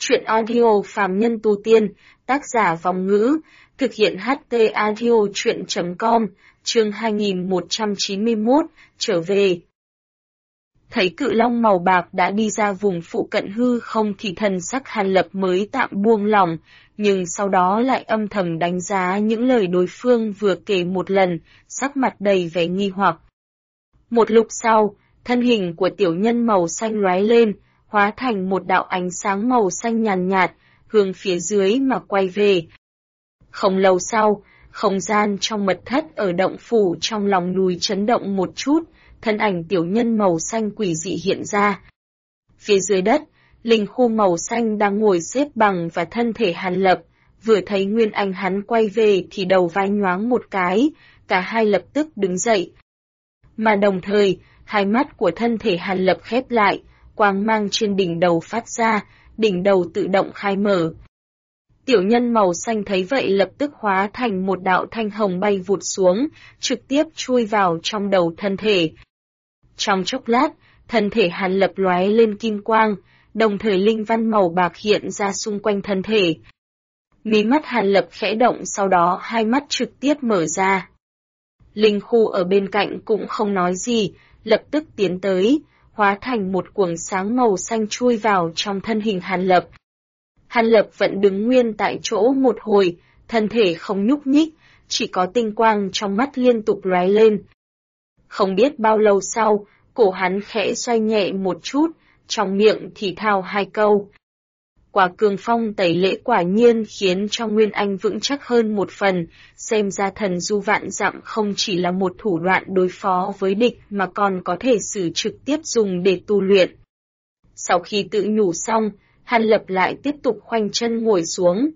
Chuyện audio phàm nhân tu tiên, tác giả Vòng Ngữ, thực hiện HT audio chuyện.com, chương 2191, trở về. Thấy cự long màu bạc đã đi ra vùng phụ cận hư không thì thần sắc Hàn Lập mới tạm buông lỏng, nhưng sau đó lại âm thầm đánh giá những lời đối phương vừa kể một lần, sắc mặt đầy vẻ nghi hoặc. Một lúc sau, thân hình của tiểu nhân màu xanh lóe lên, hóa thành một đạo ánh sáng màu xanh nhàn nhạt, hướng phía dưới mà quay về. Không lâu sau, không gian trong mật thất ở động phủ trong lòng núi chấn động một chút, thân ảnh tiểu nhân màu xanh quỷ dị hiện ra. Phía dưới đất, linh khu màu xanh đang ngồi xếp bằng và thân thể Hàn Lập, vừa thấy Nguyên Anh hắn quay về thì đầu vai nhoáng một cái, cả hai lập tức đứng dậy. Mà đồng thời, hai mắt của thân thể Hàn Lập khép lại, quang mang trên đỉnh đầu phát ra, đỉnh đầu tự động khai mở. Tiểu nhân màu xanh thấy vậy lập tức hóa thành một đạo thanh hồng bay vụt xuống, trực tiếp chui vào trong đầu thân thể. Trong chốc lát, thân thể Hàn Lập lóe lên kim quang, đồng thời linh văn màu bạc hiện ra xung quanh thân thể. Mí mắt Hàn Lập khẽ động, sau đó hai mắt trực tiếp mở ra. Linh khu ở bên cạnh cũng không nói gì, lập tức tiến tới, hóa thành một cuồng sáng màu xanh chui vào trong thân hình Hàn Lập. Hàn Lập vẫn đứng nguyên tại chỗ một hồi, thân thể không nhúc nhích, chỉ có tinh quang trong mắt liên tục lóe lên. Không biết bao lâu sau, cổ hắn khẽ xoay nhẹ một chút, trong miệng thì thào hai câu. Quả cường phong tẩy lễ quả nhiên khiến cho Nguyên Anh vững chắc hơn một phần, xem ra thần du vạn dặm không chỉ là một thủ đoạn đối phó với địch mà còn có thể sử trực tiếp dùng để tu luyện. Sau khi tự nhủ xong, Hàn Lập lại tiếp tục khoanh chân ngồi xuống.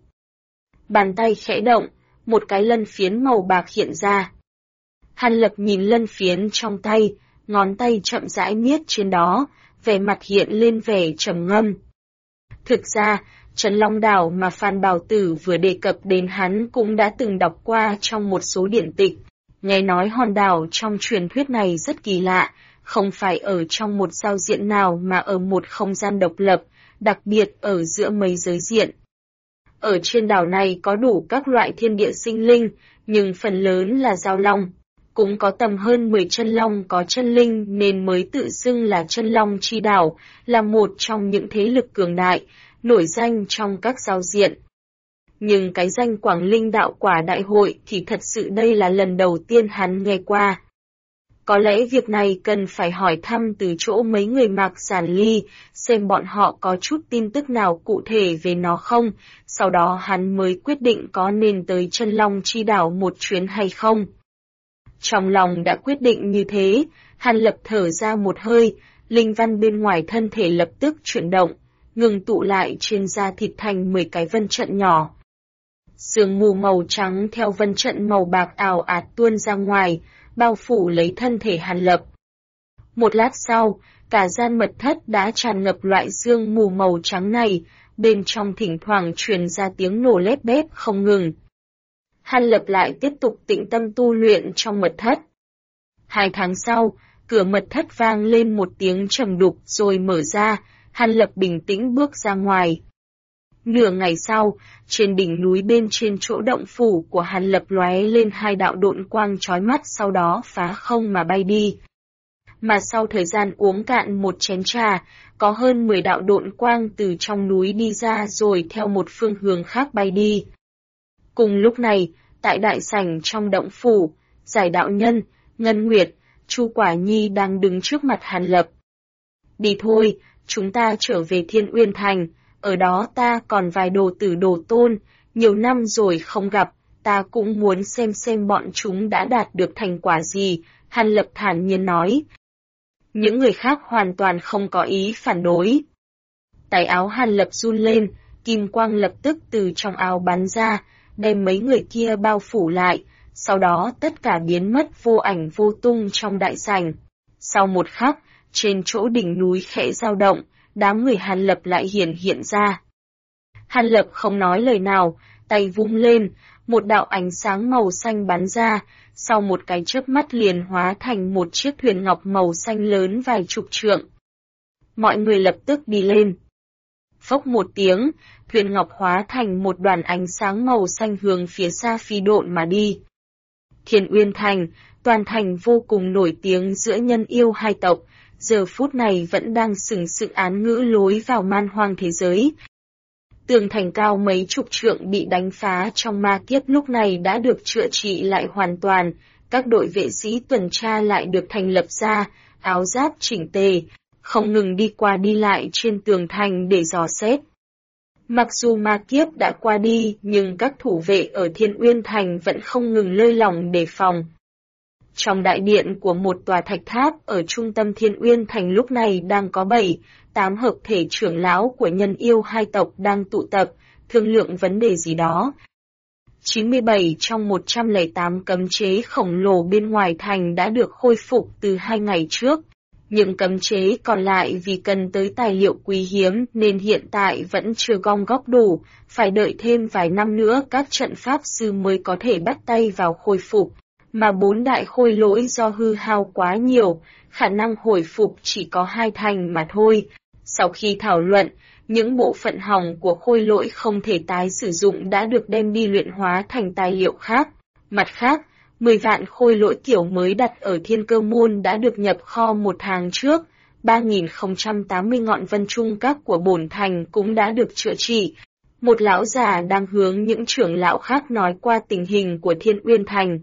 Bàn tay khẽ động, một cái lân phiến màu bạc hiện ra. Hàn Lập nhìn lân phiến trong tay, ngón tay chậm rãi miết trên đó, vẻ mặt hiện lên vẻ trầm ngâm. Thực ra, Trấn Long Đảo mà Phan Bảo Tử vừa đề cập đến hắn cũng đã từng đọc qua trong một số điển tịch. Nghe nói hòn đảo trong truyền thuyết này rất kỳ lạ, không phải ở trong một giao diện nào mà ở một không gian độc lập, đặc biệt ở giữa mấy giới diện. Ở trên đảo này có đủ các loại thiên địa sinh linh, nhưng phần lớn là giao long. Cũng có tầm hơn 10 chân long có chân linh nên mới tự xưng là chân long chi đảo, là một trong những thế lực cường đại, nổi danh trong các giao diện. Nhưng cái danh Quảng Linh Đạo Quả Đại Hội thì thật sự đây là lần đầu tiên hắn nghe qua. Có lẽ việc này cần phải hỏi thăm từ chỗ mấy người Mạc Giản Ly, xem bọn họ có chút tin tức nào cụ thể về nó không, sau đó hắn mới quyết định có nên tới chân long chi đảo một chuyến hay không. Trong lòng đã quyết định như thế, Hàn Lập thở ra một hơi, linh văn bên ngoài thân thể lập tức chuyển động, ngừng tụ lại trên da thịt thành 10 cái vân trận nhỏ. Sương mù màu trắng theo vân trận màu bạc ào ạt tuôn ra ngoài, bao phủ lấy thân thể Hàn Lập. Một lát sau, cả gian mật thất đã tràn ngập loại sương mù màu trắng này, bên trong thỉnh thoảng truyền ra tiếng nổ lép bép không ngừng. Hàn Lập lại tiếp tục tĩnh tâm tu luyện trong mật thất. 2 tháng sau, cửa mật thất vang lên một tiếng trầm đục rồi mở ra, Hàn Lập bình tĩnh bước ra ngoài. Nửa ngày sau, trên đỉnh núi bên trên chỗ động phủ của Hàn Lập lóe lên 2 đạo độn quang chói mắt, sau đó phá không mà bay đi. Mà sau thời gian uống cạn một chén trà, có hơn 10 đạo độn quang từ trong núi đi ra rồi theo một phương hướng khác bay đi. Cùng lúc này, tại đại sảnh trong động phủ, Giải Đạo Nhân, Ngân Nguyệt, Chu Quả Nhi đang đứng trước mặt Hàn Lập. Đi thôi, chúng ta trở về Thiên Uyên Thành, ở đó ta còn vài đồ tử đồ tôn, nhiều năm rồi không gặp, ta cũng muốn xem bọn chúng đã đạt được thành quả gì, Hàn Lập thản nhiên nói. Những người khác hoàn toàn không có ý phản đối. Tay áo Hàn Lập run lên, kim quang lập tức từ trong áo bắn ra, đem mấy người kia bao phủ lại, sau đó tất cả biến mất vô ảnh vô tung trong đại sảnh. Sau một khắc, trên chỗ đỉnh núi khẽ dao động, đám người Hàn Lập lại hiện ra. Hàn Lập không nói lời nào, tay vung lên, một đạo ánh sáng màu xanh bắn ra, sau một cái chớp mắt liền hóa thành một chiếc thuyền ngọc màu xanh lớn vài chục trượng. Mọi người lập tức đi lên. Phốc một tiếng, Huyền Ngọc hóa thành một đoàn ánh sáng màu xanh hướng phía xa phi độn mà đi. Thiên Uyên Thành, toàn thành vô cùng nổi tiếng giữa nhân yêu hai tộc, giờ phút này vẫn đang sừng sững án ngữ lối vào man hoang thế giới. Tường thành cao mấy chục trượng bị đánh phá trong ma kiếp lúc này đã được chữa trị lại hoàn toàn, các đội vệ sĩ tuần tra lại được thành lập ra, áo giáp chỉnh tề, không ngừng đi qua đi lại trên tường thành để dò xét. Mặc dù ma kiếp đã qua đi nhưng các thủ vệ ở Thiên Uyên Thành vẫn không ngừng lơi lỏng đề phòng. Trong đại điện của một tòa thạch tháp ở trung tâm Thiên Uyên Thành lúc này đang có 7-8 hợp thể trưởng lão của nhân yêu hai tộc đang tụ tập, thương lượng vấn đề gì đó. 97 trong 108 cấm chế khổng lồ bên ngoài thành đã được khôi phục từ 2 ngày trước. Những cấm chế còn lại vì cần tới tài liệu quý hiếm nên hiện tại vẫn chưa gom góp đủ, phải đợi thêm vài năm nữa các trận pháp sư mới có thể bắt tay vào khôi phục. Mà 4 đại khôi lỗi do hư hao quá nhiều, khả năng hồi phục chỉ có 2 thành mà thôi. Sau khi thảo luận, những bộ phận hỏng của khôi lỗi không thể tái sử dụng đã được đem đi luyện hóa thành tài liệu khác. Mặt khác, 10 vạn khôi lỗi kiểu mới đặt ở Thiên Cơ Môn đã được nhập kho 1 tháng trước, 3080 ngọn vân trung các của bổn thành cũng đã được chữa trị. Một lão già đang hướng những trưởng lão khác nói qua tình hình của Thiên Uyên Thành.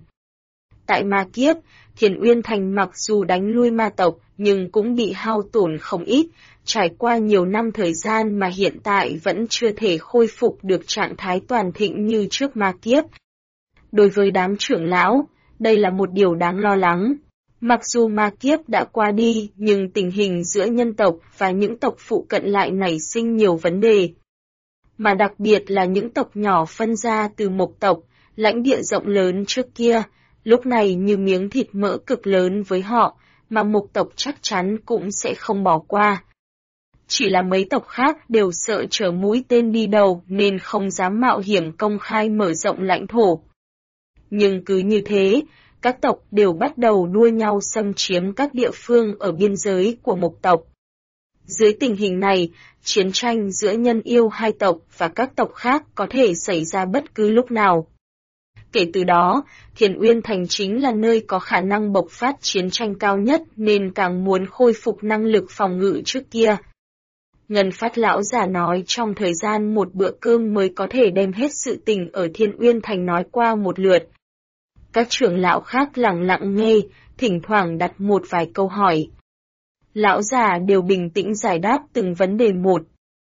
Tại ma kiếp, Thiên Uyên Thành mặc dù đánh lui ma tộc nhưng cũng bị hao tổn không ít, trải qua nhiều năm thời gian mà hiện tại vẫn chưa thể khôi phục được trạng thái toàn thịnh như trước ma kiếp. Đối với đám trưởng lão, đây là một điều đáng lo lắng. Mặc dù ma kiếp đã qua đi nhưng tình hình giữa nhân tộc và những tộc phụ cận lại nảy sinh nhiều vấn đề. Mà đặc biệt là những tộc nhỏ phân ra từ Mộc tộc, lãnh địa rộng lớn trước kia, lúc này như miếng thịt mỡ cực lớn với họ, mà Mộc tộc chắc chắn cũng sẽ không bỏ qua. Chỉ là mấy tộc khác đều sợ trở mũi tên đi đầu nên không dám mạo hiểm công khai mở rộng lãnh thổ. Nhưng cứ như thế, các tộc đều bắt đầu đua nhau xâm chiếm các địa phương ở biên giới của Mộc tộc. Dưới tình hình này, chiến tranh giữa nhân yêu hai tộc và các tộc khác có thể xảy ra bất cứ lúc nào. Kể từ đó, Thiên Uyên Thành chính là nơi có khả năng bộc phát chiến tranh cao nhất nên càng muốn khôi phục năng lực phòng ngự trước kia. Ngân Phát lão già nói trong thời gian một bữa cơm mới có thể đem hết sự tình ở Thiên Uyên Thành nói qua một lượt. Các trưởng lão khác lặng lặng nghe, thỉnh thoảng đặt một vài câu hỏi. Lão già đều bình tĩnh giải đáp từng vấn đề một.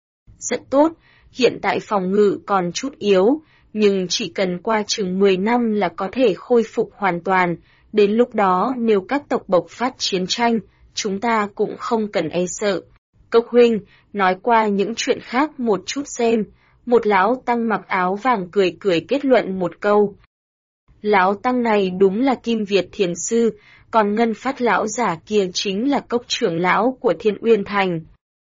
Rất tốt, hiện tại phòng ngự còn chút yếu, nhưng chỉ cần qua chừng 10 năm là có thể khôi phục hoàn toàn, đến lúc đó nếu các tộc bộc phát chiến tranh, chúng ta cũng không cần e sợ. Cốc huynh, nói qua những chuyện khác một chút xem, một lão tăng mặc áo vàng cười cười kết luận một câu. Lão tăng này đúng là Kim Việt Thiền Sư, còn Ngân Phát lão giả kia chính là Cốc trưởng lão của Thiên Uyên Thành.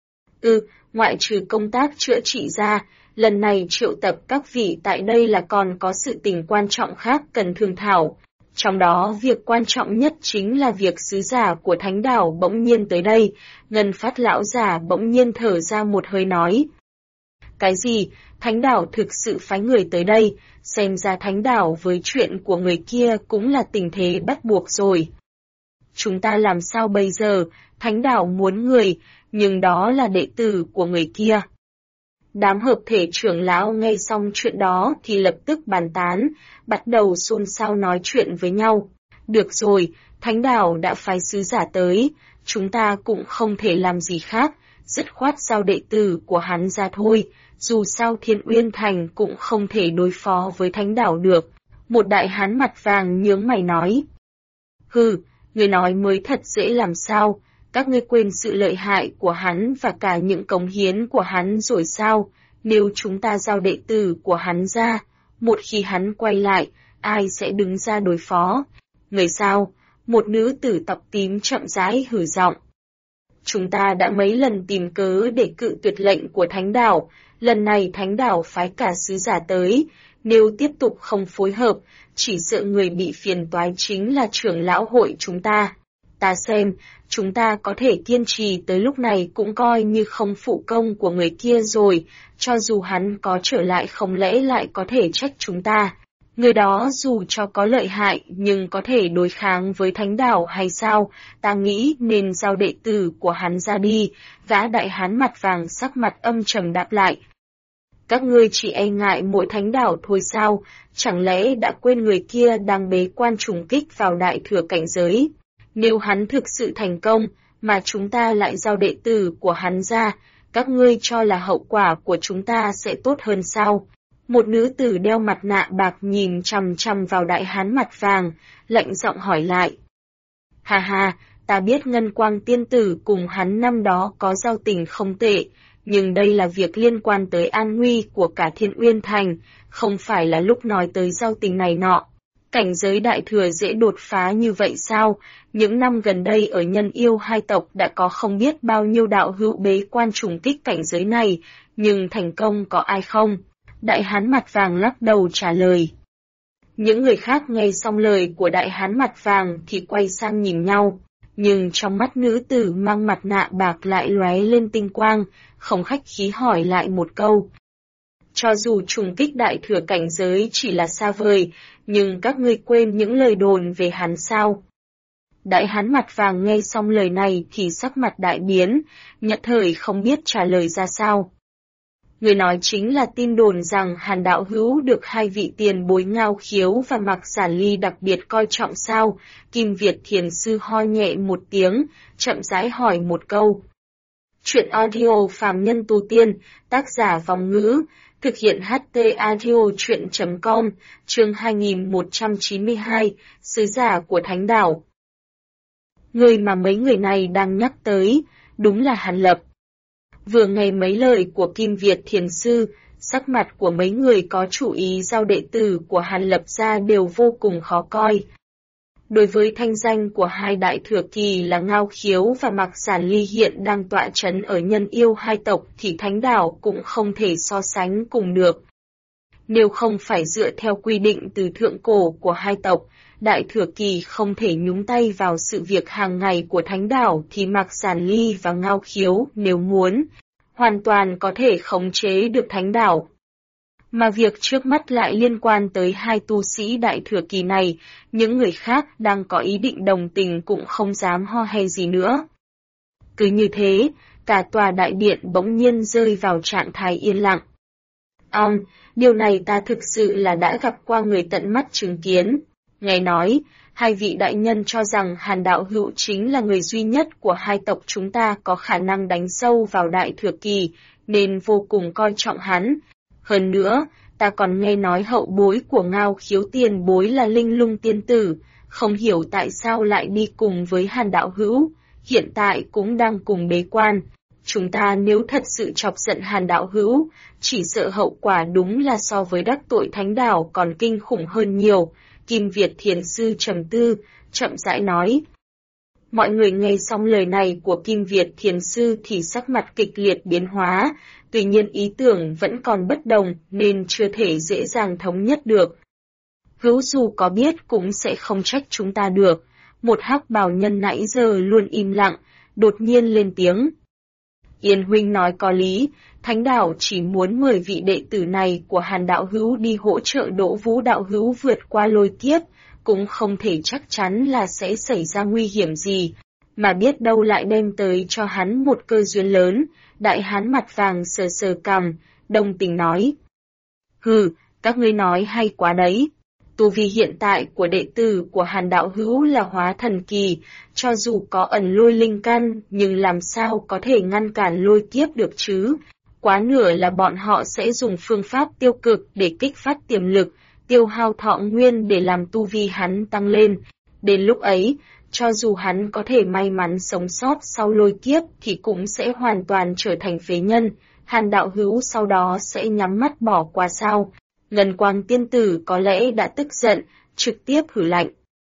Ngoại trừ công tác chữa trị ra, lần này triệu tập các vị tại đây là còn có sự tình quan trọng khác cần thương thảo. Trong đó việc quan trọng nhất chính là việc sứ giả của Thánh Đảo bỗng nhiên tới đây, Ngân Phát lão giả bỗng nhiên thở ra một hơi nói. Cái gì, Thánh Đảo thực sự phái người tới đây, xem ra Thánh Đảo với chuyện của người kia cũng là tình thế bắt buộc rồi. Chúng ta làm sao bây giờ, Thánh Đảo muốn người, nhưng đó là đệ tử của người kia. Đám hợp thể trưởng lão nghe xong chuyện đó thì lập tức bàn tán, bắt đầu xôn xao nói chuyện với nhau. Được rồi, Thánh Đảo đã phái sứ giả tới, chúng ta cũng không thể làm gì khác, dứt khoát giao đệ tử của hắn ra thôi, dù sao Thiên Uyên Thành cũng không thể đối phó với Thánh Đảo được. Một đại hán mặt vàng nhướng mày nói. Hừ, người nói mới thật dễ làm sao, các ngươi quên sự lợi hại của hắn và cả những cống hiến của hắn rồi sao, nếu chúng ta giao đệ tử của hắn ra, một khi hắn quay lại, ai sẽ đứng ra đối phó? Người sao? Một nữ tử tóc tím chậm rãi hử giọng. Chúng ta đã mấy lần tìm cớ để cự tuyệt lệnh của Thánh Đảo, lần này Thánh Đảo phái cả sứ giả tới, nếu tiếp tục không phối hợp, chỉ sợ người bị phiền toái chính là trưởng lão hội chúng ta. Ta xem, chúng ta có thể kiên trì tới lúc này cũng coi như không phụ công của người kia rồi, cho dù hắn có trở lại không lẽ lại có thể trách chúng ta. Người đó dù cho có lợi hại nhưng có thể đối kháng với thánh đảo hay sao, ta nghĩ nên giao đệ tử của hắn ra đi. Gã đại hán mặt vàng sắc mặt âm trầm đáp lại. Các ngươi chỉ e ngại mỗi thánh đảo thôi sao, chẳng lẽ đã quên người kia đang bế quan trùng kích vào đại thừa cảnh giới. Nếu hắn thực sự thành công, mà chúng ta lại giao đệ tử của hắn ra, các ngươi cho là hậu quả của chúng ta sẽ tốt hơn sao? Một nữ tử đeo mặt nạ bạc nhìn chằm chằm vào đại hán mặt vàng, lạnh giọng hỏi lại. Hà hà, ta biết Ngân Quang tiên tử cùng hắn năm đó có giao tình không tệ, nhưng đây là việc liên quan tới an nguy của cả Thiên Uyên Thành, không phải là lúc nói tới giao tình này nọ. Cảnh giới đại thừa dễ đột phá như vậy sao? Những năm gần đây ở Nhân Yêu hai tộc đã có không biết bao nhiêu đạo hữu bế quan trùng kích cảnh giới này, nhưng thành công có ai không? Đại hán mặt vàng lắc đầu trả lời. Những người khác nghe xong lời của đại hán mặt vàng thì quay sang nhìn nhau, nhưng trong mắt nữ tử mang mặt nạ bạc lại lóe lên tinh quang, không khách khí hỏi lại một câu. Cho dù trùng kích đại thừa cảnh giới chỉ là xa vời, nhưng các ngươi quên những lời đồn về hắn sao? Đại hán mặt vàng nghe xong lời này thì sắc mặt đại biến, nhất thời không biết trả lời ra sao. Người nói chính là tin đồn rằng Hàn đạo hữu được hai vị tiền bối Ngao Khiếu và Mạc Giản Ly đặc biệt coi trọng sao? Kim Việt Thiền Sư ho nhẹ một tiếng, chậm rãi hỏi một câu. Chuyện audio phàm nhân tu tiên, tác giả Vòng Ngữ, thực hiện HT audio chuyện.com, chương 2192, Sứ giả của Thánh Đảo. Người mà mấy người này đang nhắc tới, đúng là Hàn Lập. Vừa nghe mấy lời của Kim Việt Thiền Sư, sắc mặt của mấy người có chủ ý giao đệ tử của Hàn Lập ra đều vô cùng khó coi. Đối với thanh danh của hai đại thừa kỳ là Ngao Khiếu và Mạc Giản Ly hiện đang tọa trấn ở Nhân Yêu hai tộc thì Thánh Đảo cũng không thể so sánh cùng được. Nếu không phải dựa theo quy định từ thượng cổ của hai tộc, đại thừa kỳ không thể nhúng tay vào sự việc hàng ngày của Thánh Đảo thì Mạc Giản Ly và Ngao Khiếu nếu muốn, hoàn toàn có thể khống chế được Thánh Đảo. Mà việc trước mắt lại liên quan tới hai tu sĩ đại thừa kỳ này, những người khác đang có ý định đồng tình cũng không dám ho hay gì nữa. Cứ như thế, cả tòa đại điện bỗng nhiên rơi vào trạng thái yên lặng. Điều này ta thực sự là đã gặp qua người tận mắt chứng kiến. Nghe nói, hai vị đại nhân cho rằng Hàn đạo hữu chính là người duy nhất của hai tộc chúng ta có khả năng đánh sâu vào đại thừa kỳ, nên vô cùng coi trọng hắn. Hơn nữa, ta còn nghe nói hậu bối của Ngao Khiếu tiền bối là Linh Lung tiên tử, không hiểu tại sao lại đi cùng với Hàn đạo hữu, hiện tại cũng đang cùng bế quan. Chúng ta nếu thật sự chọc giận Hàn đạo hữu, chỉ sợ hậu quả đúng là so với đắc tội Thánh Đảo còn kinh khủng hơn nhiều. Kim Việt Thiền Sư trầm tư, chậm rãi nói. Mọi người nghe xong lời này của Kim Việt Thiền Sư thì sắc mặt kịch liệt biến hóa, tuy nhiên ý tưởng vẫn còn bất đồng nên chưa thể dễ dàng thống nhất được. Hữu dù có biết cũng sẽ không trách chúng ta được, một hắc bào nhân nãy giờ luôn im lặng, đột nhiên lên tiếng. Yên huynh nói có lý, Thánh Đảo chỉ muốn mời vị đệ tử này của Hàn đạo hữu đi hỗ trợ Đỗ Vũ đạo hữu vượt qua lôi kiếp, cũng không thể chắc chắn là sẽ xảy ra nguy hiểm gì, mà biết đâu lại đem tới cho hắn một cơ duyên lớn. Đại hán mặt vàng sờ sờ cằm, đồng tình nói. Hừ, các ngươi nói hay quá đấy. Tu vi hiện tại của đệ tử của Hàn đạo hữu là hóa thần kỳ, cho dù có ẩn lôi linh căn, nhưng làm sao có thể ngăn cản lôi kiếp được chứ? Quá nửa là bọn họ sẽ dùng phương pháp tiêu cực để kích phát tiềm lực, tiêu hao thọ nguyên để làm tu vi hắn tăng lên. Đến lúc ấy, cho dù hắn có thể may mắn sống sót sau lôi kiếp thì cũng sẽ hoàn toàn trở thành phế nhân. Hàn đạo hữu sau đó sẽ nhắm mắt bỏ qua sao? Ngân Quang tiên tử có lẽ đã tức giận, trực tiếp hử lạnh.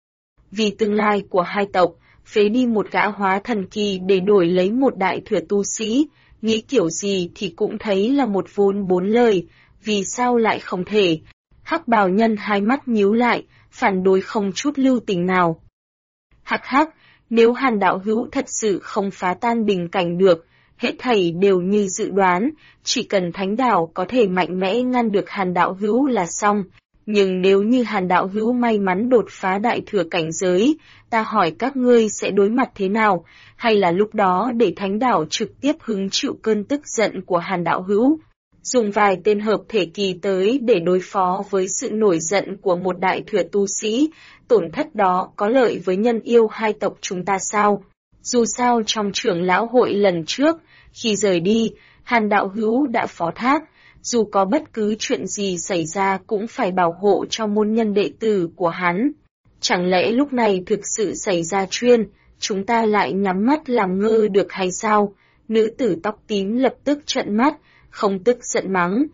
Vì tương lai của hai tộc, phế đi một gã hóa thần kỳ để đổi lấy một đại thừa tu sĩ, nghĩ kiểu gì thì cũng thấy là một vốn bốn lời, vì sao lại không thể? Hắc bào nhân hai mắt nhíu lại, phản đối không chút lưu tình nào. Hắc hắc, Nếu Hàn đạo hữu thật sự không phá tan bình cảnh được, hết thảy đều như dự đoán, chỉ cần thánh đạo có thể mạnh mẽ ngăn được Hàn đạo hữu là xong. Nhưng nếu như Hàn đạo hữu may mắn đột phá đại thừa cảnh giới, ta hỏi các ngươi sẽ đối mặt thế nào, hay là lúc đó để thánh đạo trực tiếp hứng chịu cơn tức giận của Hàn đạo hữu, dùng vài tên hợp thể kỳ tới để đối phó với sự nổi giận của một đại thừa tu sĩ, tổn thất đó có lợi với nhân yêu hai tộc chúng ta sao? Dù sao trong trưởng lão hội lần trước, khi rời đi, Hàn đạo hữu đã phó thác, dù có bất cứ chuyện gì xảy ra cũng phải bảo hộ cho môn nhân đệ tử của hắn. Chẳng lẽ lúc này thực sự xảy ra chuyện, chúng ta lại nhắm mắt làm ngơ được hay sao? Nữ tử tóc tím lập tức trợn mắt, không tức giận mắng.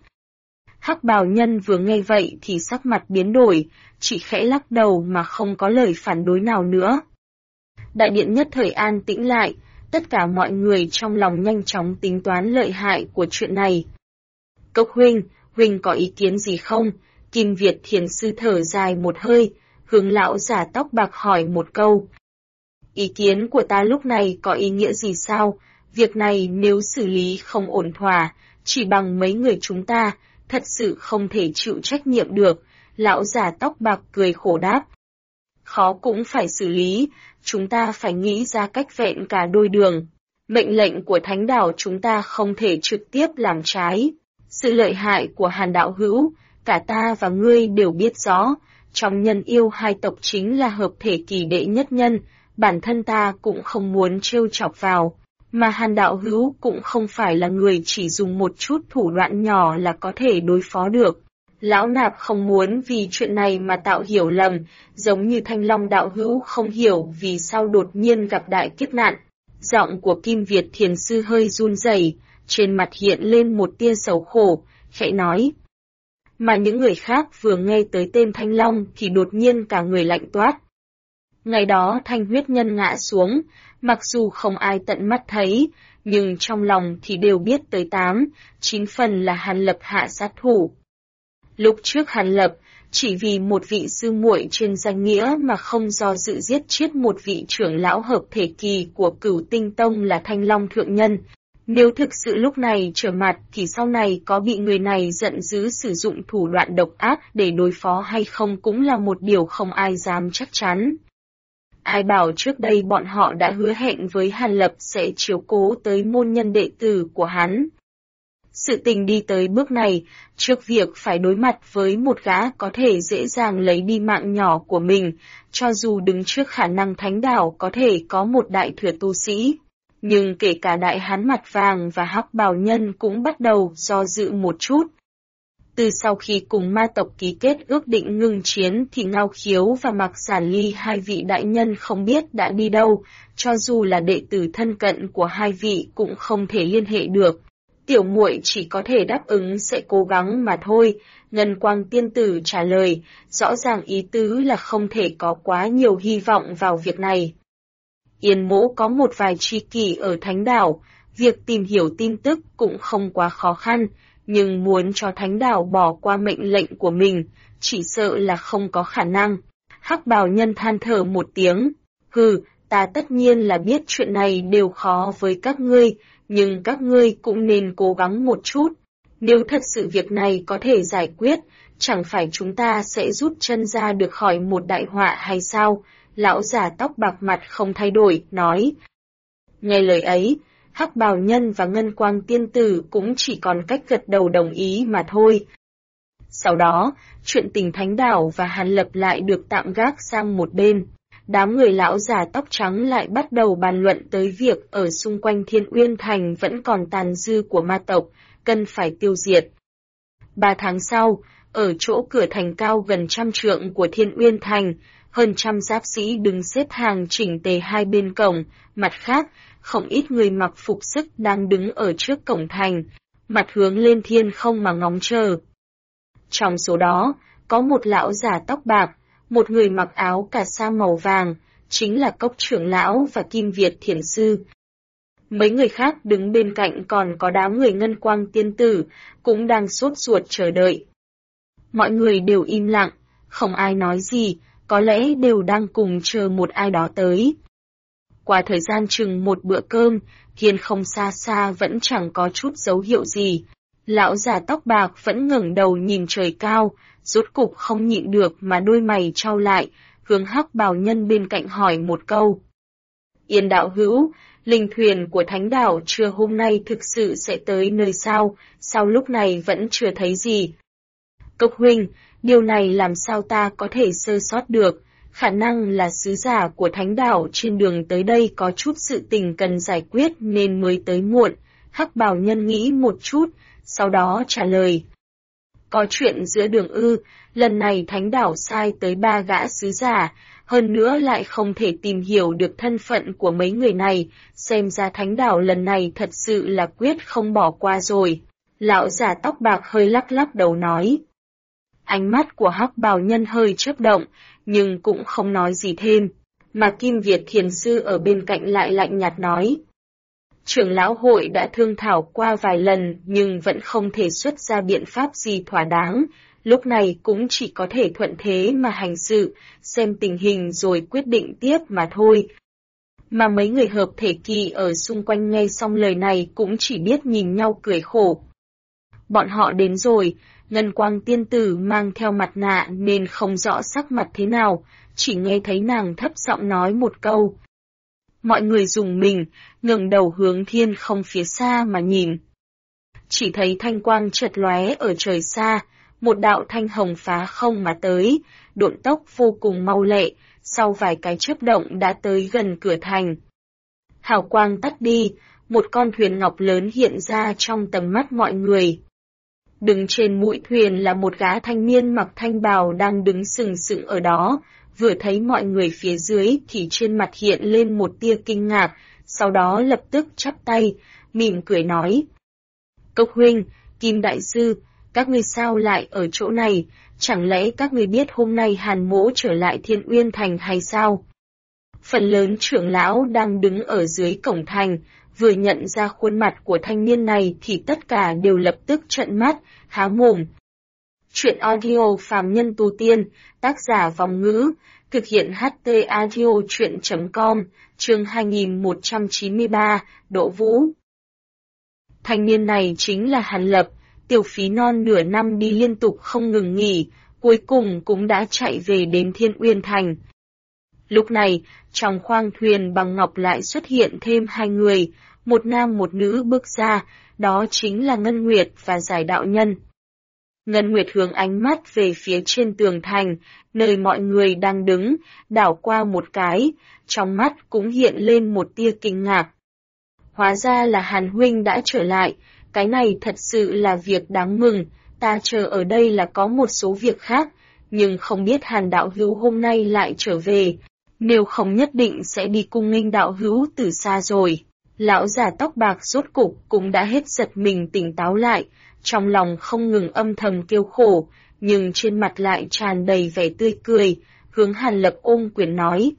Hắc bào nhân vừa nghe vậy thì sắc mặt biến đổi, chỉ khẽ lắc đầu mà không có lời phản đối nào nữa. Đại điện nhất thời an tĩnh lại, tất cả mọi người trong lòng nhanh chóng tính toán lợi hại của chuyện này. Cốc huynh có ý kiến gì không? Kim Việt thiền sư thở dài một hơi, hướng lão giả tóc bạc hỏi một câu. Ý kiến của ta lúc này có ý nghĩa gì sao? Việc này nếu xử lý không ổn thỏa, chỉ bằng mấy người chúng ta, thật sự không thể chịu trách nhiệm được. Lão giả tóc bạc cười khổ đáp. Khó cũng phải xử lý, chúng ta phải nghĩ ra cách vẹn cả đôi đường. Mệnh lệnh của thánh đạo chúng ta không thể trực tiếp làm trái. Sự lợi hại của Hàn đạo hữu, cả ta và ngươi đều biết rõ, trong nhân yêu hai tộc chính là hợp thể kỳ đệ nhất nhân, bản thân ta cũng không muốn trêu chọc vào, mà Hàn đạo hữu cũng không phải là người chỉ dùng một chút thủ đoạn nhỏ là có thể đối phó được. Lão nạp không muốn vì chuyện này mà tạo hiểu lầm, giống như Thanh Long đạo hữu không hiểu vì sao đột nhiên gặp đại kiếp nạn. Giọng của Kim Việt thiền sư hơi run rẩy, trên mặt hiện lên một tia sầu khổ, khẽ nói. Mà những người khác vừa nghe tới tên Thanh Long thì đột nhiên cả người lạnh toát. Ngày đó Thanh huyết nhân ngã xuống, mặc dù không ai tận mắt thấy, nhưng trong lòng thì đều biết tới 8-9 phần là Hàn Lập hạ sát thủ. Lúc trước Hàn Lập, chỉ vì một vị sư muội trên danh nghĩa mà không do dự giết chết một vị trưởng lão hợp thể kỳ của Cửu Tinh Tông là Thanh Long Thượng Nhân. Nếu thực sự lúc này trở mặt thì sau này có bị người này giận dữ sử dụng thủ đoạn độc ác để đối phó hay không cũng là một điều không ai dám chắc chắn. Ai bảo trước đây bọn họ đã hứa hẹn với Hàn Lập sẽ chiếu cố tới môn nhân đệ tử của hắn. Sự tình đi tới bước này, trước việc phải đối mặt với một gã có thể dễ dàng lấy đi mạng nhỏ của mình, cho dù đứng trước khả năng thánh đạo có thể có một đại thừa tu sĩ. Nhưng kể cả đại hán mặt vàng và hắc bào nhân cũng bắt đầu do dự một chút. Từ sau khi cùng ma tộc ký kết ước định ngưng chiến thì Ngao Khiếu và Mạc Giản Ly hai vị đại nhân không biết đã đi đâu, cho dù là đệ tử thân cận của hai vị cũng không thể liên hệ được. Tiểu muội chỉ có thể đáp ứng sẽ cố gắng mà thôi, Ngân Quang tiên tử trả lời, rõ ràng ý tứ là không thể có quá nhiều hy vọng vào việc này. Yên Mỗ có một vài tri kỷ ở Thánh Đảo, việc tìm hiểu tin tức cũng không quá khó khăn, nhưng muốn cho Thánh Đảo bỏ qua mệnh lệnh của mình, chỉ sợ là không có khả năng. Hắc bào nhân than thở một tiếng, ta tất nhiên là biết chuyện này đều khó với các ngươi, nhưng các ngươi cũng nên cố gắng một chút. Nếu thật sự việc này có thể giải quyết, chẳng phải chúng ta sẽ rút chân ra được khỏi một đại họa hay sao? Lão già tóc bạc mặt không thay đổi, nói. Nghe lời ấy, Hắc bào nhân và Ngân Quang tiên tử cũng chỉ còn cách gật đầu đồng ý mà thôi. Sau đó, chuyện tình Thánh Đảo và Hàn Lập lại được tạm gác sang một bên. Đám người lão già tóc trắng lại bắt đầu bàn luận tới việc ở xung quanh Thiên Uyên Thành vẫn còn tàn dư của ma tộc, cần phải tiêu diệt. 3 tháng sau, ở chỗ cửa thành cao gần 100 trượng của Thiên Uyên Thành, hơn 100 giáp sĩ đứng xếp hàng chỉnh tề hai bên cổng, mặt khác, không ít người mặc phục sức đang đứng ở trước cổng thành, mặt hướng lên thiên không mà ngóng chờ. Trong số đó, có một lão già tóc bạc, một người mặc áo cà sa màu vàng, chính là Cốc trưởng lão và Kim Việt thiền sư. Mấy người khác đứng bên cạnh còn có đám người Ngân Quang tiên tử, cũng đang sốt ruột chờ đợi. Mọi người đều im lặng, không ai nói gì, có lẽ đều đang cùng chờ một ai đó tới. Qua thời gian chừng một bữa cơm, thiên không xa xa vẫn chẳng có chút dấu hiệu gì. Lão già tóc bạc vẫn ngẩng đầu nhìn trời cao, rốt cục không nhịn được mà đôi mày trao lại, hướng Hắc Bào Nhân bên cạnh hỏi một câu. Yên đạo hữu, linh thuyền của thánh đảo trưa hôm nay thực sự sẽ tới nơi sao lúc này vẫn chưa thấy gì? Cốc huynh, điều này làm sao ta có thể sơ sót được, khả năng là sứ giả của thánh đảo trên đường tới đây có chút sự tình cần giải quyết nên mới tới muộn. Hắc Bào Nhân nghĩ một chút, sau đó trả lời. Có chuyện giữa đường ư, lần này thánh đảo sai tới 3 gã sứ giả, hơn nữa lại không thể tìm hiểu được thân phận của mấy người này, xem ra thánh đảo lần này thật sự là quyết không bỏ qua rồi. Lão già tóc bạc hơi lắc lắc đầu nói. Ánh mắt của Hắc Bào Nhân hơi chớp động, nhưng cũng không nói gì thêm, mà Kim Việt Thiền Sư ở bên cạnh lại lạnh nhạt nói. Trưởng lão hội đã thương thảo qua vài lần nhưng vẫn không thể xuất ra biện pháp gì thỏa đáng, lúc này cũng chỉ có thể thuận thế mà hành sự, xem tình hình rồi quyết định tiếp mà thôi. Mà mấy người hợp thể kỳ ở xung quanh nghe xong lời này cũng chỉ biết nhìn nhau cười khổ. Bọn họ đến rồi, Ngân Quang tiên tử mang theo mặt nạ nên không rõ sắc mặt thế nào, chỉ nghe thấy nàng thấp giọng nói một câu. Mọi người rùng mình, ngẩng đầu hướng thiên không phía xa mà nhìn. Chỉ thấy thanh quang chợt lóe ở trời xa, một đạo thanh hồng phá không mà tới, độn tốc vô cùng mau lẹ, sau vài cái chớp động đã tới gần cửa thành. Hào quang tắt đi, một con thuyền ngọc lớn hiện ra trong tầm mắt mọi người. Đứng trên mũi thuyền là một gã thanh niên mặc thanh bào đang đứng sừng sững ở đó, vừa thấy mọi người phía dưới thì trên mặt hiện lên một tia kinh ngạc, sau đó lập tức chắp tay, mỉm cười nói. Cốc huynh, Kim Đại Sư, các ngươi sao lại ở chỗ này, chẳng lẽ các ngươi biết hôm nay Hàn Mỗ trở lại Thiên Uyên Thành hay sao? Phần lớn trưởng lão đang đứng ở dưới cổng thành, vừa nhận ra khuôn mặt của thanh niên này thì tất cả đều lập tức trợn mắt, há mồm. Chuyện audio phàm nhân tu tiên, tác giả Vòng Ngữ, thực hiện HT audio chuyện.com, chương 2193, Đỗ Vũ. Thanh niên này chính là Hàn Lập, tiêu phí non nửa năm đi liên tục không ngừng nghỉ, cuối cùng cũng đã chạy về đến Thiên Uyên Thành. Lúc này, trong khoang thuyền bằng ngọc lại xuất hiện thêm 2 người, một nam một nữ bước ra, đó chính là Ngân Nguyệt và Giải Đạo Nhân. Ngân Nguyệt hướng ánh mắt về phía trên tường thành, nơi mọi người đang đứng, đảo qua một cái, trong mắt cũng hiện lên một tia kinh ngạc. Hóa ra là Hàn huynh đã trở lại, cái này thật sự là việc đáng mừng, ta chờ ở đây là có một số việc khác, nhưng không biết Hàn đạo hữu hôm nay lại trở về, nếu không nhất định sẽ đi cung nghênh đạo hữu từ xa rồi. Lão già tóc bạc rốt cục cũng đã hết giật mình tỉnh táo lại, trong lòng không ngừng âm thầm kêu khổ, nhưng trên mặt lại tràn đầy vẻ tươi cười, hướng Hàn Lập ôm quyền nói.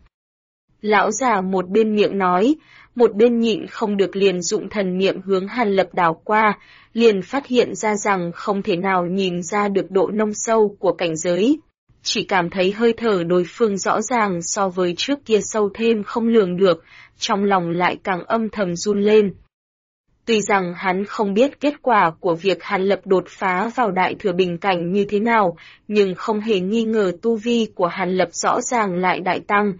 Lão già một bên miệng nói, một bên nhịn không được liền dụng thần niệm hướng Hàn Lập đảo qua, liền phát hiện ra rằng không thể nào nhìn ra được độ nông sâu của cảnh giới. Chỉ cảm thấy hơi thở đối phương rõ ràng so với trước kia sâu thêm không lường được, trong lòng lại càng âm thầm run lên. Tuy rằng hắn không biết kết quả của việc Hàn Lập đột phá vào đại thừa bình cảnh như thế nào, nhưng không hề nghi ngờ tu vi của Hàn Lập rõ ràng lại đại tăng.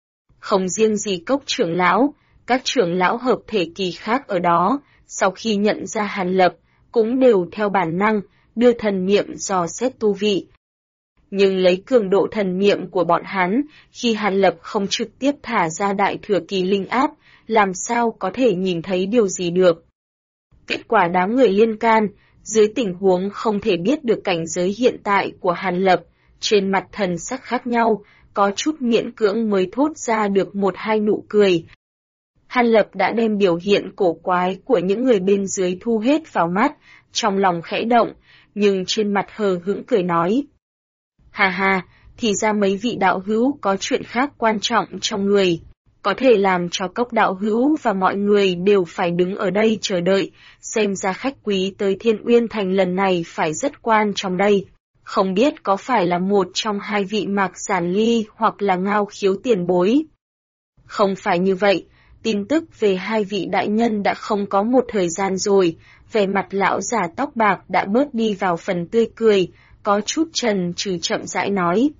Không riêng gì Cốc trưởng lão, các trưởng lão hợp thể kỳ khác ở đó, sau khi nhận ra Hàn Lập, cũng đều theo bản năng, đưa thần niệm dò xét tu vị. Nhưng lấy cường độ thần niệm của bọn hắn, khi Hàn Lập không trực tiếp thả ra đại thừa kỳ linh áp, làm sao có thể nhìn thấy điều gì được. Kết quả đám người liên can, dưới tình huống không thể biết được cảnh giới hiện tại của Hàn Lập, trên mặt thần sắc khác nhau, có chút miễn cưỡng mới thốt ra được một hai nụ cười. Hàn Lập đã đem biểu hiện cổ quái của những người bên dưới thu hết vào mắt, trong lòng khẽ động, nhưng trên mặt hờ hững cười nói. Hà hà, thì ra mấy vị đạo hữu có chuyện khác quan trọng trong người, có thể làm cho Cốc đạo hữu và mọi người đều phải đứng ở đây chờ đợi, xem ra khách quý tới Thiên Uyên Thành lần này phải rất quan trọng đây. Không biết có phải là một trong hai vị Mạc Giản Ly hoặc là Ngao Khiếu tiền bối. Không phải như vậy, tin tức về hai vị đại nhân đã không có một thời gian rồi, vẻ mặt lão già tóc bạc đã bớt đi vào phần tươi cười, có chút chần chừ chậm rãi nói.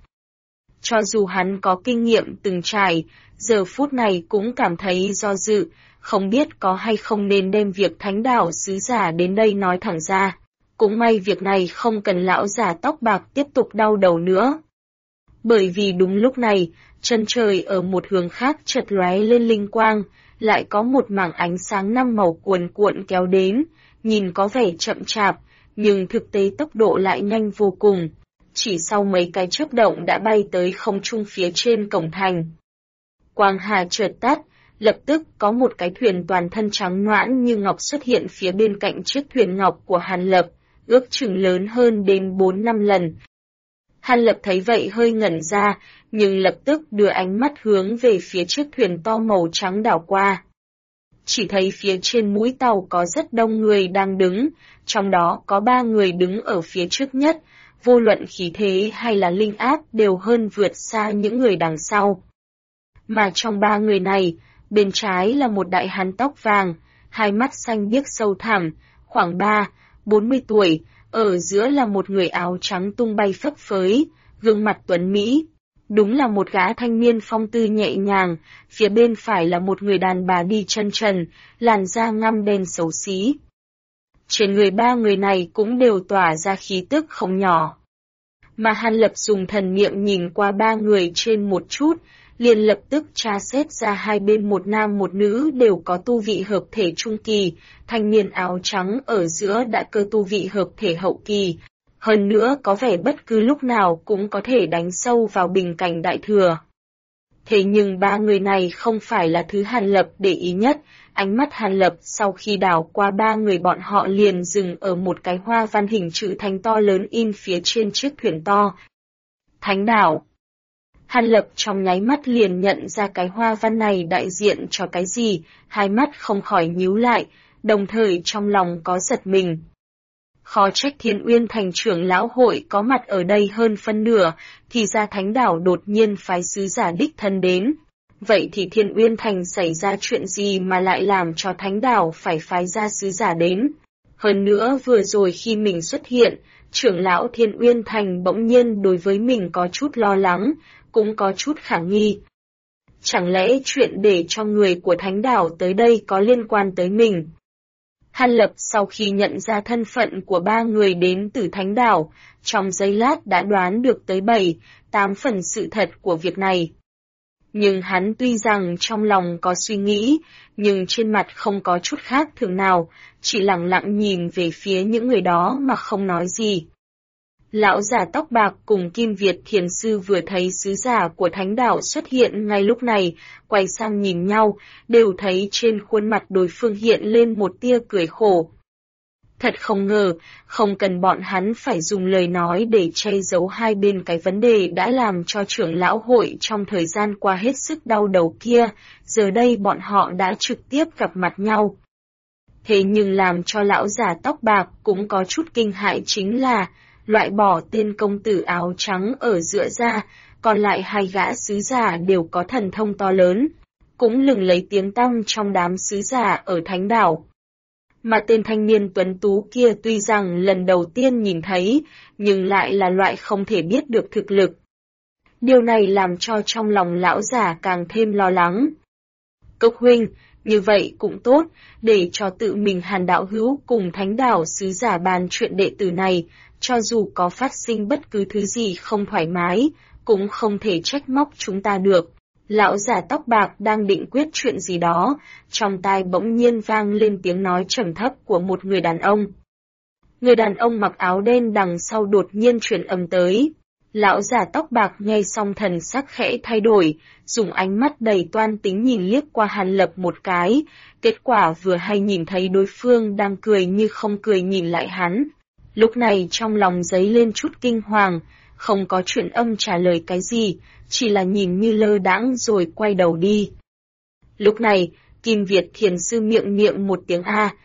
Cho dù hắn có kinh nghiệm từng trải, giờ phút này cũng cảm thấy do dự, không biết có hay không nên đem việc thánh đảo sứ giả đến đây nói thẳng ra. Cũng may việc này không cần lão già tóc bạc tiếp tục đau đầu nữa. Bởi vì đúng lúc này, chân trời ở một hướng khác chợt lóe lên linh quang, lại có một mảng ánh sáng năm màu cuồn cuộn kéo đến, nhìn có vẻ chậm chạp, nhưng thực tế tốc độ lại nhanh vô cùng. Chỉ sau mấy cái chớp động đã bay tới không trung phía trên cổng thành. Quang hà chợt tắt, lập tức có một cái thuyền toàn thân trắng noãn như ngọc xuất hiện phía bên cạnh chiếc thuyền ngọc của Hàn Lập, ước chừng lớn hơn đến 4-5 lần. Hàn Lập thấy vậy hơi ngẩn ra, nhưng lập tức đưa ánh mắt hướng về phía chiếc thuyền to màu trắng đảo qua. Chỉ thấy phía trên mũi tàu có rất đông người đang đứng, trong đó có 3 người đứng ở phía trước nhất, vô luận khí thế hay là linh áp đều hơn vượt xa những người đằng sau. Mà trong 3 người này, bên trái là một đại hán tóc vàng, hai mắt xanh biếc sâu thẳm, khoảng 40 tuổi, ở giữa là một người áo trắng tung bay phấp phới, gương mặt tuấn Mỹ. Đúng là một gã thanh niên phong tư nhẹ nhàng, phía bên phải là một người đàn bà đi chân trần, làn da ngăm đen xấu xí. Trên người 3 người này cũng đều tỏa ra khí tức không nhỏ. Mà Hàn Lập dùng thần niệm nhìn qua 3 người trên một chút, liền lập tức tra xét ra hai bên một nam một nữ đều có tu vị hợp thể trung kỳ, thanh niên áo trắng ở giữa đã cơ tu vị hợp thể hậu kỳ. Hơn nữa có vẻ bất cứ lúc nào cũng có thể đánh sâu vào bình cảnh đại thừa. Thế nhưng 3 người này không phải là thứ Hàn Lập để ý nhất, ánh mắt Hàn Lập sau khi đảo qua 3 người bọn họ liền dừng ở một cái hoa văn hình chữ thánh to lớn in phía trên chiếc thuyền to. Thánh đảo. Hàn Lập trong nháy mắt liền nhận ra cái hoa văn này đại diện cho cái gì, hai mắt không khỏi nhíu lại, đồng thời trong lòng có giật mình. Khó trách Thiên Uyên Thành trưởng lão hội có mặt ở đây hơn phân nửa, thì ra thánh đảo đột nhiên phái sứ giả đích thân đến. Vậy thì Thiên Uyên Thành xảy ra chuyện gì mà lại làm cho thánh đảo phải phái ra sứ giả đến? Hơn nữa vừa rồi khi mình xuất hiện, trưởng lão Thiên Uyên Thành bỗng nhiên đối với mình có chút lo lắng, cũng có chút khả nghi. Chẳng lẽ chuyện để cho người của thánh đảo tới đây có liên quan tới mình? Hàn Lập sau khi nhận ra thân phận của 3 người đến từ thánh đảo, trong giây lát đã đoán được tới 7-8 phần sự thật của việc này. Nhưng hắn tuy rằng trong lòng có suy nghĩ, nhưng trên mặt không có chút khác thường nào, chỉ lặng lặng nhìn về phía những người đó mà không nói gì. Lão già tóc bạc cùng Kim Việt Thiền Sư vừa thấy sứ giả của thánh đảo xuất hiện ngay lúc này, quay sang nhìn nhau, đều thấy trên khuôn mặt đối phương hiện lên một tia cười khổ. Thật không ngờ, không cần bọn hắn phải dùng lời nói để che giấu hai bên cái vấn đề đã làm cho trưởng lão hội trong thời gian qua hết sức đau đầu kia, giờ đây bọn họ đã trực tiếp gặp mặt nhau. Thế nhưng làm cho lão già tóc bạc cũng có chút kinh hại chính là, loại bỏ tên công tử áo trắng ở giữa ra, còn lại hai gã sứ giả đều có thần thông to lớn, cũng lừng lấy tiếng tăm trong đám sứ giả ở thánh đảo. Mà tên thanh niên tuấn tú kia tuy rằng lần đầu tiên nhìn thấy, nhưng lại là loại không thể biết được thực lực. Điều này làm cho trong lòng lão già càng thêm lo lắng. Cốc huynh, như vậy cũng tốt, để cho tự mình Hàn đạo hữu cùng thánh đảo sứ giả bàn chuyện đệ tử này, cho dù có phát sinh bất cứ thứ gì không thoải mái, cũng không thể trách móc chúng ta được. Lão già tóc bạc đang định quyết chuyện gì đó, trong tai bỗng nhiên vang lên tiếng nói trầm thấp của một người đàn ông. Người đàn ông mặc áo đen đằng sau đột nhiên truyền âm tới. Lão già tóc bạc nghe xong thần sắc khẽ thay đổi, dùng ánh mắt đầy toan tính nhìn liếc qua Hàn Lập một cái, kết quả vừa hay nhìn thấy đối phương đang cười như không cười nhìn lại hắn. Lúc này trong lòng dấy lên chút kinh hoàng, không có truyền âm trả lời cái gì, chỉ là nhìn như lơ đãng rồi quay đầu đi. Lúc này, Kim Việt Thiền Sư miệng niệm một tiếng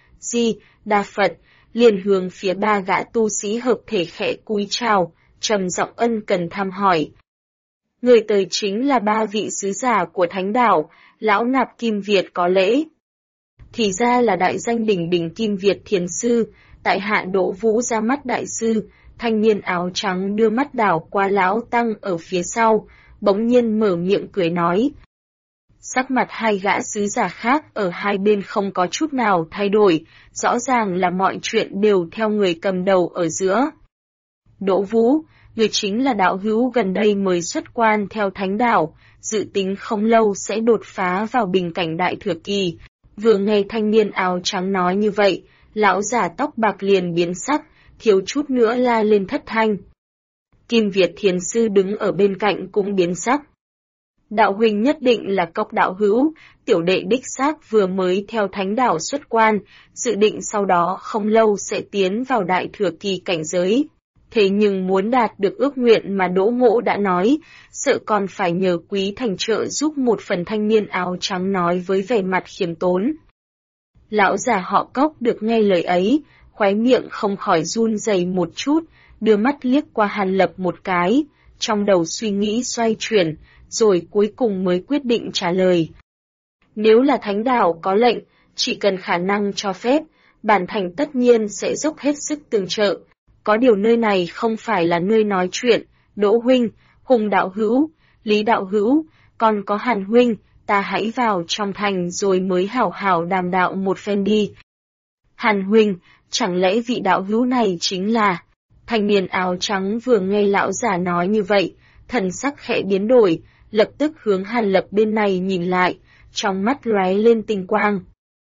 A-di-đà Phật, liền hướng phía 3 gã tu sĩ hợp thể khẽ cúi chào, trầm giọng ân cần thăm hỏi. Người tới chính là 3 vị sứ giả của Thánh Đảo, Lão Nạp Kim Việt có lễ. Thì ra là đại danh đỉnh đỉnh Kim Việt Thiền Sư, tại hạ Đỗ Vũ ra mắt đại sư. Thanh niên áo trắng đưa mắt đảo qua Lão Tăng ở phía sau, bỗng nhiên mở miệng cười nói. Sắc mặt hai gã sứ giả khác ở hai bên không có chút nào thay đổi, rõ ràng là mọi chuyện đều theo người cầm đầu ở giữa. Đỗ Vũ, người chính là đạo hữu gần đây mới xuất quan theo Thánh Đảo, dự tính không lâu sẽ đột phá vào bình cảnh đại thừa kỳ. Vừa nghe thanh niên áo trắng nói như vậy, lão giả tóc bạc liền biến sắc, thiếu chút nữa la lên thất thanh. Kim Việt Thiền Sư đứng ở bên cạnh cũng biến sắc. Đạo huynh nhất định là Cốc đạo hữu, tiểu đệ đích xác vừa mới theo Thánh Đảo xuất quan, dự định sau đó không lâu sẽ tiến vào đại thừa kỳ cảnh giới. Thế nhưng muốn đạt được ước nguyện mà Đỗ Mỗ đã nói, sợ còn phải nhờ quý thành trợ giúp một phần. Thanh niên áo trắng nói với vẻ mặt khiêm tốn. Lão già họ Cốc được nghe lời ấy, khóe miệng không khỏi run rẩy một chút, đưa mắt liếc qua Hàn Lập một cái, trong đầu suy nghĩ xoay chuyển, rồi cuối cùng mới quyết định trả lời. Nếu là Thánh Đảo có lệnh, chỉ cần khả năng cho phép, bản thành tất nhiên sẽ dốc hết sức tương trợ. Có điều nơi này không phải là nơi nói chuyện, Đỗ huynh, Hùng đạo hữu, Lý đạo hữu, còn có Hàn huynh, ta hãy vào trong thành rồi mới hảo hảo đàm đạo một phen đi. Hàn huynh, chẳng lẽ vị đạo hữu này chính là... Thanh niên áo trắng vừa nghe lão giả nói như vậy, thần sắc khẽ biến đổi, lập tức hướng Hàn Lập bên này nhìn lại, trong mắt lóe lên tinh quang.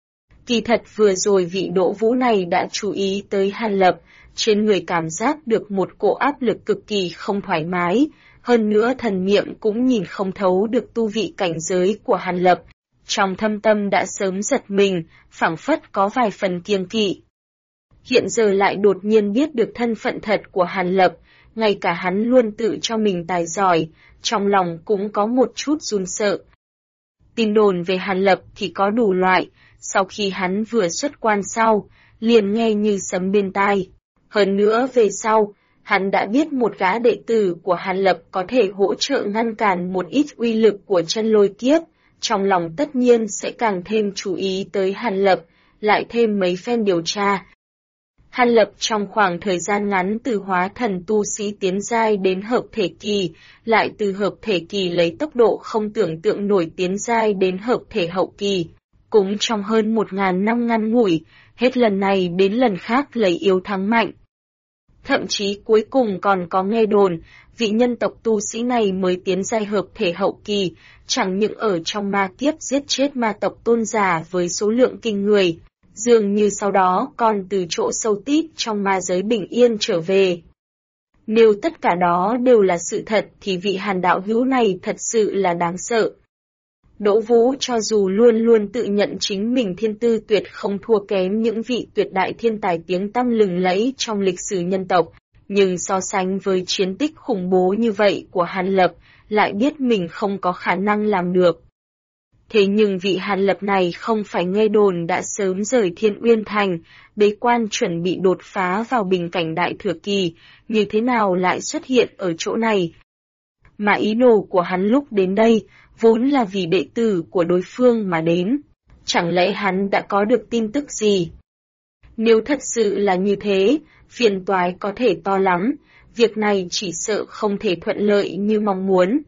Kỳ thật vừa rồi vị Đỗ Vũ này đã chú ý tới Hàn Lập, trên người cảm giác được một cỗ áp lực cực kỳ không thoải mái, hơn nữa thần niệm cũng nhìn không thấu được tu vị cảnh giới của Hàn Lập. Trong thâm tâm đã sớm giật mình, phảng phất có vài phần kiêng kỵ. Hiện giờ lại đột nhiên biết được thân phận thật của Hàn Lập, ngay cả hắn luôn tự cho mình tài giỏi, trong lòng cũng có một chút run sợ. Tin đồn về Hàn Lập thì có đủ loại, sau khi hắn vừa xuất quan sau, liền nghe như sấm bên tai. Hơn nữa về sau, hắn đã biết một gã đệ tử của Hàn Lập có thể hỗ trợ ngăn cản một ít uy lực của chân lôi kiếp, trong lòng tất nhiên sẽ càng thêm chú ý tới Hàn Lập, lại thêm mấy phen điều tra. Hàn Lập trong khoảng thời gian ngắn từ hóa thần tu sĩ tiến giai đến hợp thể kỳ, lại từ hợp thể kỳ lấy tốc độ không tưởng tượng nổi tiến giai đến hợp thể hậu kỳ, cũng trong hơn 1000 năm ngắn ngủi, hết lần này đến lần khác lấy yếu thắng mạnh. Thậm chí cuối cùng còn có nghe đồn, vị nhân tộc tu sĩ này mới tiến giai hợp thể hậu kỳ, chẳng những ở trong ma kiếp giết chết ma tộc tôn giả với số lượng kinh người, dường như sau đó còn từ chỗ sâu tít trong ma giới bình yên trở về. Nếu tất cả đó đều là sự thật thì vị Hàn đạo hữu này thật sự là đáng sợ. Đỗ Vũ cho dù luôn luôn tự nhận chính mình thiên tư tuyệt không thua kém những vị tuyệt đại thiên tài tiếng tăm lừng lẫy trong lịch sử nhân tộc, nhưng so sánh với chiến tích khủng bố như vậy của Hàn Lập, lại biết mình không có khả năng làm được. Thế nhưng vị Hàn Lập này không phải nghe đồn đã sớm rời Thiên Uyên Thành, bế quan chuẩn bị đột phá vào bình cảnh đại thừa kỳ, như thế nào lại xuất hiện ở chỗ này? Mà ý đồ của hắn lúc đến đây, vốn là vì đệ tử của đối phương mà đến. Chẳng lẽ hắn đã có được tin tức gì? Nếu thật sự là như thế, phiền toái có thể to lắm, việc này chỉ sợ không thể thuận lợi như mong muốn.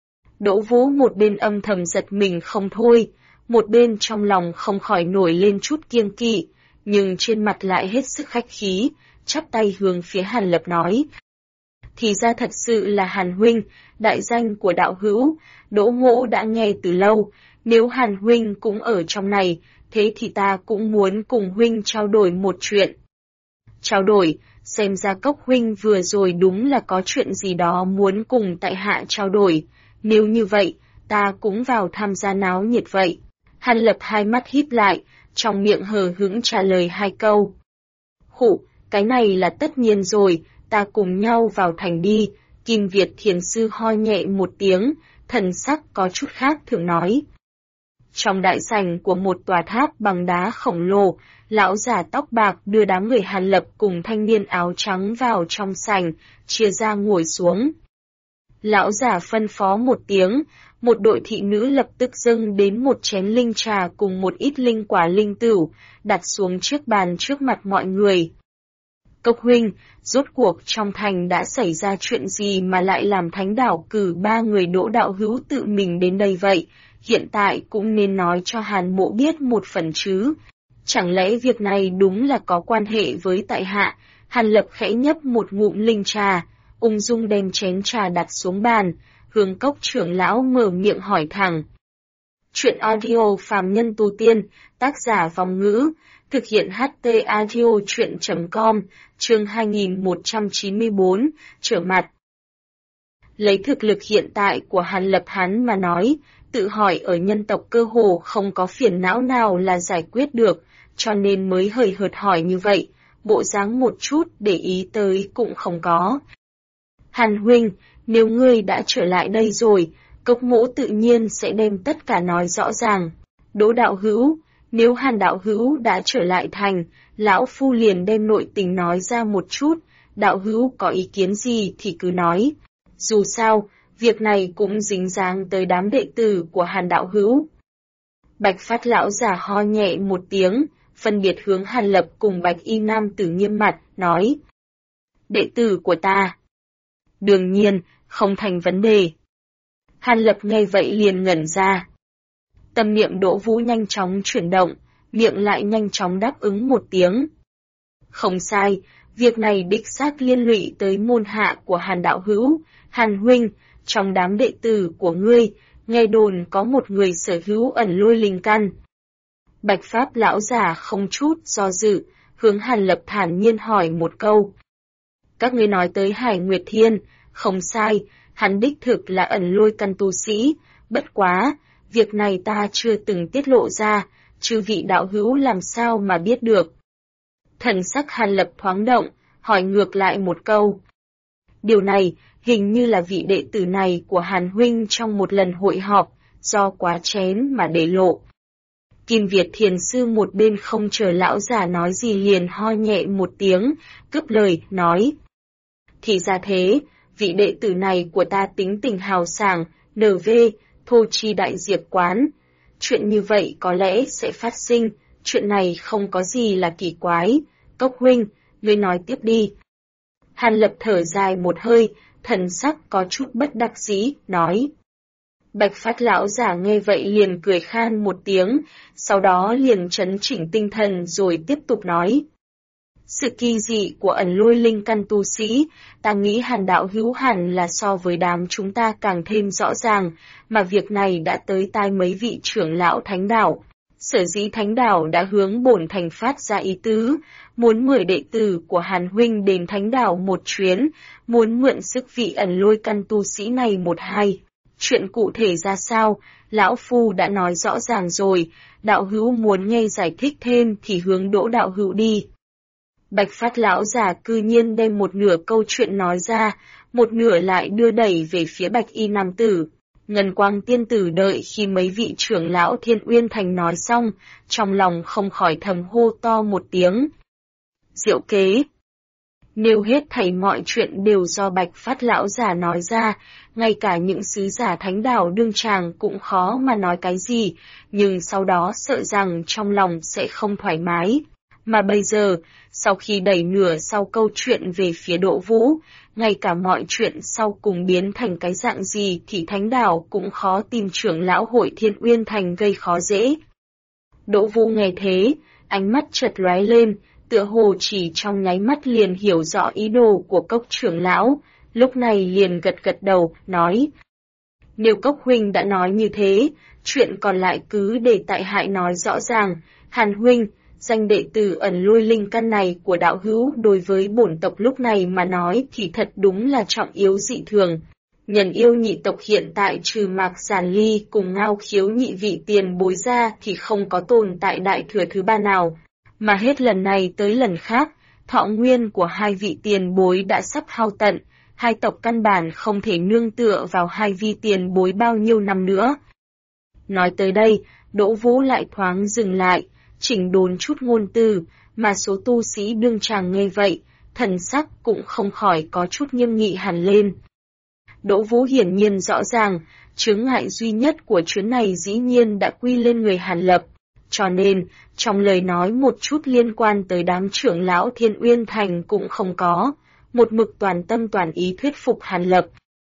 Đỗ Vũ một bên âm thầm giật mình không thôi, một bên trong lòng không khỏi nổi lên chút kiêng kỵ, nhưng trên mặt lại hết sức khách khí, chắp tay hướng phía Hàn Lập nói. Thì ra thật sự là Hàn huynh, đại danh của đạo hữu, Đỗ Mỗ đã nghe từ lâu, nếu Hàn huynh cũng ở trong này, thế thì ta cũng muốn cùng huynh trao đổi một chuyện. Trao đổi, xem ra Cốc huynh vừa rồi đúng là có chuyện gì đó muốn cùng tại hạ trao đổi, nếu như vậy, ta cũng vào tham gia náo nhiệt vậy. Hàn Lập hai mắt híp lại, trong miệng hờ hững trả lời hai câu. Khụ, cái này là tất nhiên rồi, ta cùng nhau vào thành đi. Kim Việt Thiền Sư ho nhẹ một tiếng, thần sắc có chút khác thường nói. Trong đại sảnh của một tòa tháp bằng đá khổng lồ, lão già tóc bạc đưa đám người Hàn Lập cùng thanh niên áo trắng vào trong sảnh, chia ra ngồi xuống. Lão giả phân phó một tiếng, một đội thị nữ lập tức dâng đến một chén linh trà cùng một ít linh quả linh tửu, đặt xuống chiếc bàn trước mặt mọi người. Cốc huynh, rốt cuộc trong thành đã xảy ra chuyện gì mà lại làm thánh đảo cử 3 người Đỗ đạo hữu tự mình đến đây vậy? Hiện tại cũng nên nói cho Hàn Mộ biết một phần chứ. Chẳng lẽ việc này đúng là có quan hệ với tại hạ? Hàn Lập khẽ nhấp một ngụm linh trà, ung dung đem chén trà đặt xuống bàn, hướng Cốc trưởng lão mở miệng hỏi thẳng. Chuyện audio phàm nhân tu tiên, tác giả Vong Ngữ, thực hiện HT audio chuyện.com, chương 2194, trở mặt. Lấy thực lực hiện tại của Hàn Lập hắn mà nói, tự hỏi ở nhân tộc cơ hồ không có phiền não nào là giải quyết được, cho nên mới hời hợt hỏi như vậy, bộ dáng một chút để ý tới cũng không có. Hàn huynh, nếu ngươi đã trở lại đây rồi, Cốc mỗ tự nhiên sẽ đem tất cả nói rõ ràng. Đỗ đạo hữu, nếu Hàn đạo hữu đã trở lại thành, lão phu liền đem nội tình nói ra một chút, đạo hữu có ý kiến gì thì cứ nói. Dù sao, việc này cũng dính dáng tới đám đệ tử của Hàn đạo hữu. Bạch Phát lão giả ho nhẹ một tiếng, phân biệt hướng Hàn Lập cùng Bạch Y nam tử nghiêm mặt, nói. Đệ tử của ta. Đương nhiên, không thành vấn đề. Hàn Lập nghe vậy liền ngẩn ra. Tâm niệm Đỗ Vũ nhanh chóng chuyển động, miệng lại nhanh chóng đáp ứng một tiếng. Không sai, việc này đích xác liên lụy tới môn hạ của Hàn đạo hữu. Hàn huynh, trong đám đệ tử của ngươi, nghe đồn có một người sở hữu ẩn lôi linh căn. Bạch Pháp lão giả không chút do dự, hướng Hàn Lập thản nhiên hỏi một câu. Các ngươi nói tới Hải Nguyệt Thiên, không sai, hắn đích thực là ẩn lôi căn tu sĩ, bất quá, việc này ta chưa từng tiết lộ ra, chư vị đạo hữu làm sao mà biết được. Thần sắc Hàn Lập thoáng động, hỏi ngược lại một câu. Điều này, hình như là vị đệ tử này của Hàn huynh trong một lần hội họp, do quá chén mà để lộ. Kim Việt thiền sư một bên không chờ lão già nói gì liền ho nhẹ một tiếng, cướp lời, nói. Thì ra thế, vị đệ tử này của ta tính tình hào sảng, NV, thô chi đại diệp quán. Chuyện như vậy có lẽ sẽ phát sinh, chuyện này không có gì là kỳ quái. Cốc huynh, ngươi nói tiếp đi. Hàn Lập thở dài một hơi, thần sắc có chút bất đắc dĩ, nói. Bạch Phát lão giả nghe vậy liền cười khan một tiếng, sau đó liền trấn chỉnh tinh thần rồi tiếp tục nói. Sự kỳ dị của ẩn lôi linh căn tu sĩ, ta nghĩ Hàn đạo hữu hẳn là so với đám chúng ta càng thêm rõ ràng, mà việc này đã tới tai mấy vị trưởng lão thánh đạo. Sở dĩ thánh đạo đã hướng bổn thành phát ra ý tứ, muốn mời đệ tử của Hàn huynh đến thánh đạo một chuyến, muốn mượn sức vị ẩn lôi căn tu sĩ này một hai. Chuyện cụ thể ra sao, lão phu đã nói rõ ràng rồi, đạo hữu muốn nghe giải thích thêm thì hướng Đỗ đạo hữu đi. Bạch Phát lão giả cư nhiên đem một nửa câu chuyện nói ra, một nửa lại đưa đẩy về phía Bạch Y nam tử. Ngân Quang tiên tử đợi khi mấy vị trưởng lão Thiên Uyên Thành nói xong, trong lòng không khỏi thầm hô to một tiếng. Diệu kế! Nếu hết thảy mọi chuyện đều do Bạch Phát lão giả nói ra, ngay cả những sứ giả thánh đạo đương tràng cũng khó mà nói cái gì, nhưng sau đó sợ rằng trong lòng sẽ không thoải mái. Mà bây giờ, sau khi đẩy nửa sau câu chuyện về phía Đỗ Vũ, ngay cả mọi chuyện sau cùng biến thành cái dạng gì thì thánh đạo cũng khó tìm trưởng lão hội Thiên Uyên Thành gây khó dễ. Đỗ Vũ nghe thế, ánh mắt chợt lóe lên, tựa hồ chỉ trong nháy mắt liền hiểu rõ ý đồ của Cốc trưởng lão, lúc này liền gật gật đầu, nói. Nếu Cốc huynh đã nói như thế, chuyện còn lại cứ để tại hại nói rõ ràng. Hàn huynh, danh đệ tử ẩn lôi linh căn này của đạo hữu đối với bổn tộc lúc này mà nói thì thật đúng là trọng yếu dị thường. Nhân yêu nhị tộc hiện tại trừ Mạc Giản Ly cùng Ngao Khiếu nhị vị tiền bối ra thì không có tồn tại đại thừa thứ ba nào. Mà hết lần này tới lần khác, thọ nguyên của hai vị tiền bối đã sắp hao tận, hai tộc căn bản không thể nương tựa vào hai vị tiền bối bao nhiêu năm nữa. Nói tới đây, Đỗ Vũ lại thoáng dừng lại, chỉnh đốn chút ngôn từ, mà số tu sĩ đương tràng nghe vậy, thần sắc cũng không khỏi có chút nghiêm nghị hẳn lên. Đỗ Vũ hiển nhiên rõ ràng, chướng ngại duy nhất của chuyến này dĩ nhiên đã quy lên người Hàn Lập. Cho nên, trong lời nói một chút liên quan tới đám trưởng lão Thiên Uyên Thành cũng không có, một mực toàn tâm toàn ý thuyết phục Hàn Lập.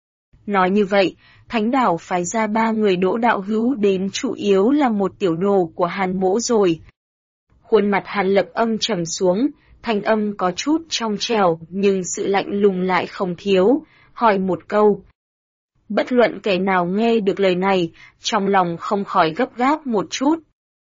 Nói như vậy, Thánh đảo phái ra 3 người Đỗ đạo hữu đến chủ yếu là một tiểu đồ của Hàn Mỗ rồi. Khuôn mặt Hàn Lập âm trầm xuống, thanh âm có chút trong trẻo nhưng sự lạnh lùng lại không thiếu, hỏi một câu. Bất luận kẻ nào nghe được lời này, trong lòng không khỏi gấp gáp một chút.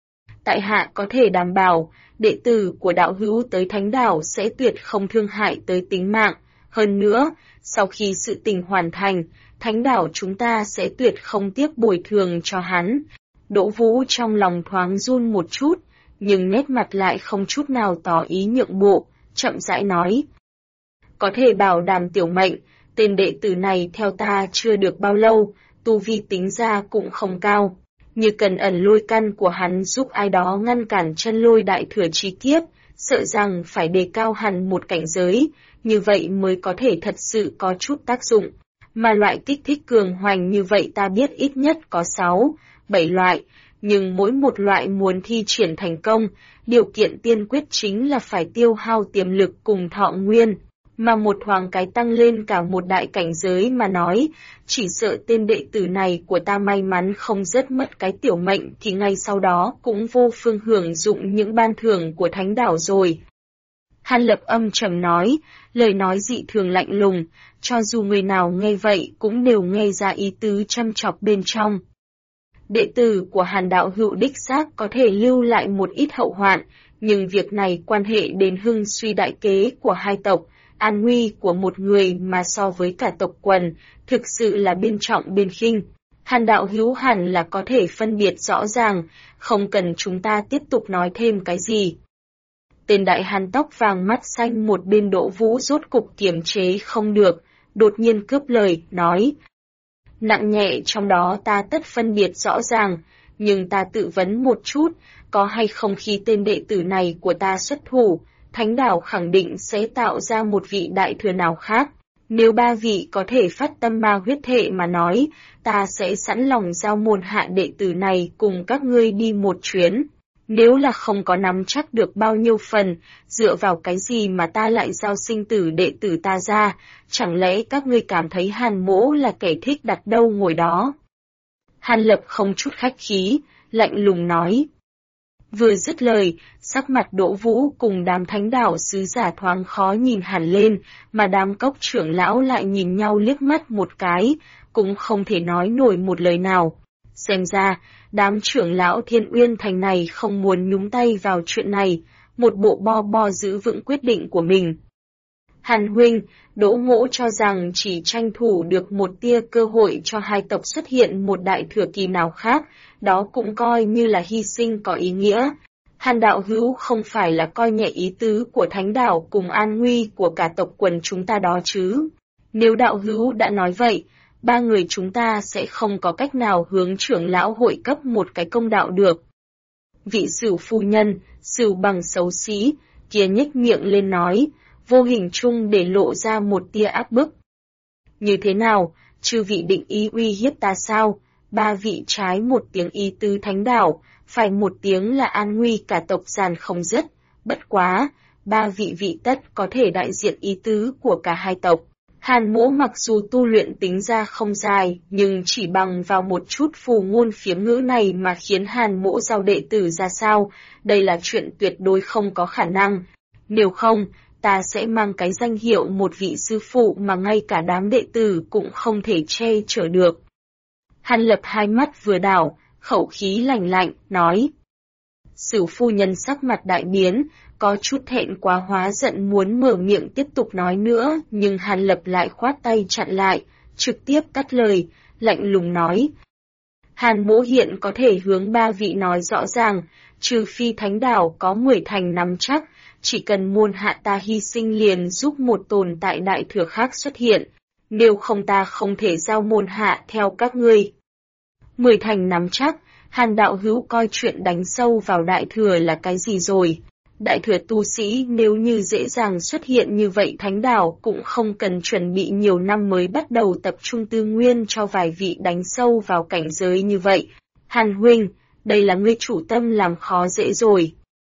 Tại hạ có thể đảm bảo, đệ tử của đạo hữu tới Thánh đảo sẽ tuyệt không thương hại tới tính mạng. Hơn nữa, sau khi sự tình hoàn thành, Thánh đảo chúng ta sẽ tuyệt không tiếc bồi thường cho hắn. Đỗ Vũ trong lòng thoáng run một chút, nhưng nét mặt lại không chút nào tỏ ý nhượng bộ, chậm rãi nói. Có thể bảo đảm tiểu mệnh, tên đệ tử này theo ta chưa được bao lâu, tu vi tính ra cũng không cao. Như cần ẩn lôi căn của hắn giúp ai đó ngăn cản chân lôi đại thừa chi kiếp, sợ rằng phải đề cao hẳn một cảnh giới, như vậy mới có thể thật sự có chút tác dụng. Mà loại kích thích cường hoành như vậy ta biết ít nhất có 6, 7 loại, nhưng mỗi một loại muốn thi triển thành công, điều kiện tiên quyết chính là phải tiêu hao tiềm lực cùng thọ nguyên. Mà một thoáng cái tăng lên cả một đại cảnh giới mà nói, chỉ sợ tên đệ tử này của ta may mắn không rất mất cái tiểu mệnh thì ngay sau đó cũng vô phương hưởng dụng những ban thưởng của Thánh đảo rồi. Hàn Lập âm trầm nói, lời nói dị thường lạnh lùng, cho dù người nào nghe vậy cũng đều nghe ra ý tứ châm chọc bên trong. Đệ tử của Hàn đạo hữu đích xác có thể lưu lại một ít hậu hoạn, nhưng việc này quan hệ đến hưng suy đại kế của hai tộc, an nguy của một người mà so với cả tộc quần, thực sự là bên trọng bên khinh. Hàn đạo hữu hẳn là có thể phân biệt rõ ràng, không cần chúng ta tiếp tục nói thêm cái gì. Tên đại hàn tóc vàng mắt xanh một bên Đỗ Vũ rốt cục kiềm chế không được, đột nhiên cướp lời, nói. Nặng nhẹ trong đó ta tất phân biệt rõ ràng, nhưng ta tự vấn một chút, có hay không khi tên đệ tử này của ta xuất thủ, Thánh đảo khẳng định sẽ tạo ra một vị đại thừa nào khác. Nếu 3 vị có thể phát tâm ma huyết thệ mà nói, ta sẽ sẵn lòng giao môn hạ đệ tử này cùng các ngươi đi một chuyến. Nếu là không có nắm chắc được bao nhiêu phần, dựa vào cái gì mà ta lại giao sinh tử đệ tử ta ra, chẳng lẽ các ngươi cảm thấy Hàn Mỗ là kẻ thích đặt đâu ngồi đó? Hàn Lập không chút khách khí, lạnh lùng nói. Vừa dứt lời, sắc mặt Đỗ Vũ cùng đám thánh đảo sứ giả thoáng khó nhìn hẳn lên, mà đám cốc trưởng lão lại nhìn nhau liếc mắt một cái, cũng không thể nói nổi một lời nào. Xem ra, đám trưởng lão Thiên Uyên Thành này không muốn nhúng tay vào chuyện này, một bộ bo giữ vững quyết định của mình. Hàn huynh, Đỗ Mỗ cho rằng chỉ tranh thủ được một tia cơ hội cho hai tộc xuất hiện một đại thừa kỳ nào khác, đó cũng coi như là hy sinh có ý nghĩa. Hàn đạo hữu không phải là coi nhẹ ý tứ của Thánh đảo cùng an nguy của cả tộc quần chúng ta đó chứ. Nếu đạo hữu đã nói vậy, 3 người chúng ta sẽ không có cách nào hướng trưởng lão hội cấp một cái công đạo được. Vị Sửu phu nhân, Sửu bằng xấu xí, kia nhếch miệng lên nói, vô hình chung để lộ ra một tia áp bức. Như thế nào, chư vị định ý uy hiếp ta sao? 3 vị trái một tiếng ý tứ Thánh đảo, phải một tiếng là an nguy cả tộc giàn không dứt. Bất quá, 3 vị tất có thể đại diện ý tứ của cả hai tộc. Hàn Mỗ mặc dù tu luyện tính ra không dài, nhưng chỉ bằng vào một chút phù ngôn phiếm ngữ này mà khiến Hàn Mỗ giao đệ tử ra sao, đây là chuyện tuyệt đối không có khả năng. Nếu không, ta sẽ mang cái danh hiệu một vị sư phụ mà ngay cả đám đệ tử cũng không thể che chở được. Hàn Lập hai mắt vừa đảo, khẩu khí lạnh lạnh, nói. Sửu phu nhân sắc mặt đại biến, có chút thẹn quá hóa giận muốn mở miệng tiếp tục nói nữa, nhưng Hàn Lập lại khoát tay chặn lại, trực tiếp cắt lời, lạnh lùng nói. Hàn Mỗ hiện có thể hướng 3 vị nói rõ ràng, trừ phi Thánh đảo có 10 thành nắm chắc, chỉ cần môn hạ ta hy sinh liền giúp một tồn tại đại thừa khác xuất hiện, nếu không ta không thể giao môn hạ theo các ngươi. 10 thành nắm chắc, Hàn đạo hữu coi chuyện đánh sâu vào đại thừa là cái gì rồi? Đại thừa tu sĩ nếu như dễ dàng xuất hiện như vậy thánh đảo cũng không cần chuẩn bị nhiều năm mới bắt đầu tập trung tư nguyên cho vài vị đánh sâu vào cảnh giới như vậy. Hàn huynh, đây là ngươi chủ tâm làm khó dễ rồi.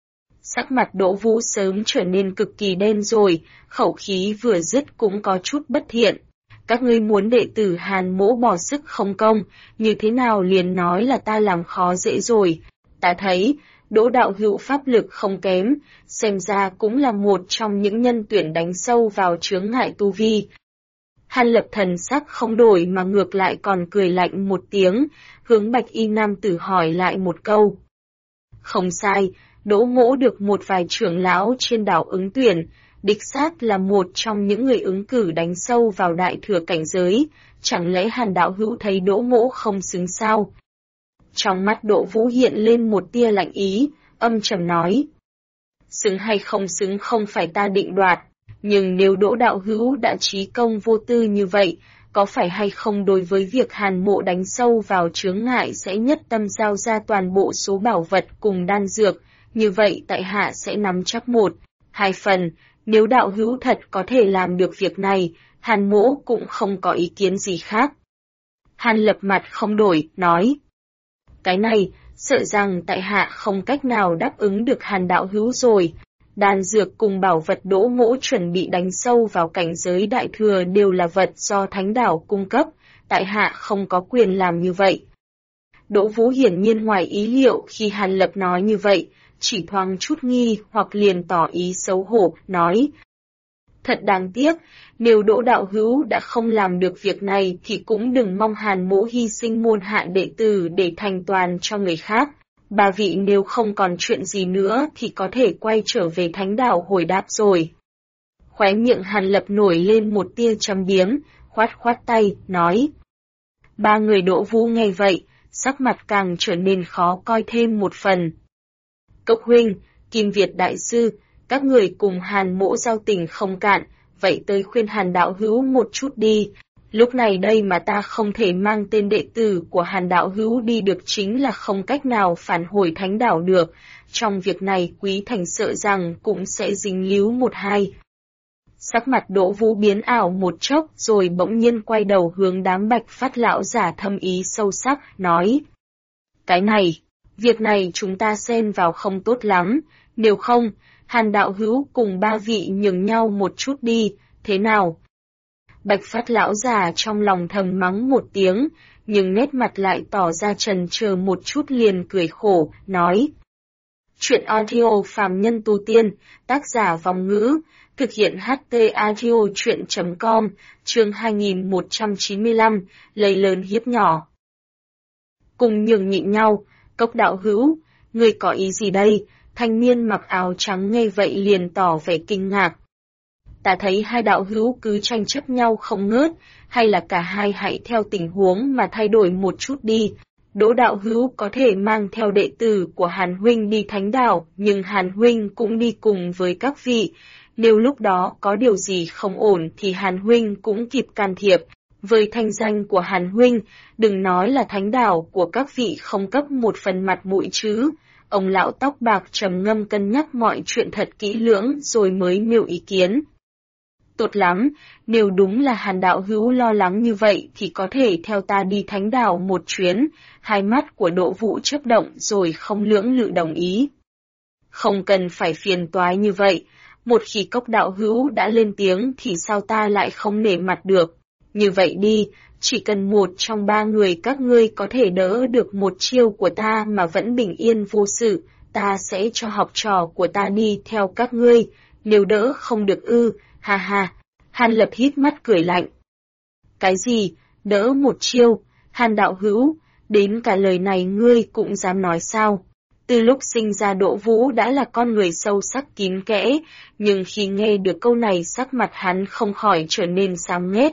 Sắc mặt Đỗ Vũ sớm trở nên cực kỳ đen rồi, khẩu khí vừa dứt cũng có chút bất thiện. Các ngươi muốn đệ tử Hàn Mỗ bỏ sức không công, như thế nào liền nói là ta làm khó dễ rồi. Ta thấy, Đỗ đạo hữu pháp lực không kém, xem ra cũng là một trong những nhân tuyển đánh sâu vào chướng ngại tu vi. Hàn Lập thần sắc không đổi mà ngược lại còn cười lạnh một tiếng, hướng Bạch Y nam tử hỏi lại một câu. Không sai, Đỗ Mỗ được một vài trưởng lão trên đảo ứng tuyển, đích xác là một trong những người ứng cử đánh sâu vào đại thừa cảnh giới, chẳng lẽ Hàn đạo hữu thấy Đỗ Mỗ không xứng sao? Trong mắt Đỗ Vũ hiện lên một tia lạnh ý, âm trầm nói. Xứng hay không xứng không phải ta định đoạt, nhưng nếu Đỗ đạo hữu đã trí công vô tư như vậy, có phải hay không đối với việc Hàn Mộ đánh sâu vào chướng ngại sẽ nhất tâm giao ra toàn bộ số bảo vật cùng đan dược, như vậy tại hạ sẽ nắm chắc 1-2 phần, nếu đạo hữu thật có thể làm được việc này, Hàn Mỗ cũng không có ý kiến gì khác. Hàn Lập mặt không đổi, nói. Cái này, sợ rằng tại hạ không cách nào đáp ứng được Hàn đạo hữu rồi. Đan dược cùng bảo vật Đỗ Mỗ chuẩn bị đánh sâu vào cảnh giới đại thừa đều là vật do thánh đảo cung cấp, tại hạ không có quyền làm như vậy. Đỗ Vũ hiển nhiên ngoài ý liệu khi Hàn Lập nói như vậy, chỉ thoáng chút nghi hoặc liền tỏ ý xấu hổ, nói. Thật đáng tiếc, nếu Đỗ đạo hữu đã không làm được việc này thì cũng đừng mong Hàn Mỗ hy sinh môn hạ đệ tử để thành toàn cho người khác. Ba vị nếu không còn chuyện gì nữa thì có thể quay trở về thánh đảo hồi đáp rồi. Khóe miệng Hàn Lập nổi lên một tia châm biếm, khoát khoát tay, nói. Ba người Đỗ Vũ nghe vậy, sắc mặt càng trở nên khó coi thêm một phần. Cốc huynh, Kim Việt đại sư, các người cùng Hàn Mỗ giao tình không cạn, vậy tới khuyên Hàn đạo hữu một chút đi. Lúc này đây mà ta không thể mang tên đệ tử của Hàn đạo hữu đi được chính là không cách nào phản hồi thánh đảo được. Trong việc này Quý Thành sợ rằng cũng sẽ dính líu 1-2. Sắc mặt Đỗ Vũ biến ảo một chốc rồi bỗng nhiên quay đầu hướng đám Bạch Phát lão giả thâm ý sâu sắc, nói. Cái này, việc này chúng ta xen vào không tốt lắm, nếu không, Hàn đạo hữu cùng ba vị nhường nhau một chút đi, thế nào? Bạch Phát lão già trong lòng thầm mắng một tiếng, nhưng nét mặt lại tỏ ra trần chờ một chút liền cười khổ, nói. Chuyện audio phàm nhân tu tiên, tác giả Vong Ngữ, thực hiện HT audio chuyện.com, chương 2195, lấy lớn hiếp nhỏ. Cùng nhường nhịn nhau, Cốc đạo hữu, người có ý gì đây? Thanh niên mặc áo trắng nghe vậy liền tỏ vẻ kinh ngạc. Ta thấy hai đạo hữu cứ tranh chấp nhau không ngớt, hay là cả hai hãy theo tình huống mà thay đổi một chút đi. Đỗ đạo hữu có thể mang theo đệ tử của Hàn huynh đi thánh đảo, nhưng Hàn huynh cũng đi cùng với các vị. Nếu lúc đó có điều gì không ổn thì Hàn huynh cũng kịp can thiệp. Với thanh danh của Hàn huynh, đừng nói là thánh đảo của các vị không cấp một phần mặt mũi chứ. Ông lão tóc bạc trầm ngâm cân nhắc mọi chuyện thật kỹ lưỡng rồi mới nêu ý kiến. Tốt lắm, nếu đúng là Hàn đạo hữu lo lắng như vậy thì có thể theo ta đi thánh đảo một chuyến. Hai mắt của Đỗ Vũ chớp động rồi không lưỡng lự đồng ý. Không cần phải phiền toái như vậy, một khi Cốc đạo hữu đã lên tiếng thì sao ta lại không nể mặt được. Như vậy đi, chỉ cần một trong ba người các ngươi có thể đỡ được một chiêu của ta mà vẫn bình yên vô sự, ta sẽ cho học trò của ta đi theo các ngươi, nếu đỡ không được ư, ha ha. Hàn Lập hít mắt cười lạnh. Cái gì, đỡ một chiêu, Hàn đạo hữu, đến cả lời này ngươi cũng dám nói sao? Từ lúc sinh ra Đỗ Vũ đã là con người sâu sắc kín kẽ, nhưng khi nghe được câu này sắc mặt hắn không khỏi trở nên xám nghét.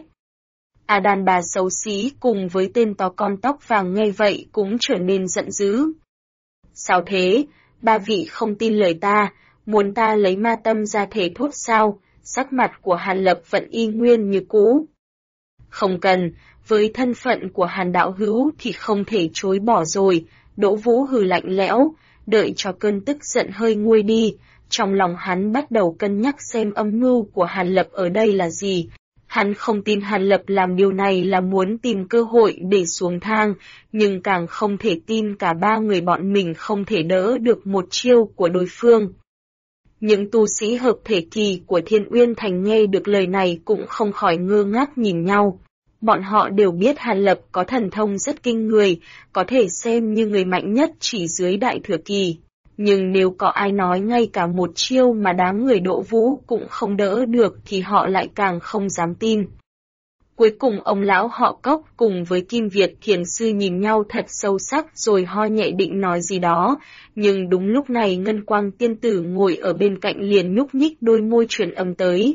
Đàn bà xấu xí cùng với tên to con tóc vàng nghe vậy cũng trở nên giận dữ. Sao thế, ba vị không tin lời ta, muốn ta lấy ma tâm ra thể thốt sao? Sắc mặt của Hàn Lập vẫn y nguyên như cũ. Không cần, với thân phận của Hàn đạo hữu thì không thể chối bỏ rồi. Đỗ Vũ hừ lạnh lẽo, đợi cho cơn tức giận hơi nguôi đi, Trong lòng hắn bắt đầu cân nhắc xem âm mưu của Hàn Lập ở đây là gì. Hắn không tin Hàn Lập làm điều này là muốn tìm cơ hội để xuống thang, nhưng càng không thể tin cả ba người bọn mình không thể đỡ được một chiêu của đối phương. Những tu sĩ hợp thể kỳ của Thiên Uyên Thành nghe được lời này cũng không khỏi ngơ ngác nhìn nhau. Bọn họ đều biết Hàn Lập có thần thông rất kinh người, có thể xem như người mạnh nhất chỉ dưới đại thừa kỳ. Nhưng nếu có ai nói ngay cả một chiêu mà đám người Đỗ Vũ cũng không đỡ được thì họ lại càng không dám tin. Cuối cùng ông lão họ Cốc cùng với Kim Việt Thiền Sư nhìn nhau thật sâu sắc rồi ho nhẹ định nói gì đó, nhưng đúng lúc này Ngân Quang Tiên Tử ngồi ở bên cạnh liền nhúc nhích đôi môi truyền âm tới.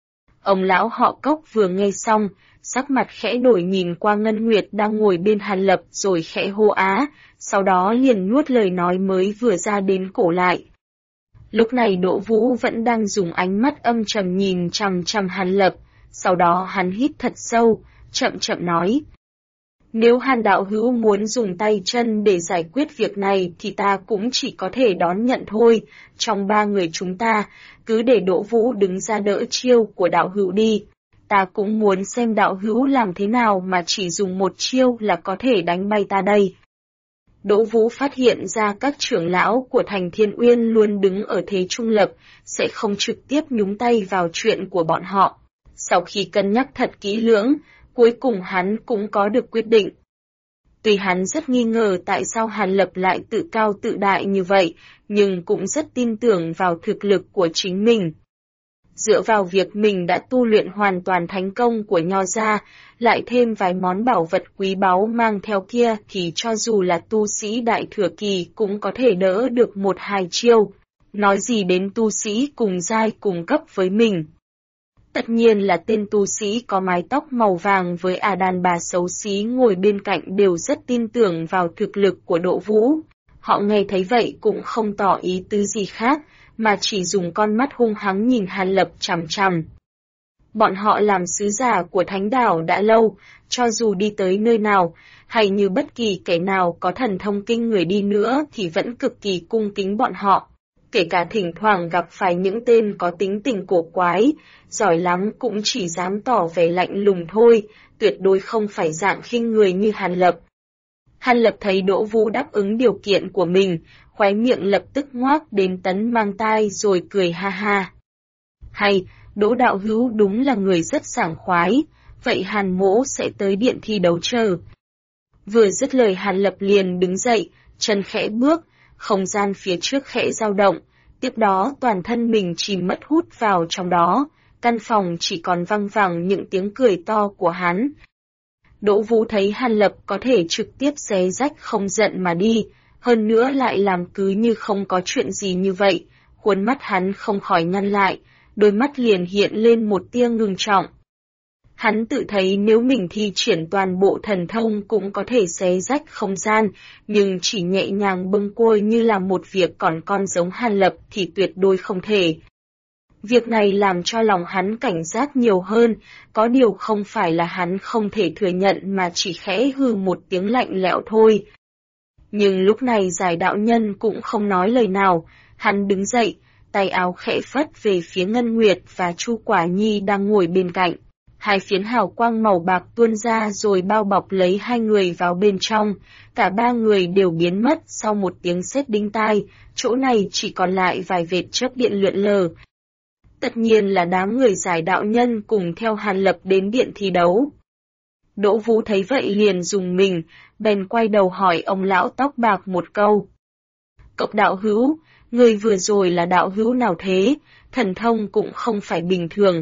Ông lão họ Cốc vừa nghe xong, sắc mặt khẽ đổi nhìn qua Ngân Nguyệt đang ngồi bên Hàn Lập rồi khẽ hô á, sau đó liền nuốt lời nói mới vừa ra đến cổ lại. Lúc này Đỗ Vũ vẫn đang dùng ánh mắt âm trầm nhìn chằm chằm Hàn Lập, sau đó hắn hít thật sâu, chậm chậm nói. Nếu Hàn đạo hữu muốn dùng tay chân để giải quyết việc này thì ta cũng chỉ có thể đón nhận thôi, trong ba người chúng ta, cứ để Đỗ Vũ đứng ra đỡ chiêu của đạo hữu đi. Ta cũng muốn xem đạo hữu làm thế nào mà chỉ dùng một chiêu là có thể đánh bay ta đây. Đỗ Vũ phát hiện ra các trưởng lão của thành Thiên Uyên luôn đứng ở thế trung lập, sẽ không trực tiếp nhúng tay vào chuyện của bọn họ. Sau khi cân nhắc thật kỹ lưỡng, cuối cùng hắn cũng có được quyết định. Tuy hắn rất nghi ngờ tại sao Hàn Lập lại tự cao tự đại như vậy, nhưng cũng rất tin tưởng vào thực lực của chính mình. Dựa vào việc mình đã tu luyện hoàn toàn thánh công của Nho gia, lại thêm vài món bảo vật quý báu mang theo kia thì cho dù là tu sĩ đại thừa kỳ cũng có thể đỡ được một hai chiêu, nói gì đến tu sĩ cùng giai cùng cấp với mình. Tất nhiên là tên tu sĩ có mái tóc màu vàng với đàn bà xấu xí ngồi bên cạnh đều rất tin tưởng vào thực lực của Đỗ Vũ. Họ nghe thấy vậy cũng không tỏ ý tứ gì khác, mà chỉ dùng con mắt hung hăng nhìn Hàn Lập chằm chằm. Bọn họ làm sứ giả của Thánh Đảo đã lâu, cho dù đi tới nơi nào, hay như bất kỳ kẻ nào có thần thông kinh người đi nữa thì vẫn cực kỳ cung kính bọn họ. Kể cả thỉnh thoảng gặp phải những tên có tính tình cổ quái, giỏi lắm cũng chỉ dám tỏ vẻ lạnh lùng thôi, tuyệt đối không phải dạng khinh người như Hàn Lập. Hàn Lập thấy Đỗ Vũ đáp ứng điều kiện của mình, khóe miệng lập tức ngoác đến tấn mang tai rồi cười ha ha. Hay, Đỗ đạo hữu đúng là người rất sảng khoái, vậy Hàn mỗ sẽ tới điện thi đấu chờ. Vừa dứt lời Hàn Lập liền đứng dậy, chân khẽ bước, không gian phía trước khẽ dao động, tiếp đó toàn thân mình chìm mất hút vào trong đó, căn phòng chỉ còn văng vẳng những tiếng cười to của hắn. Đỗ Vũ thấy Hàn Lập có thể trực tiếp xé rách không giận mà đi, hơn nữa lại làm cứ như không có chuyện gì như vậy, khuôn mắt hắn không khỏi nhăn lại, đôi mắt liền hiện lên một tia ngưng trọng. Hắn tự thấy nếu mình thi triển toàn bộ thần thông cũng có thể xé rách không gian, nhưng chỉ nhẹ nhàng bâng quơ như là một việc còn con giống Hàn Lập thì tuyệt đối không thể. Việc này làm cho lòng hắn cảnh giác nhiều hơn, có điều không phải là hắn không thể thừa nhận mà chỉ khẽ hừ một tiếng lạnh lẽo thôi. Nhưng lúc này Giải đạo nhân cũng không nói lời nào, hắn đứng dậy, tay áo khẽ phất về phía Ngân Nguyệt và Chu Quả Nhi đang ngồi bên cạnh. Hai phiến hào quang màu bạc tuôn ra rồi bao bọc lấy hai người vào bên trong, cả ba người đều biến mất sau một tiếng sét đinh tai, chỗ này chỉ còn lại vài vệt chớp điện lượn lờ. Tất nhiên là đám người Giải đạo nhân cùng theo Hàn Lập đến điện thi đấu. Đỗ Vũ thấy vậy liền dùng mình, bèn quay đầu hỏi ông lão tóc bạc một câu. Cậu đạo hữu, người vừa rồi là đạo hữu nào thế, thần thông cũng không phải bình thường.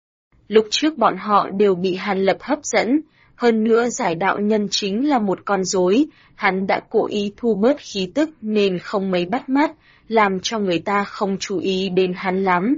Lúc trước bọn họ đều bị Hàn Lập hấp dẫn, hơn nữa Giải đạo nhân chính là một con rối, hắn đã cố ý thu bớt khí tức nên không mấy bắt mắt, làm cho người ta không chú ý đến hắn lắm.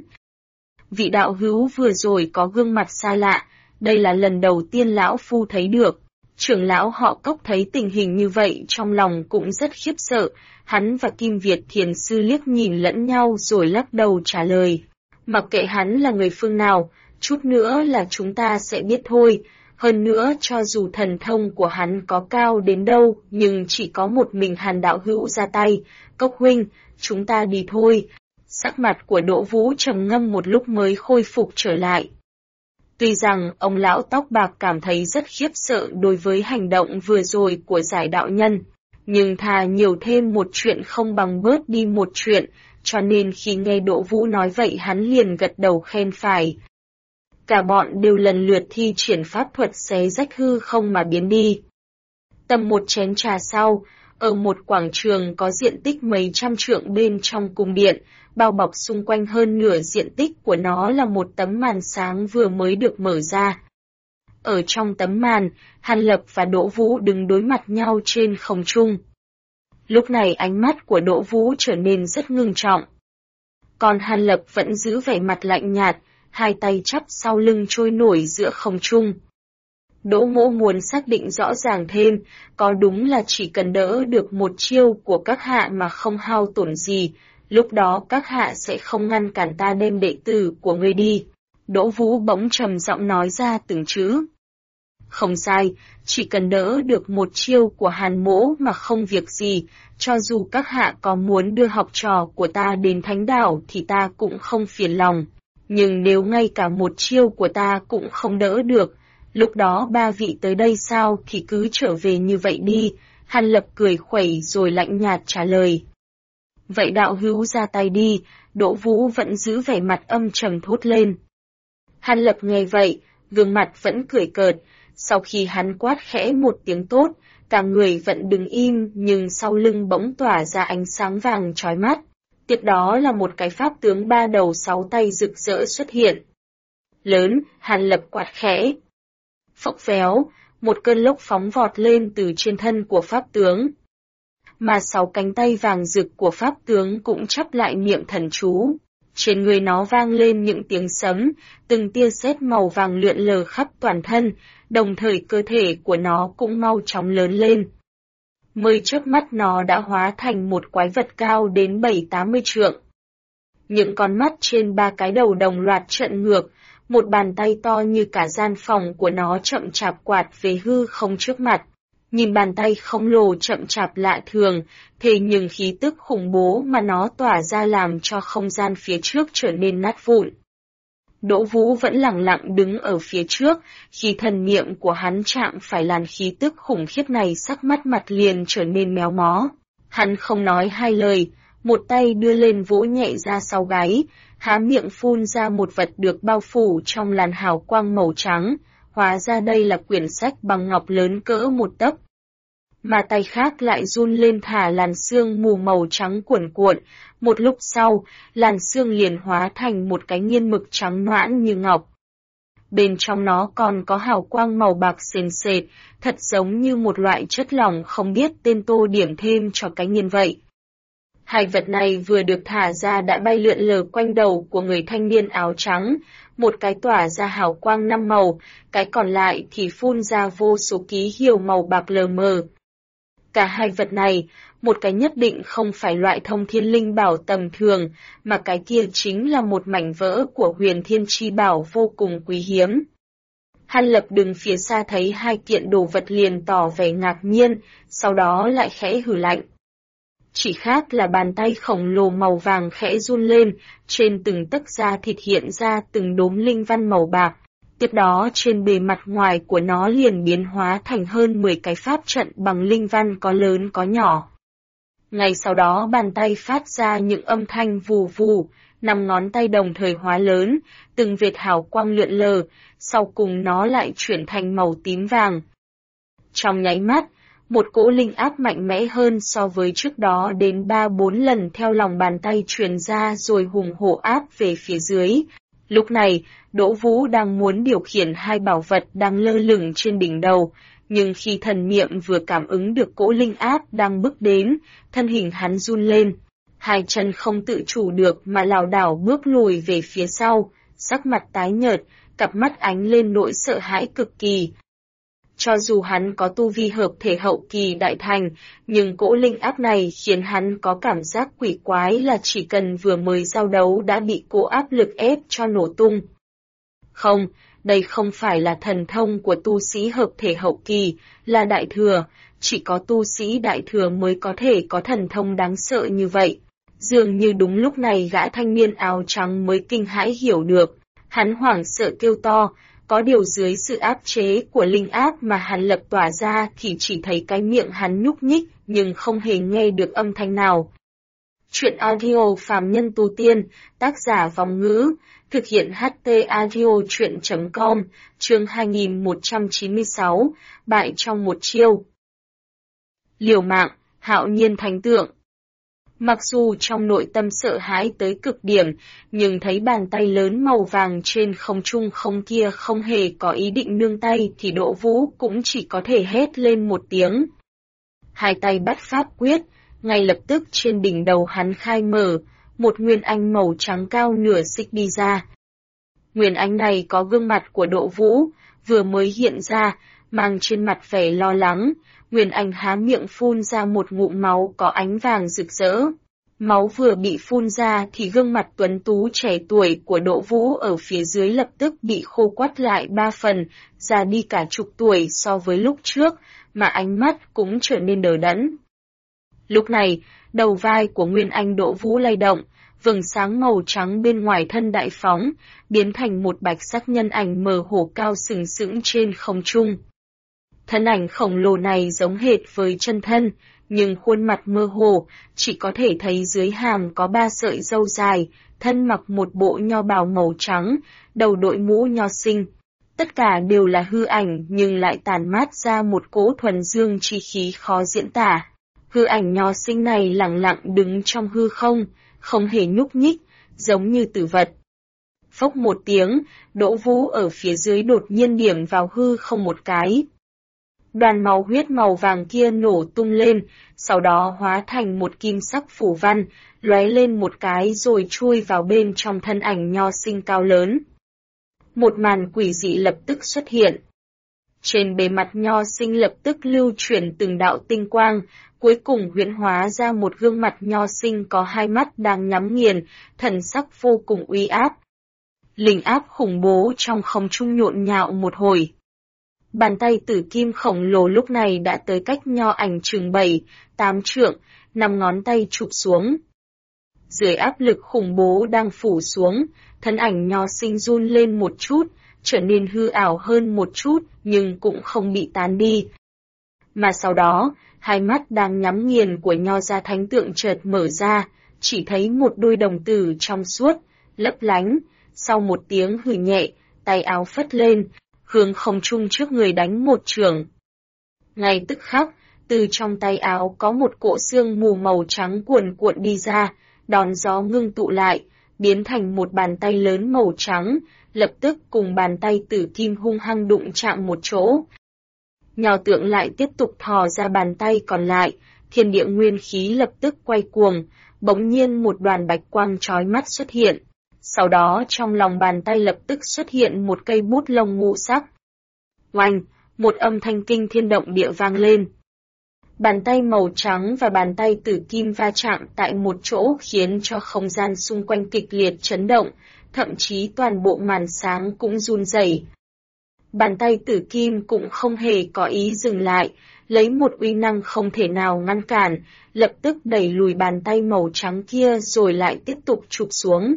Vị đạo hữu vừa rồi có gương mặt xa lạ, đây là lần đầu tiên lão phu thấy được. Trưởng lão họ Cốc thấy tình hình như vậy trong lòng cũng rất khiếp sợ, hắn và Kim Việt Thiền Sư liếc nhìn lẫn nhau rồi lắc đầu trả lời. Mặc kệ hắn là người phương nào, chút nữa là chúng ta sẽ biết thôi, hơn nữa cho dù thần thông của hắn có cao đến đâu nhưng chỉ có một mình Hàn đạo hữu ra tay, Cốc huynh, chúng ta đi thôi. Sắc mặt của Đỗ Vũ trầm ngâm một lúc mới khôi phục trở lại. Tuy rằng ông lão tóc bạc cảm thấy rất khiếp sợ đối với hành động vừa rồi của giải đạo nhân, nhưng thà nhiều thêm một chuyện không bằng bớt đi một chuyện, cho nên khi nghe Đỗ Vũ nói vậy hắn liền gật đầu khen phải. Cả bọn đều lần lượt thi triển pháp thuật xé rách hư không mà biến đi. Tầm một chén trà sau, ở một quảng trường có diện tích mấy trăm trượng bên trong cung điện, bao bọc xung quanh hơn nửa diện tích của nó là một tấm màn sáng vừa mới được mở ra. Ở trong tấm màn, Hàn Lập và Đỗ Vũ đứng đối mặt nhau trên không trung. Lúc này ánh mắt của Đỗ Vũ trở nên rất ngưng trọng. Còn Hàn Lập vẫn giữ vẻ mặt lạnh nhạt, hai tay chắp sau lưng trôi nổi giữa không trung. Đỗ Mỗ muốn xác định rõ ràng thêm, có đúng là chỉ cần đỡ được một chiêu của các hạ mà không hao tổn gì, lúc đó các hạ sẽ không ngăn cản ta đem đệ tử của ngươi đi. Đỗ Vũ bỗng trầm giọng nói ra từng chữ. Không sai, chỉ cần đỡ được một chiêu của Hàn Mỗ mà không việc gì, cho dù các hạ có muốn đưa học trò của ta đến thánh đảo thì ta cũng không phiền lòng. Nhưng nếu ngay cả một chiêu của ta cũng không đỡ được, lúc đó ba vị tới đây sao thì cứ trở về như vậy đi. Hàn Lập cười khuẩy rồi lạnh nhạt trả lời. Vậy đạo hữu ra tay đi, Đỗ Vũ vẫn giữ vẻ mặt âm trầm thốt lên. Hàn Lập nghe vậy, gương mặt vẫn cười cợt, sau khi hắn quát khẽ một tiếng tốt, cả người vẫn đứng im nhưng sau lưng bỗng tỏa ra ánh sáng vàng chói mắt. Tiếp đó là một cái pháp tướng ba đầu sáu tay rực rỡ xuất hiện. Lớn, Hàn Lập quát khẽ. Phốc véo, một cơn lốc phóng vọt lên từ trên thân của pháp tướng. Mà sáu cánh tay vàng rực của pháp tướng cũng chắp lại niệm thần chú. Trên người nó vang lên những tiếng sấm, từng tia sét màu vàng lượn lờ khắp toàn thân, đồng thời cơ thể của nó cũng mau chóng lớn lên. Mới trước mắt nó đã hóa thành một quái vật cao đến 7-80 trượng. Những con mắt trên ba cái đầu đồng loạt trợn ngược, một bàn tay to như cả gian phòng của nó chậm chạp quạt về hư không trước mặt. Nhìn bàn tay khổng lồ chậm chạp lạ thường, thế nhưng khí tức khủng bố mà nó tỏa ra làm cho không gian phía trước trở nên nát vụn. Đỗ Vũ vẫn lặng lặng đứng ở phía trước, khi thần niệm của hắn chạm phải làn khí tức khủng khiếp này sắc mắt mặt liền trở nên méo mó. Hắn không nói hai lời, một tay đưa lên vỗ nhẹ ra sau gáy, há miệng phun ra một vật được bao phủ trong làn hào quang màu trắng, hóa ra đây là quyển sách bằng ngọc lớn cỡ một tấc. Mà tay khác lại run lên thả làn sương mù màu trắng cuồn cuộn, một lúc sau, làn sương liền hóa thành một cái nghiên mực trắng noãn như ngọc. Bên trong nó còn có hào quang màu bạc sền sệt, thật giống như một loại chất lỏng không biết tên tô điểm thêm cho cái nghiên vậy. Hai vật này vừa được thả ra đã bay lượn lờ quanh đầu của người thanh niên áo trắng, một cái tỏa ra hào quang 5 màu, cái còn lại thì phun ra vô số ký hiệu màu bạc lờ mờ. Cả hai vật này, một cái nhất định không phải loại thông thiên linh bảo tầm thường, mà cái kia chính là một mảnh vỡ của huyền thiên chi bảo vô cùng quý hiếm. Hàn Lập đứng phía xa thấy hai kiện đồ vật liền tỏ vẻ ngạc nhiên, sau đó lại khẽ hừ lạnh. Chỉ khác là bàn tay khổng lồ màu vàng khẽ run lên, trên từng tấc da thịt hiện ra từng đốm linh văn màu bạc. Tiếp đó trên bề mặt ngoài của nó liền biến hóa thành hơn 10 cái pháp trận bằng linh văn có lớn có nhỏ. Ngay sau đó bàn tay phát ra những âm thanh vù vù, 5 ngón tay đồng thời hóa lớn, từng vệt hào quang lượn lờ, sau cùng nó lại chuyển thành màu tím vàng. Trong nháy mắt, một cỗ linh áp mạnh mẽ hơn so với trước đó đến 3-4 lần theo lòng bàn tay truyền ra rồi hùng hổ áp về phía dưới. Lúc này, Đỗ Vũ đang muốn điều khiển hai bảo vật đang lơ lửng trên đỉnh đầu, nhưng khi thần niệm vừa cảm ứng được cỗ linh áp đang bước đến, thân hình hắn run lên. Hai chân không tự chủ được mà lảo đảo bước lùi về phía sau, sắc mặt tái nhợt, cặp mắt ánh lên nỗi sợ hãi cực kỳ. Cho dù hắn có tu vi hợp thể hậu kỳ đại thành, nhưng cỗ linh áp này khiến hắn có cảm giác quỷ quái là chỉ cần vừa mới giao đấu đã bị cỗ áp lực ép cho nổ tung. Không, đây không phải là thần thông của tu sĩ hợp thể hậu kỳ, là đại thừa, chỉ có tu sĩ đại thừa mới có thể có thần thông đáng sợ như vậy. Dường như đúng lúc này gã thanh niên áo trắng mới kinh hãi hiểu được, hắn hoảng sợ kêu to, có điều dưới sự áp chế của linh áp mà hắn lập tỏa ra thì chỉ thấy cái miệng hắn nhúc nhích nhưng không hề nghe được âm thanh nào. Chuyện audio phàm nhân tu tiên, tác giả Vong Ngữ, thực hiện HT Audio Chuyện.com, chương 2196, bại trong một chiêu. Liều mạng, hạo nhiên thánh tượng. Mặc dù trong nội tâm sợ hãi tới cực điểm, nhưng thấy bàn tay lớn màu vàng trên không trung không kia không hề có ý định nương tay thì Đỗ Vũ cũng chỉ có thể hét lên một tiếng. Hai tay bắt pháp quyết, ngay lập tức trên đỉnh đầu hắn khai mở, một nguyên anh màu trắng cao nửa xích đi ra. Nguyên anh này có gương mặt của Đỗ Vũ, vừa mới hiện ra, mang trên mặt vẻ lo lắng. Nguyên Anh há miệng phun ra một ngụm máu có ánh vàng rực rỡ. Máu vừa bị phun ra thì gương mặt tuấn tú trẻ tuổi của Đỗ Vũ ở phía dưới lập tức bị khô quắt lại 3 phần, già đi cả chục tuổi so với lúc trước, mà ánh mắt cũng trở nên đờ đẫn. Lúc này, đầu vai của Nguyên Anh Đỗ Vũ lay động, vầng sáng màu trắng bên ngoài thân đại phóng, biến thành một bạch sắc nhân ảnh mờ hồ cao sừng sững trên không trung. Thân ảnh khổng lồ này giống hệt với chân thân, nhưng khuôn mặt mơ hồ, chỉ có thể thấy dưới hàm có 3 sợi râu dài, thân mặc một bộ nho bào màu trắng, đầu đội mũ nho sinh. Tất cả đều là hư ảnh nhưng lại tản mát ra một cỗ thuần dương chi khí khó diễn tả. Hư ảnh nho sinh này lặng lặng đứng trong hư không, không hề nhúc nhích, giống như tử vật. Phốc một tiếng, Đỗ Vũ ở phía dưới đột nhiên điểm vào hư không một cái. Đoàn máu huyết màu vàng kia nổ tung lên, sau đó hóa thành một kim sắc phủ văn, lóe lên một cái rồi chui vào bên trong thân ảnh nho sinh cao lớn. Một màn quỷ dị lập tức xuất hiện. Trên bề mặt nho sinh lập tức lưu chuyển từng đạo tinh quang, cuối cùng huyễn hóa ra một gương mặt nho sinh có 2 mắt đang nhắm nghiền, thần sắc vô cùng uy áp. Linh áp khủng bố trong không trung nhộn nhạo một hồi. Bàn tay tử kim khổng lồ lúc này đã tới cách nho ảnh chừng 7-8 trượng, 5 ngón tay chụp xuống. Dưới áp lực khủng bố đang phủ xuống, thân ảnh nho sinh run lên một chút, trở nên hư ảo hơn một chút nhưng cũng không bị tán đi. Mà sau đó, 2 mắt đang nhắm nghiền của nho gia thánh tượng chợt mở ra, chỉ thấy một đôi đồng tử trong suốt, lấp lánh, sau một tiếng hừ nhẹ, tay áo phất lên, hướng không trung trước người đánh một chưởng. Ngay tức khắc, từ trong tay áo có một cỗ xương mù màu trắng cuồn cuộn đi ra, đón gió ngưng tụ lại, biến thành một bàn tay lớn màu trắng, lập tức cùng bàn tay tử kim hung hăng đụng chạm một chỗ. Nho tượng lại tiếp tục thò ra bàn tay còn lại, thiên địa nguyên khí lập tức quay cuồng, bỗng nhiên một đoàn bạch quang chói mắt xuất hiện. Sau đó trong lòng bàn tay lập tức xuất hiện một cây bút lông ngũ sắc. Oanh, một âm thanh kinh thiên động địa vang lên. Bàn tay màu trắng và bàn tay tử kim va chạm tại một chỗ khiến cho không gian xung quanh kịch liệt chấn động, thậm chí toàn bộ màn sáng cũng run rẩy. Bàn tay tử kim cũng không hề có ý dừng lại, lấy một uy năng không thể nào ngăn cản, lập tức đẩy lùi bàn tay màu trắng kia rồi lại tiếp tục chụp xuống.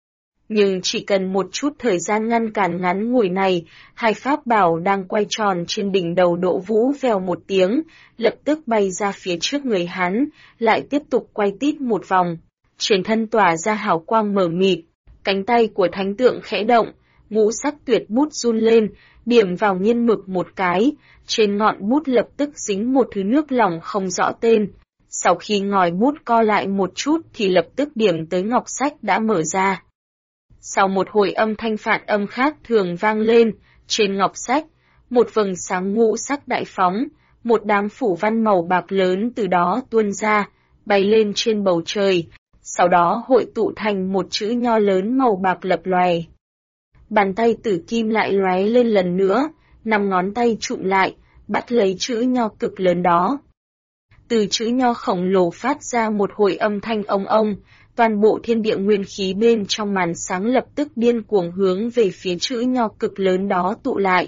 Nhưng chỉ cần một chút thời gian ngăn cản ngắn ngủi này, 2 pháp bảo đang quay tròn trên đỉnh đầu Đỗ Vũ vèo một tiếng, lập tức bay ra phía trước người hắn, lại tiếp tục quay tít một vòng. Trên thân tỏa ra hào quang mờ mịt, cánh tay của thánh tượng khẽ động, ngũ sắc tuyệt bút run lên, điểm vào nghiên mực một cái, trên ngọn bút lập tức dính một thứ nước lỏng không rõ tên. Sau khi ngòi bút co lại một chút thì lập tức điểm tới ngọc sách đã mở ra. Sau một hồi âm thanh phản âm khác thường vang lên, trên ngọc sách, một vầng sáng ngũ sắc đại phóng, một đám phủ văn màu bạc lớn từ đó tuôn ra, bay lên trên bầu trời, sau đó hội tụ thành một chữ nho lớn màu bạc lập lòe. Bàn tay tử kim lại lóe lên lần nữa, 5 ngón tay trụm lại, bắt lấy chữ nho cực lớn đó. Từ chữ nho khổng lồ phát ra một hồi âm thanh ông ông, toàn bộ thiên địa nguyên khí bên trong màn sáng lập tức điên cuồng hướng về phía chữ nho cực lớn đó tụ lại.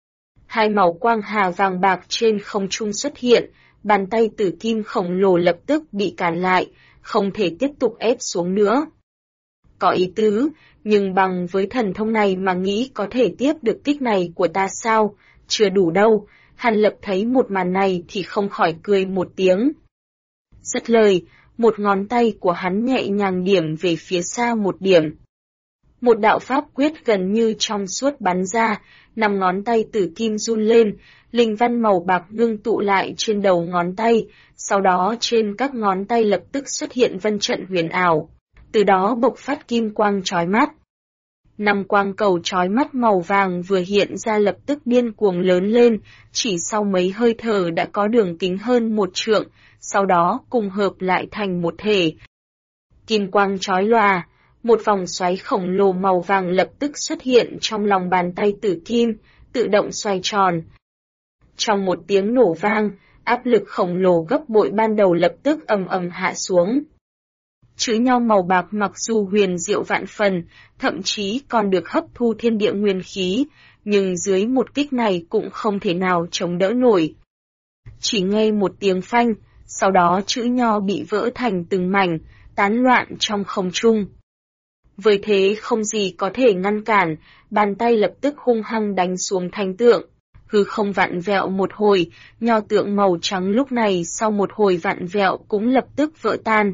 2 màu quang hà vàng bạc trên không trung xuất hiện, bàn tay tử kim khổng lồ lập tức bị cản lại, không thể tiếp tục ép xuống nữa. Có ý tứ, nhưng bằng với thần thông này mà nghĩ có thể tiếp được kích này của ta sao? Chưa đủ đâu. Hàn Lập thấy một màn này thì không khỏi cười một tiếng. Dứt lời, một ngón tay của hắn nhẹ nhàng điểm về phía xa một điểm. Một đạo pháp quyết gần như trong suốt bắn ra, 5 ngón tay tử kim run lên, linh văn màu bạc ngưng tụ lại trên đầu ngón tay, sau đó trên các ngón tay lập tức xuất hiện vân trận huyền ảo, từ đó bộc phát kim quang chói mắt. 5 quang cầu chói mắt màu vàng vừa hiện ra lập tức điên cuồng lớn lên, chỉ sau mấy hơi thở đã có đường kính hơn 1 trượng, sau đó cùng hợp lại thành một thể. Kim quang chói lòa, một vòng xoáy khổng lồ màu vàng lập tức xuất hiện trong lòng bàn tay tử kim, tự động xoay tròn. Trong một tiếng nổ vang, áp lực khổng lồ gấp bội ban đầu lập tức ầm ầm hạ xuống. Chữ nho màu bạc mặc dù huyền diệu vạn phần, thậm chí còn được hấp thu thiên địa nguyên khí, nhưng dưới một kích này cũng không thể nào chống đỡ nổi. Chỉ nghe một tiếng phanh, sau đó chữ nho bị vỡ thành từng mảnh, tán loạn trong không trung. Với thế không gì có thể ngăn cản, bàn tay lập tức hung hăng đánh xuống thánh tượng. Hư không vặn vẹo một hồi, nho tượng màu trắng lúc này sau một hồi vặn vẹo cũng lập tức vỡ tan.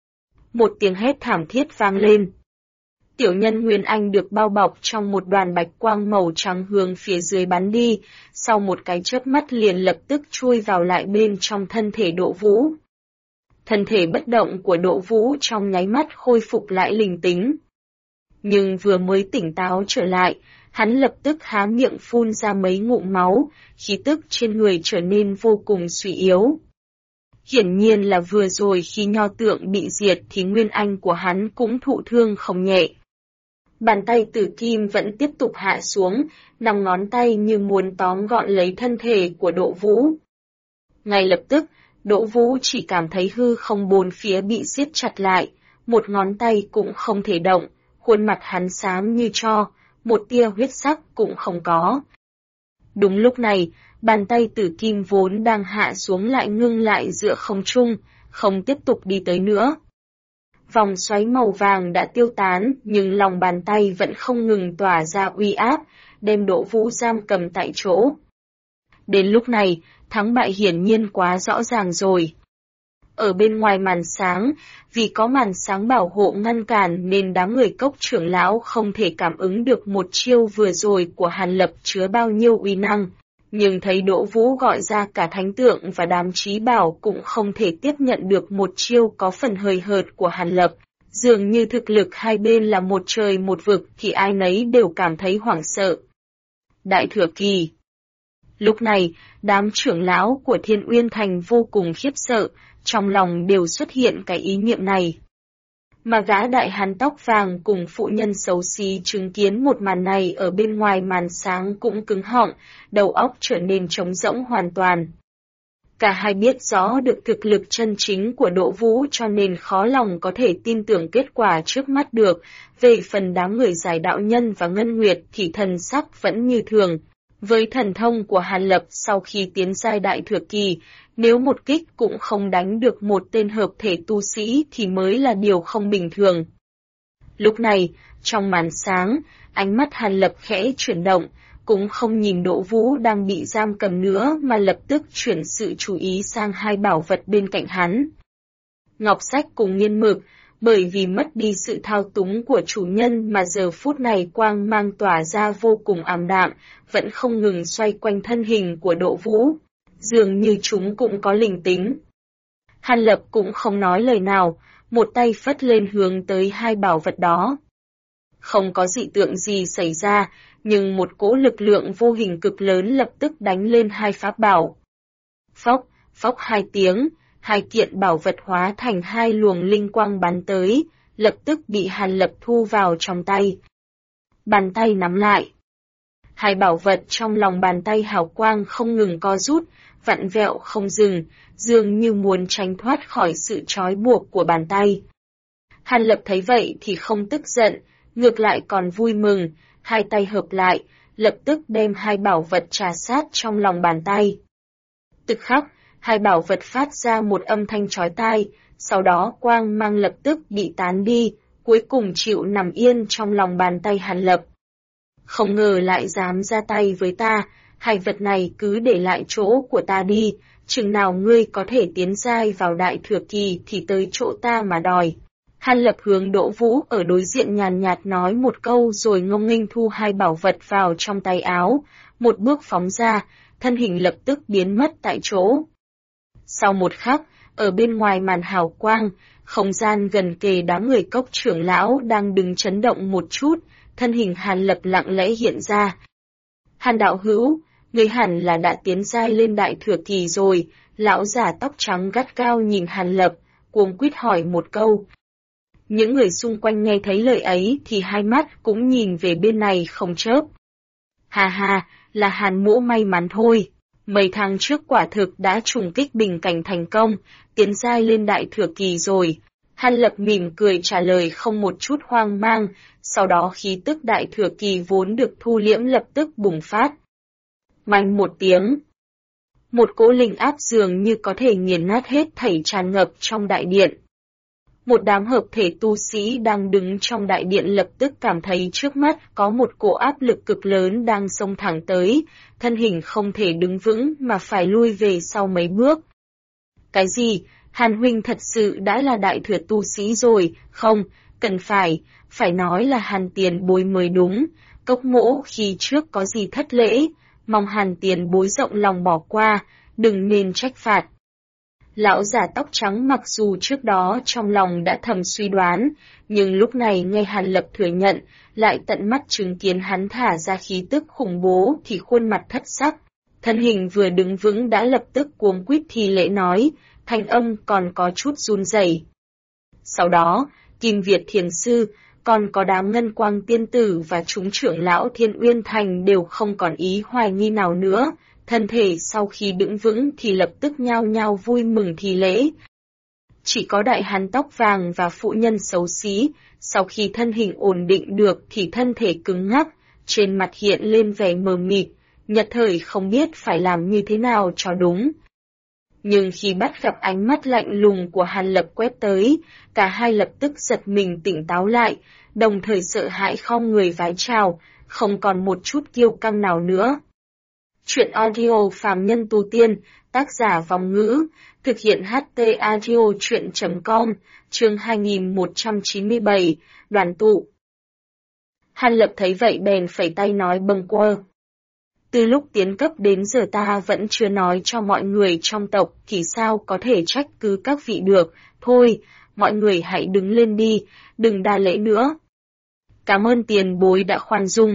Một tiếng hét thảm thiết vang lên. Tiểu nhân Nguyên Anh được bao bọc trong một đoàn bạch quang màu trắng hướng phía dưới bắn đi, sau một cái chớp mắt liền lập tức chui vào lại bên trong thân thể Đỗ Vũ. Thân thể bất động của Đỗ Vũ trong nháy mắt khôi phục lại linh tính. Nhưng vừa mới tỉnh táo trở lại, hắn lập tức há miệng phun ra mấy ngụm máu, khí tức trên người trở nên vô cùng suy yếu. Hiển nhiên là vừa rồi khi nho tượng bị diệt thì nguyên anh của hắn cũng thụ thương không nhẹ. Bàn tay tử kim vẫn tiếp tục hạ xuống, 5 ngón tay như muốn tóm gọn lấy thân thể của Đỗ Vũ. Ngay lập tức, Đỗ Vũ chỉ cảm thấy hư không bốn phía bị siết chặt lại, một ngón tay cũng không thể động, khuôn mặt hắn xám như tro, một tia huyết sắc cũng không có. Đúng lúc này, bàn tay tử kim vốn đang hạ xuống lại ngưng lại giữa không trung, không tiếp tục đi tới nữa. Vòng xoáy màu vàng đã tiêu tán, nhưng lòng bàn tay vẫn không ngừng tỏa ra uy áp, đem Đỗ Vũ giam cầm tại chỗ. Đến lúc này, thắng bại hiển nhiên quá rõ ràng rồi. Ở bên ngoài màn sáng, vì có màn sáng bảo hộ ngăn cản nên đám người Cốc trưởng lão không thể cảm ứng được một chiêu vừa rồi của Hàn Lập chứa bao nhiêu uy năng. Nhưng thấy Đỗ Vũ gọi ra cả thánh tượng và đám trí bảo cũng không thể tiếp nhận được một chiêu có phần hời hợt của Hàn Lập. Dường như thực lực hai bên là một trời một vực thì ai nấy đều cảm thấy hoảng sợ. Đại Thừa Kỳ. Lúc này, đám trưởng lão của Thiên Uyên Thành vô cùng khiếp sợ, trong lòng đều xuất hiện cái ý niệm này. Mà gã đại hán tóc vàng cùng phụ nhân xấu xí chứng kiến một màn này ở bên ngoài màn sáng cũng cứng họng, đầu óc trở nên trống rỗng hoàn toàn. Cả hai biết rõ được thực lực chân chính của Đỗ Vũ cho nên khó lòng có thể tin tưởng kết quả trước mắt được, về phần đám người giải đạo nhân và Ngân Nguyệt thì thần sắc vẫn như thường. Với thần thông của Hàn Lập sau khi tiến giai Đại Thừa Kỳ, nếu một kích cũng không đánh được một tên hợp thể tu sĩ thì mới là điều không bình thường. Lúc này, trong màn sáng, ánh mắt Hàn Lập khẽ chuyển động, cũng không nhìn Đỗ Vũ đang bị giam cầm nữa mà lập tức chuyển sự chú ý sang hai bảo vật bên cạnh hắn. Ngọc sách cùng nghiên mực, bởi vì mất đi sự thao túng của chủ nhân mà giờ phút này quang mang tỏa ra vô cùng ảm đạm, vẫn không ngừng xoay quanh thân hình của Đỗ Vũ. Dường như chúng cũng có linh tính. Hàn Lập cũng không nói lời nào, một tay phất lên hướng tới hai bảo vật đó. Không có dị tượng gì xảy ra, nhưng một cỗ lực lượng vô hình cực lớn lập tức đánh lên hai pháp bảo. Phốc, phốc hai tiếng, hai kiện bảo vật hóa thành hai luồng linh quang bắn tới, lập tức bị Hàn Lập thu vào trong tay. Bàn tay nắm lại. Hai bảo vật trong lòng bàn tay hào quang không ngừng co rút, vặn vẹo không dừng, dường như muốn tránh thoát khỏi sự trói buộc của bàn tay. Hàn Lập thấy vậy thì không tức giận, ngược lại còn vui mừng, hai tay hợp lại, lập tức đem hai bảo vật trà sát trong lòng bàn tay. Tức khắc, hai bảo vật phát ra một âm thanh chói tai, Sau đó quang mang lập tức bị tán đi, cuối cùng chịu nằm yên trong lòng bàn tay Hàn Lập. Không ngờ lại dám ra tay với ta, hai vật này cứ để lại chỗ của ta đi, chừng nào ngươi có thể tiến giai vào đại thừa kỳ thì tới chỗ ta mà đòi. Hàn Lập hướng Đỗ Vũ ở đối diện nhàn nhạt nói một câu rồi ngông nghênh thu hai bảo vật vào trong tay áo, một bước phóng ra, thân hình lập tức biến mất tại chỗ. Sau một khắc, ở bên ngoài màn hào quang, không gian gần kề đám người Cốc trưởng lão đang đứng chấn động một chút, thân hình Hàn Lập lặng lẽ hiện ra. Hàn đạo hữu, người hẳn là đã tiến giai lên đại thừa kỳ rồi, lão giả tóc trắng gắt gao nhìn Hàn Lập, cuống quýt hỏi một câu. Những người xung quanh nghe thấy lời ấy thì hai mắt cũng nhìn về bên này không chớp. Hà hà, là Hàn mỗ may mắn thôi. Mấy tháng trước quả thực đã trùng kích bình cảnh thành công, tiến giai lên đại thừa kỳ rồi. Hàn Lập mỉm cười trả lời không một chút hoang mang, sau đó khí tức đại thừa kỳ vốn được thu liễm lập tức bùng phát. Mạnh một tiếng. Một cỗ linh áp dường như có thể nghiền nát hết thảy tràn ngập trong đại điện. Một đám hợp thể tu sĩ đang đứng trong đại điện lập tức cảm thấy trước mắt có một cỗ áp lực cực lớn đang xông thẳng tới, thân hình không thể đứng vững mà phải lui về sau mấy bước. Cái gì? Hàn huynh thật sự đã là đại thừa tu sĩ rồi, không, cần phải nói là Hàn tiền bối mới đúng, Cốc mỗ khi trước có gì thất lễ, mong Hàn tiền bối rộng lòng bỏ qua, đừng nên trách phạt. Lão giả tóc trắng mặc dù trước đó trong lòng đã thầm suy đoán, nhưng lúc này nghe Hàn Lập thừa nhận, lại tận mắt chứng kiến hắn thả ra khí tức khủng bố thì khuôn mặt thất sắc. Thân hình vừa đứng vững đã lập tức cuống quýt thi lễ nói, thanh âm còn có chút run rẩy. Sau đó, Kim Việt Thiền Sư, còn có đám Ngân Quang Tiên Tử và chúng trưởng lão Thiên Uyên Thành đều không còn ý hoài nghi nào nữa. Thân thể sau khi đứng vững thì lập tức nhao nhao vui mừng thi lễ. Chỉ có đại hán tóc vàng và phụ nhân xấu xí, sau khi thân hình ổn định được thì thân thể cứng ngắc, trên mặt hiện lên vẻ mờ mịt, nhất thời không biết phải làm như thế nào cho đúng. Nhưng khi bắt gặp ánh mắt lạnh lùng của Hàn Lập quét tới, cả hai lập tức giật mình tỉnh táo lại, đồng thời sợ hãi khom người vái chào, không còn một chút kiêu căng nào nữa. Chuyện audio phàm nhân tu tiên, tác giả Vòng Ngữ, thực hiện HT audio chuyện.com, chương 2197, đoàn tụ. Hàn Lập thấy vậy bèn phẩy tay nói bâng quơ. Từ lúc tiến cấp đến giờ ta vẫn chưa nói cho mọi người trong tộc thì sao có thể trách cứ các vị được, thôi, mọi người hãy đứng lên đi, đừng đa lễ nữa. Cảm ơn tiền bối đã khoan dung.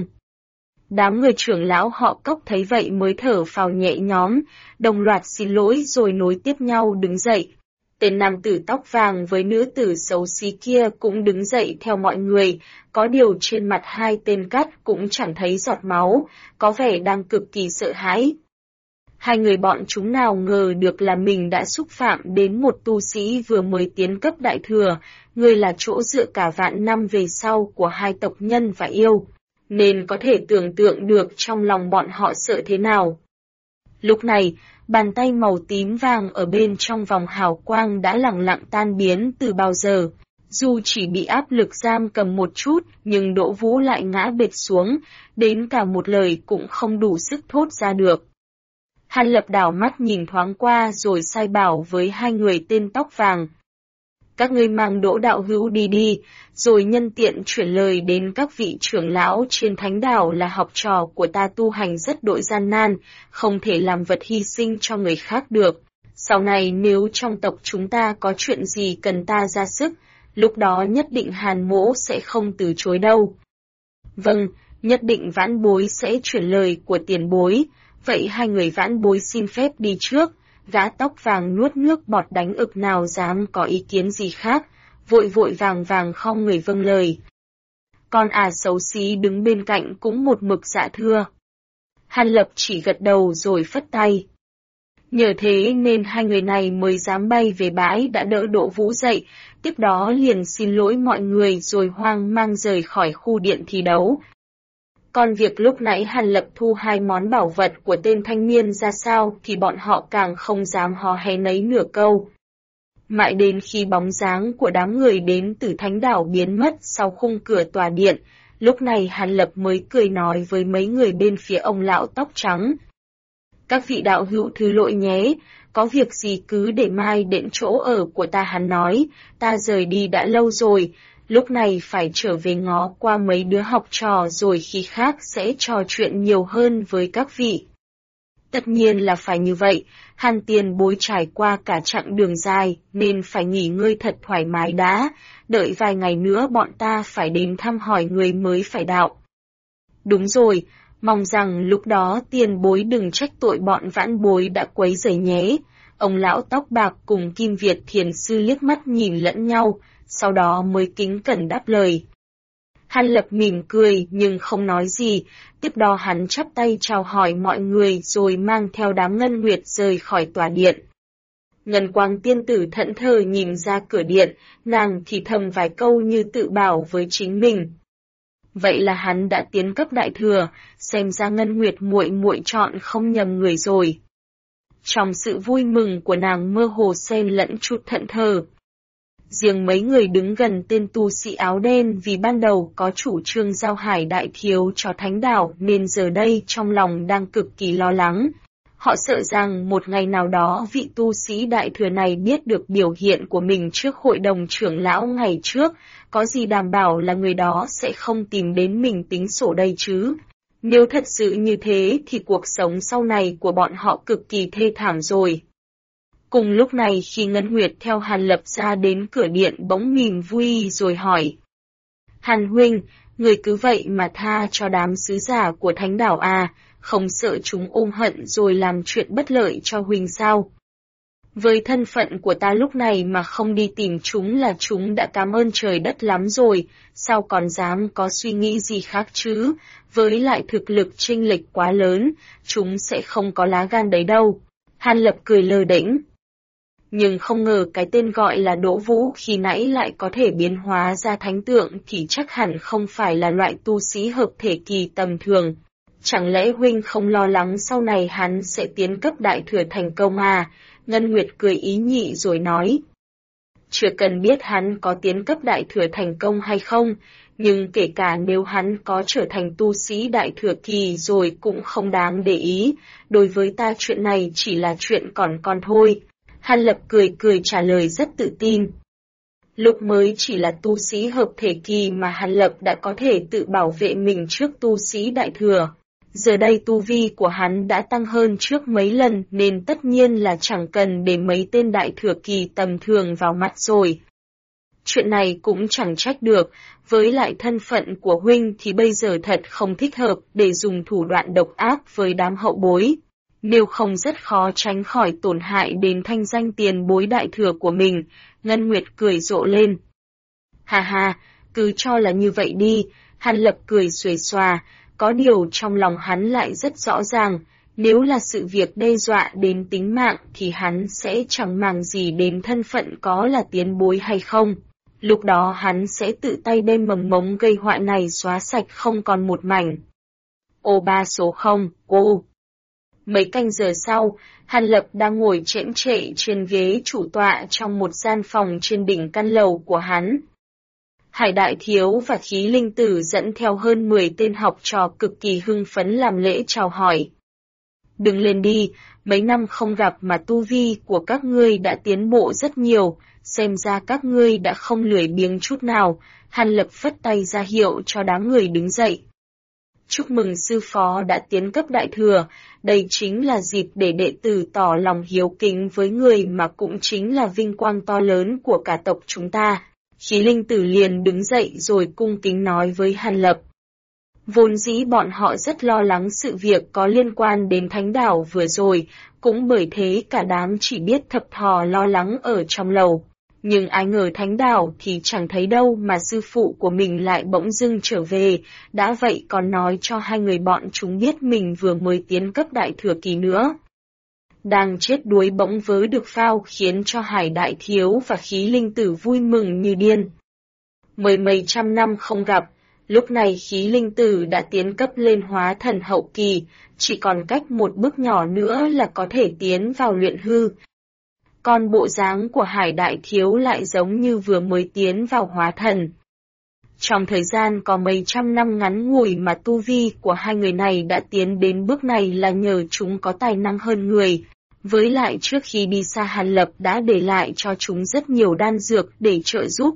Đám người trưởng lão họ Cốc thấy vậy mới thở phào nhẹ nhõm, đồng loạt xin lỗi rồi nối tiếp nhau đứng dậy. Tên nam tử tóc vàng với nữ tử xấu xí kia cũng đứng dậy theo mọi người, có điều trên mặt hai tên cắt cũng chẳng thấy giọt máu, có vẻ đang cực kỳ sợ hãi. Hai người bọn chúng nào ngờ được là mình đã xúc phạm đến một tu sĩ vừa mới tiến cấp đại thừa, người là chỗ dựa cả vạn năm về sau của hai tộc nhân và yêu, nên có thể tưởng tượng được trong lòng bọn họ sợ thế nào. Lúc này, bàn tay màu tím vàng ở bên trong vòng hào quang đã lẳng lặng tan biến từ bao giờ. Dù chỉ bị áp lực giam cầm một chút, nhưng Đỗ Vũ lại ngã bệt xuống, đến cả một lời cũng không đủ sức thốt ra được. Hàn Lập đảo mắt nhìn thoáng qua rồi sai bảo với hai người tên tóc vàng. Các ngươi mang Đỗ đạo hữu đi đi, rồi nhân tiện chuyển lời đến các vị trưởng lão trên thánh đảo là học trò của ta tu hành rất đội gian nan, không thể làm vật hy sinh cho người khác được. Sau này nếu trong tộc chúng ta có chuyện gì cần ta ra sức, lúc đó nhất định Hàn mỗ sẽ không từ chối đâu. Vâng, nhất định vãn bối sẽ chuyển lời của tiền bối, vậy hai người vãn bối xin phép đi trước. Gã tóc vàng nuốt nước bọt đánh ực nào dám có ý kiến gì khác, vội vội vàng vàng khom người vâng lời. Con xấu xí đứng bên cạnh cũng một mực dạ thưa. Hàn Lập chỉ gật đầu rồi phất tay. Nhờ thế nên hai người này mới dám bay về bãi đã đỡ Đỗ Vũ dậy, tiếp đó liền xin lỗi mọi người rồi hoang mang rời khỏi khu điện thi đấu. Còn việc lúc nãy Hàn Lập thu hai món bảo vật của tên thanh niên ra sao thì bọn họ càng không dám hò hè nấy nửa câu. Mãi đến khi bóng dáng của đám người đến từ thánh đảo biến mất sau khung cửa tòa điện, lúc này Hàn Lập mới cười nói với mấy người bên phía ông lão tóc trắng. Các vị đạo hữu thứ lỗi nhé, có việc gì cứ để mai đến chỗ ở của ta. Hắn nói, ta rời đi đã lâu rồi, lúc này phải trở về ngó qua mấy đứa học trò rồi khi khác sẽ trò chuyện nhiều hơn với các vị. Tất nhiên là phải như vậy, Hàn tiền bối trải qua cả chặng đường dài nên phải nghỉ ngơi thật thoải mái đã, đợi vài ngày nữa bọn ta phải đến thăm hỏi người mới phải đạo. Đúng rồi, mong rằng lúc đó tiền bối đừng trách tội bọn vãn bối đã quấy rầy nhé. Ông lão tóc bạc cùng Kim Việt thiền sư liếc mắt nhìn lẫn nhau, sau đó mới kính cẩn đáp lời. Hàn Lập mỉm cười nhưng không nói gì, tiếp đó hắn chắp tay chào hỏi mọi người rồi mang theo đám Ngân Nguyệt rời khỏi tòa điện. Ngân Quang tiên tử thẫn thờ nhìn ra cửa điện, nàng thì thầm vài câu như tự bảo với chính mình. Vậy là hắn đã tiến cấp đại thừa, xem ra Ngân Nguyệt muội muội chọn không nhầm người rồi. Trong sự vui mừng của nàng mơ hồ xen lẫn chút thẫn thờ. Riêng mấy người đứng gần tên tu sĩ áo đen vì ban đầu có chủ trương giao hải đại thiếu cho thánh đảo nên giờ đây trong lòng đang cực kỳ lo lắng. Họ sợ rằng một ngày nào đó vị tu sĩ đại thừa này biết được biểu hiện của mình trước hội đồng trưởng lão ngày trước, có gì đảm bảo là người đó sẽ không tìm đến mình tính sổ đây chứ. Nếu thật sự như thế thì cuộc sống sau này của bọn họ cực kỳ thê thảm rồi. Cùng lúc này khi Ngân Nguyệt theo Hàn Lập ra đến cửa điện bỗng mỉm vui rồi hỏi. Hàn huynh, người cứ vậy mà tha cho đám sứ giả của thánh đảo à, không sợ chúng ôm hận rồi làm chuyện bất lợi cho huynh sao? Với thân phận của ta lúc này mà không đi tìm chúng là chúng đã cảm ơn trời đất lắm rồi, sao còn dám có suy nghĩ gì khác chứ, với lại thực lực chênh lệch quá lớn, chúng sẽ không có lá gan đấy đâu. Hàn Lập cười lơ đễnh. Nhưng không ngờ cái tên gọi là Đỗ Vũ khi nãy lại có thể biến hóa ra thánh tượng thì chắc hẳn không phải là loại tu sĩ hợp thể kỳ tầm thường. Chẳng lẽ huynh không lo lắng sau này hắn sẽ tiến cấp đại thừa thành công à? Ngân Nguyệt cười ý nhị rồi nói. Chưa cần biết hắn có tiến cấp đại thừa thành công hay không, nhưng kể cả nếu hắn có trở thành tu sĩ đại thừa kỳ rồi cũng không đáng để ý, đối với ta chuyện này chỉ là chuyện còn con thôi. Hàn Lập cười cười trả lời rất tự tin. Lúc mới chỉ là tu sĩ hợp thể kỳ mà Hàn Lập đã có thể tự bảo vệ mình trước tu sĩ đại thừa. Giờ đây tu vi của hắn đã tăng hơn trước mấy lần nên tất nhiên là chẳng cần để mấy tên đại thừa kỳ tầm thường vào mắt rồi. Chuyện này cũng chẳng trách được, với lại thân phận của huynh thì bây giờ thật không thích hợp để dùng thủ đoạn độc ác với đám hậu bối. Nếu không rất khó tránh khỏi tổn hại đến thanh danh tiền bối đại thừa của mình, Ngân Nguyệt cười rộ lên. Hà hà, cứ cho là như vậy đi, Hàn Lập cười xuề xòa, có điều trong lòng hắn lại rất rõ ràng, nếu là sự việc đe dọa đến tính mạng thì hắn sẽ chẳng màng gì đến thân phận có là tiền bối hay không. Lúc đó hắn sẽ tự tay đem mầm mống gây họa này xóa sạch không còn một mảnh. Ô ba số 0, ô. Mấy canh giờ sau, Hàn Lập đang ngồi chễm chệ trên ghế chủ tọa trong một gian phòng trên đỉnh căn lầu của hắn. Hải Đại Thiếu và Khí Linh Tử dẫn theo hơn 10 tên học trò cực kỳ hưng phấn làm lễ chào hỏi. Đừng lên đi, mấy năm không gặp mà tu vi của các ngươi đã tiến bộ rất nhiều, xem ra các ngươi đã không lười biếng chút nào. Hàn Lập phất tay ra hiệu cho đám người đứng dậy. Chúc mừng sư phó đã tiến cấp đại thừa, đây chính là dịp để đệ tử tỏ lòng hiếu kính với người mà cũng chính là vinh quang to lớn của cả tộc chúng ta. Khí Linh Tử liền đứng dậy rồi cung kính nói với Hàn Lập. Vốn dĩ bọn họ rất lo lắng sự việc có liên quan đến thánh đảo vừa rồi, cũng bởi thế cả đám chỉ biết thập thò lo lắng ở trong lầu. Nhưng ai ngờ thánh đảo thì chẳng thấy đâu mà sư phụ của mình lại bỗng dưng trở về, đã vậy còn nói cho hai người bọn chúng biết mình vừa mới tiến cấp đại thừa kỳ nữa. Đang chết đuối bỗng vớ được phao khiến cho Hải Đại Thiếu và Khí Linh Tử vui mừng như điên. Mấy trăm năm không gặp, lúc này Khí Linh Tử đã tiến cấp lên hóa thần hậu kỳ, chỉ còn cách một bước nhỏ nữa là có thể tiến vào luyện hư. còn bộ dáng của Hải Đại Thiếu lại giống như vừa mới tiến vào hóa thần. Trong thời gian có mấy trăm năm ngắn ngủi mà tu vi của hai người này đã tiến đến bước này là nhờ chúng có tài năng hơn người. Với lại trước khi đi xa Hàn Lập đã để lại cho chúng rất nhiều đan dược để trợ giúp.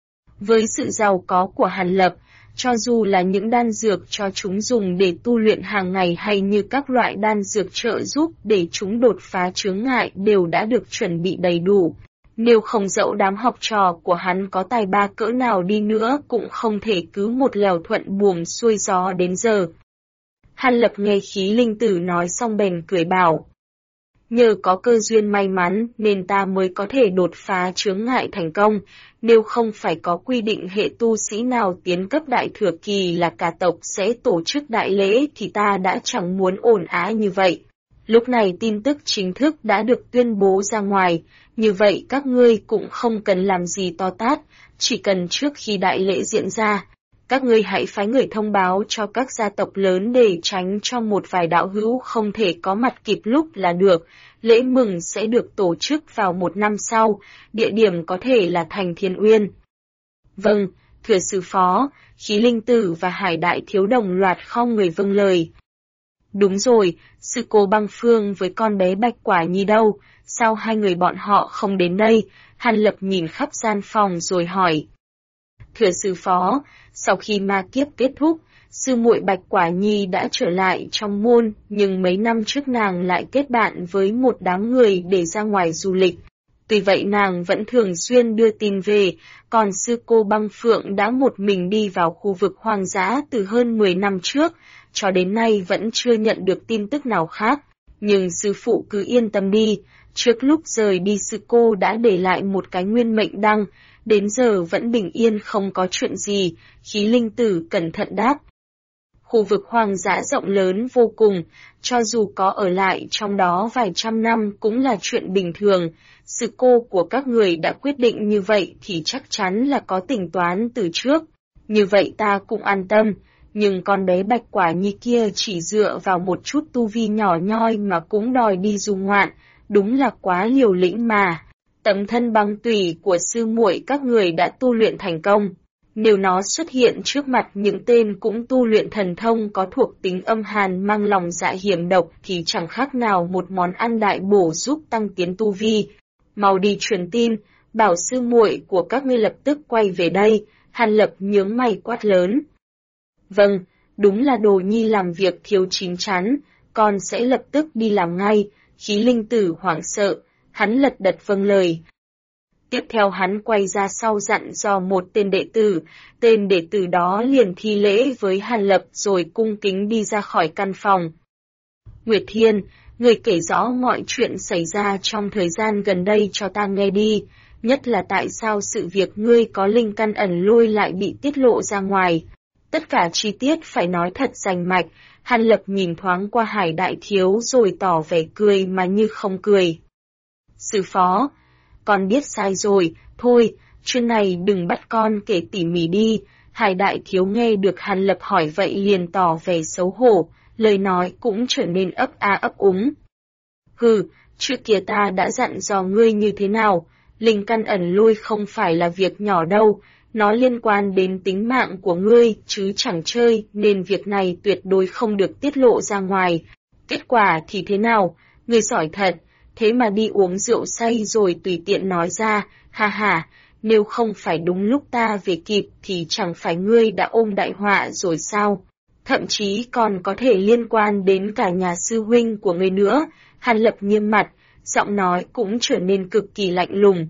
Với sự giàu có của Hàn Lập, cho dù là những đan dược cho chúng dùng để tu luyện hàng ngày hay như các loại đan dược trợ giúp để chúng đột phá chướng ngại đều đã được chuẩn bị đầy đủ. Nếu không dẫu đám học trò của hắn có tài ba cỡ nào đi nữa cũng không thể cứ một lèo thuận buồm xuôi gió đến giờ. Hàn Lập nghe Khí Linh Tử nói xong bèn cười bảo. Nhờ có cơ duyên may mắn nên ta mới có thể đột phá chướng ngại thành công, nếu không phải có quy định hệ tu sĩ nào tiến cấp đại thừa kỳ là cả tộc sẽ tổ chức đại lễ thì ta đã chẳng muốn ồn ào như vậy. Lúc này tin tức chính thức đã được tuyên bố ra ngoài, như vậy các ngươi cũng không cần làm gì to tát, chỉ cần trước khi đại lễ diễn ra, các ngươi hãy phái người thông báo cho các gia tộc lớn để tránh cho một vài đạo hữu không thể có mặt kịp lúc là được. Lễ mừng sẽ được tổ chức vào một năm sau, địa điểm có thể là thành Thiên Uyên. Vâng, thưa sư phó, Khí Linh Tử và Hải Đại Thiếu đồng loạt khom người vâng lời. Đúng rồi, sư cô Băng Phương với con bé Bạch Quả Nhi đâu, sao hai người bọn họ không đến đây? Hàn Lập nhìn khắp gian phòng rồi hỏi. Thưa sư phó, sau khi ma kiếp kết thúc, sư muội Bạch Quả Nhi đã trở lại trong môn, nhưng mấy năm trước nàng lại kết bạn với một đám người để ra ngoài du lịch. Tuy vậy nàng vẫn thường xuyên đưa tin về, còn sư cô Băng Phượng đã một mình đi vào khu vực hoang dã từ hơn 10 năm trước, cho đến nay vẫn chưa nhận được tin tức nào khác. Nhưng sư phụ cứ yên tâm đi, trước lúc rời đi sư cô đã để lại một cái nguyên mệnh đăng, đến giờ vẫn bình yên không có chuyện gì. Khí Linh Tử cẩn thận đáp. Khu vực hoang dã rộng lớn vô cùng, cho dù có ở lại trong đó vài trăm năm cũng là chuyện bình thường. Sư cô của các người đã quyết định như vậy thì chắc chắn là có tính toán từ trước. Như vậy ta cũng an tâm, nhưng con bé Bạch Quả Nhi kia chỉ dựa vào một chút tu vi nhỏ nhoi mà cũng đòi đi du ngoạn, đúng là quá liều lĩnh mà. Tấm thân băng tủy của sư muội các người đã tu luyện thành công. Nếu nó xuất hiện trước mặt những tên cũng tu luyện thần thông có thuộc tính âm hàn mang lòng dạ hiểm độc thì chẳng khác nào một món ăn đại bổ giúp tăng tiến tu vi. Mau đi truyền tin, bảo sư muội của các ngươi lập tức quay về đây. Hàn Lập nhướng mày quát lớn. Vâng, đúng là Đồ Nhi làm việc thiếu chín chắn, con sẽ lập tức đi làm ngay. Khí Linh Tử hoảng sợ, hắn lật đật vâng lời. Tiếp theo hắn quay ra sau dặn dò một tên đệ tử đó liền thi lễ với Hàn Lập rồi cung kính đi ra khỏi căn phòng. Nguyệt Thiên, người kể rõ mọi chuyện xảy ra trong thời gian gần đây cho ta nghe đi, nhất là tại sao sự việc ngươi có linh căn ẩn lôi lại bị tiết lộ ra ngoài. Tất cả chi tiết phải nói thật rành mạch. Hàn Lập nhìn thoáng qua Hải Đại Thiếu rồi tỏ vẻ cười mà như không cười. Sư phó, con biết sai rồi, thôi, chuyện này đừng bắt con kể tỉ mỉ đi. Hải Đại Thiếu nghe được Hàn Lập hỏi vậy liền tỏ vẻ xấu hổ, lời nói cũng trở nên ấp a ấp úng. Hừ, trước kia ta đã dặn dò ngươi như thế nào, linh căn ẩn lôi không phải là việc nhỏ đâu, nó liên quan đến tính mạng của ngươi chứ chẳng chơi nên việc này tuyệt đối không được tiết lộ ra ngoài. Kết quả thì thế nào, ngươi giỏi thật, thế mà đi uống rượu say rồi tùy tiện nói ra, ha ha, nếu không phải đúng lúc ta về kịp thì chẳng phải ngươi đã ôm đại họa rồi sao? Thậm chí còn có thể liên quan đến cả nhà sư huynh của ngươi nữa. Hàn Lập nghiêm mặt, giọng nói cũng trở nên cực kỳ lạnh lùng.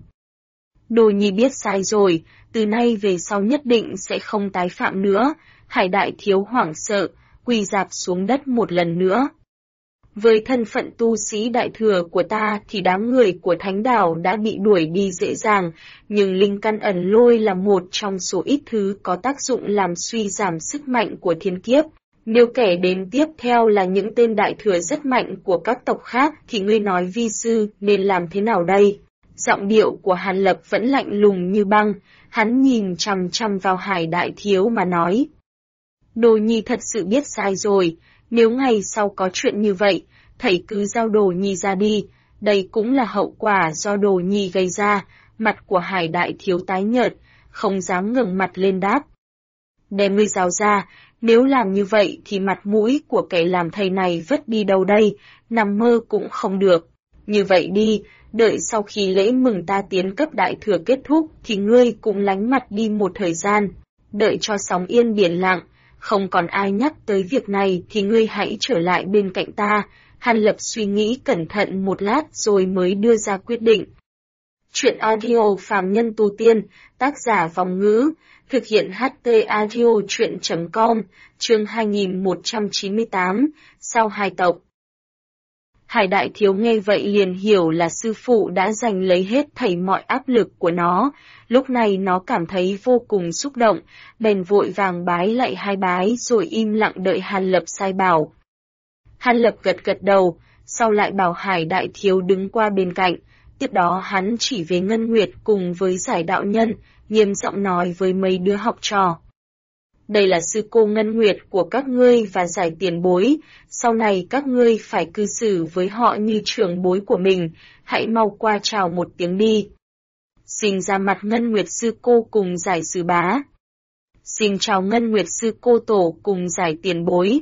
Đồ Nhi biết sai rồi, từ nay về sau nhất định sẽ không tái phạm nữa. Hải Đại Thiếu hoảng sợ, quỳ rạp xuống đất một lần nữa. Với thân phận tu sĩ đại thừa của ta thì đám người của Thánh Đảo đã bị đuổi đi dễ dàng, nhưng linh căn ẩn lôi là một trong số ít thứ có tác dụng làm suy giảm sức mạnh của thiên kiếp. Nếu kẻ đến tiếp theo là những tên đại thừa rất mạnh của các tộc khác thì ngươi nói vi sư nên làm thế nào đây? Giọng điệu của Hàn Lập vẫn lạnh lùng như băng, hắn nhìn chằm chằm vào Hải Đại Thiếu mà nói. Đồ Nhi thật sự biết sai rồi, nếu ngày sau có chuyện như vậy, thầy cứ giao Đồ Nhi ra đi, Đây cũng là hậu quả do Đồ Nhi gây ra, mặt của Hải đại thiếu tái nhợt, không dám ngẩng mặt lên đáp. Đem ngươi rào ra, nếu làm như vậy thì mặt mũi của kẻ làm thầy này vứt đi đâu đây, nằm mơ cũng không được. Như vậy đi, đợi sau khi lễ mừng ta tiến cấp đại thừa kết thúc thì ngươi cũng lánh mặt đi một thời gian, đợi cho sóng yên biển lặng, không còn ai nhắc tới việc này thì ngươi hãy trở lại bên cạnh ta. Hàn Lập suy nghĩ cẩn thận một lát rồi mới đưa ra quyết định. Chuyện audio Phàm Nhân Tu Tiên, tác giả Vòng Ngữ, thực hiện HT Audio Chuyện.com, chương 2198, sau hai tộc. Hải đại thiếu nghe vậy liền hiểu là sư phụ đã giành lấy hết thảy mọi áp lực của nó, lúc này nó cảm thấy vô cùng xúc động, bèn vội vàng bái lạy hai bái rồi im lặng đợi Hàn Lập sai bảo. Hàn Lập gật gật đầu, sau lại bảo Hải đại thiếu đứng qua bên cạnh, tiếp đó hắn chỉ về Ngân Nguyệt cùng với Giải đạo nhân, nghiêm giọng nói với mấy đứa học trò. Đây là sư cô Ngân Nguyệt của các ngươi và Giải tiền bối, sau này các ngươi phải cư xử với họ như trưởng bối của mình, hãy mau qua chào một tiếng đi. Xin ra mặt Ngân Nguyệt sư cô cùng Giải sư bá. Xin chào Ngân Nguyệt sư cô tổ cùng Giải tiền bối.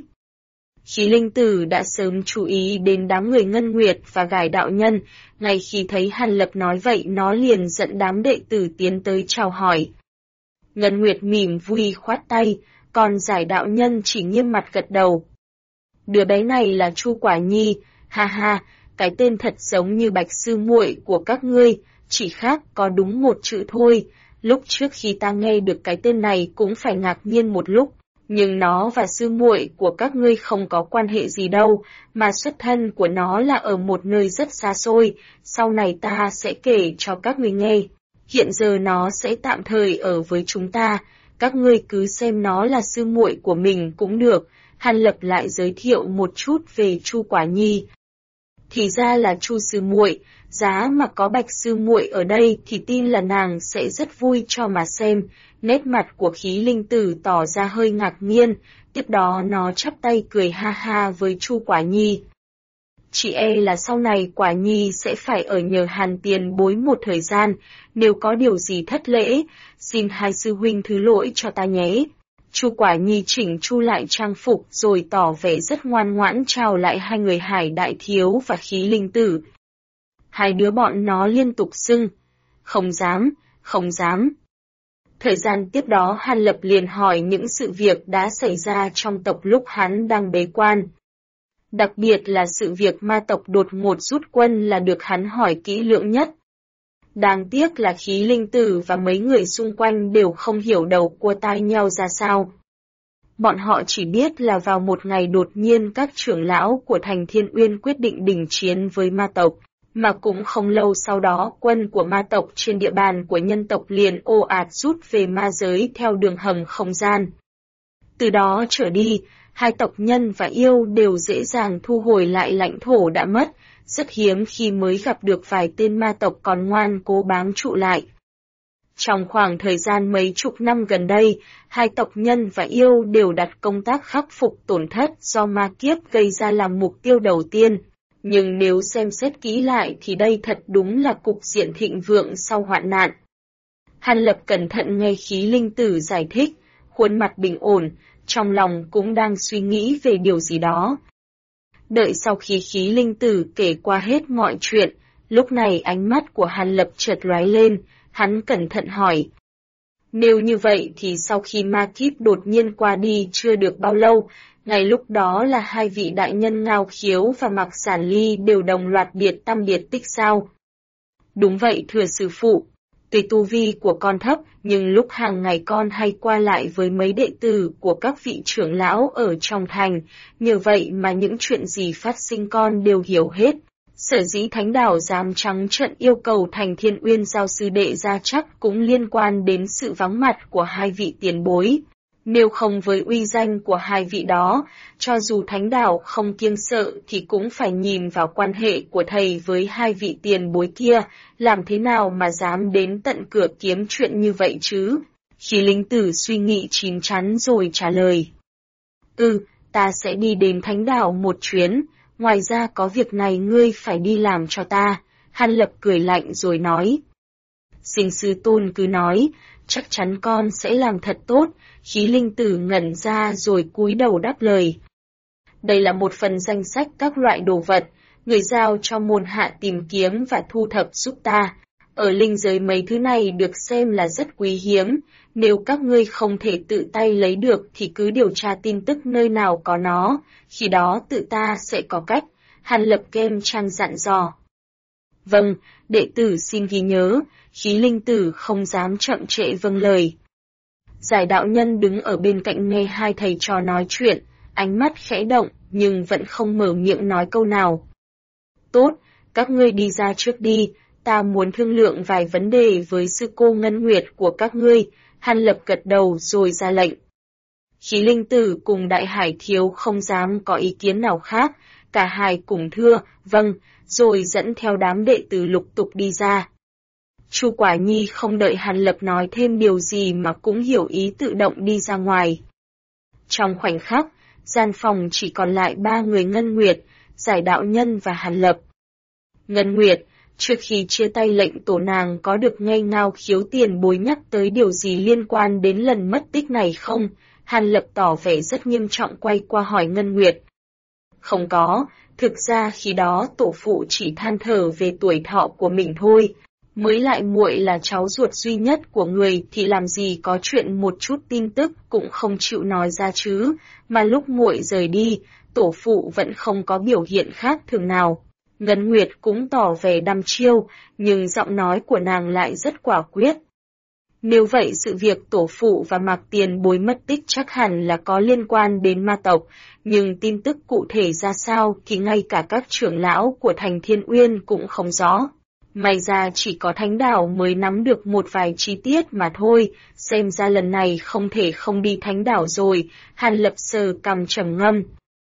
Khí Linh Tử đã sớm chú ý đến đám người Ngân Nguyệt và Gải đạo nhân, ngay khi thấy Hàn Lập nói vậy nó liền dẫn đám đệ tử tiến tới chào hỏi. Ngân Nguyệt mỉm vui khoát tay, còn Giải đạo nhân chỉ nghiêm mặt gật đầu. Đứa bé này là Chu Quả Nhi, ha ha, cái tên thật giống như Bạch sư muội của các ngươi, chỉ khác có đúng một chữ thôi. Lúc trước khi ta nghe được cái tên này cũng phải ngạc nhiên một lúc. Nhưng nó và sư muội của các ngươi không có quan hệ gì đâu, mà xuất thân của nó là ở một nơi rất xa xôi, sau này ta sẽ kể cho các ngươi nghe. Hiện giờ nó sẽ tạm thời ở với chúng ta, các ngươi cứ xem nó là sư muội của mình cũng được. Hàn Lập lại giới thiệu một chút về Chu Quả Nhi. Thì ra là Chu sư muội, giá mà có Bạch sư muội ở đây thì tin là nàng sẽ rất vui cho mà xem. Nét mặt của Khí Linh Tử tỏ ra hơi ngạc nhiên, tiếp đó nó chắp tay cười ha ha với Chu Quả Nhi. Chỉ e là sau này Quả Nhi sẽ phải ở nhờ Hàn tiền bối một thời gian, nếu có điều gì thất lễ, xin hai sư huynh thứ lỗi cho ta nhé. Chu Quả Nhi chỉnh chu lại trang phục rồi tỏ vẻ rất ngoan ngoãn chào lại hai người Hải đại thiếu và Khí Linh Tử. Hai đứa bọn nó liên tục xưng, không dám, không dám. Thời gian tiếp đó Hàn Lập liền hỏi những sự việc đã xảy ra trong tộc lúc hắn đang bế quan. Đặc biệt là sự việc ma tộc đột ngột rút quân là được hắn hỏi kỹ lưỡng nhất. Đáng tiếc là Khí Linh Tử và mấy người xung quanh đều không hiểu đầu cua tai nhau ra sao. Bọn họ chỉ biết là vào một ngày đột nhiên các trưởng lão của thành Thiên Uyên quyết định đình chiến với ma tộc. Mà cũng không lâu sau đó quân của ma tộc trên địa bàn của nhân tộc liền ồ ạt rút về ma giới theo đường hầm không gian. Từ đó trở đi, hai tộc nhân và yêu đều dễ dàng thu hồi lại lãnh thổ đã mất, rất hiếm khi mới gặp được vài tên ma tộc còn ngoan cố bám trụ lại. Trong khoảng thời gian mấy chục năm gần đây, hai tộc nhân và yêu đều đặt công tác khắc phục tổn thất do ma kiếp gây ra làm mục tiêu đầu tiên. Nhưng nếu xem xét kỹ lại thì đây thật đúng là cục diện thịnh vượng sau hoạn nạn. Hàn Lập cẩn thận nghe Khí Linh Tử giải thích, khuôn mặt bình ổn, trong lòng cũng đang suy nghĩ về điều gì đó. Đợi sau khi Khí Linh Tử kể qua hết mọi chuyện, lúc này ánh mắt của Hàn Lập chợt lóe lên, hắn cẩn thận hỏi. Nếu như vậy thì sau khi ma kiếp đột nhiên qua đi chưa được bao lâu, ngay lúc đó là hai vị đại nhân Ngao Khiếu và Mạc Sản Ly đều đồng loạt biệt tâm biệt tích sao? Đúng vậy thưa sư phụ, tuy tu vi của con thấp nhưng lúc hàng ngày con hay qua lại với mấy đệ tử của các vị trưởng lão ở trong thành, nhờ vậy mà những chuyện gì phát sinh con đều hiểu hết. Sở dĩ Thánh Đảo dám trắng trợn yêu cầu thành Thiên Uyên giao sư đệ ra chắc cũng liên quan đến sự vắng mặt của hai vị tiền bối. Nếu không với uy danh của hai vị đó, cho dù Thánh Đảo không kiêng sợ thì cũng phải nhìn vào quan hệ của thầy với hai vị tiền bối kia, làm thế nào mà dám đến tận cửa kiếm chuyện như vậy chứ? Khí Linh Tử suy nghĩ chín chắn rồi trả lời. Ta sẽ đi đến Thánh Đảo một chuyến, ngoài ra có việc này ngươi phải đi làm cho ta. Hàn Lập cười lạnh rồi nói. Sinh sư tôn cứ nói, chắc chắn con sẽ làm thật tốt. Khí linh tử ngẩn ra rồi cúi đầu đáp lời. Đây là một phần danh sách các loại đồ vật, người giao cho môn hạ tìm kiếm và thu thập giúp ta. Ở linh giới mấy thứ này được xem là rất quý hiếm, nếu các ngươi không thể tự tay lấy được thì cứ điều tra tin tức nơi nào có nó, khi đó tự ta sẽ có cách. Hàn Lập kem trang dặn dò. Vâng, đệ tử xin ghi nhớ, khí linh tử không dám chậm trễ vâng lời. Giải đạo nhân đứng ở bên cạnh nghe hai thầy trò nói chuyện, ánh mắt khẽ động, nhưng vẫn không mở miệng nói câu nào. Tốt, các ngươi đi ra trước đi, ta muốn thương lượng vài vấn đề với sư cô Ngân Nguyệt của các ngươi. Hàn Lập gật đầu rồi ra lệnh. Khí linh tử cùng Đại Hải Thiếu không dám có ý kiến nào khác, cả hai cùng thưa, vâng, rồi dẫn theo đám đệ tử lục tục đi ra. Chu Quả Nhi không đợi Hàn Lập nói thêm điều gì mà cũng hiểu ý tự động đi ra ngoài. Trong khoảnh khắc, gian phòng chỉ còn lại ba người Ngân Nguyệt, Giải đạo nhân và Hàn Lập. Ngân Nguyệt, trước khi chia tay lệnh tổ nàng có được nghe Ngao Khiếu tiền bối nhắc tới điều gì liên quan đến lần mất tích này không? Hàn Lập tỏ vẻ rất nghiêm trọng quay qua hỏi Ngân Nguyệt. Không có, thực ra khi đó tổ phụ chỉ than thở về tuổi thọ của mình thôi. Mới lại muội là cháu ruột duy nhất của người thì làm gì có chuyện một chút tin tức cũng không chịu nói ra chứ, mà lúc muội rời đi, tổ phụ vẫn không có biểu hiện khác thường nào. Ngân Nguyệt cũng tỏ vẻ đăm chiêu, nhưng giọng nói của nàng lại rất quả quyết. Nếu vậy sự việc tổ phụ và Mạc Tiền Bối mất tích chắc hẳn là có liên quan đến ma tộc, nhưng tin tức cụ thể ra sao thì ngay cả các trưởng lão của thành Thiên Uyên cũng không rõ. May ra chỉ có Thánh Đảo mới nắm được một vài chi tiết mà thôi, xem ra lần này không thể không đi Thánh Đảo rồi. Hàn Lập sờ cằm trầm ngâm.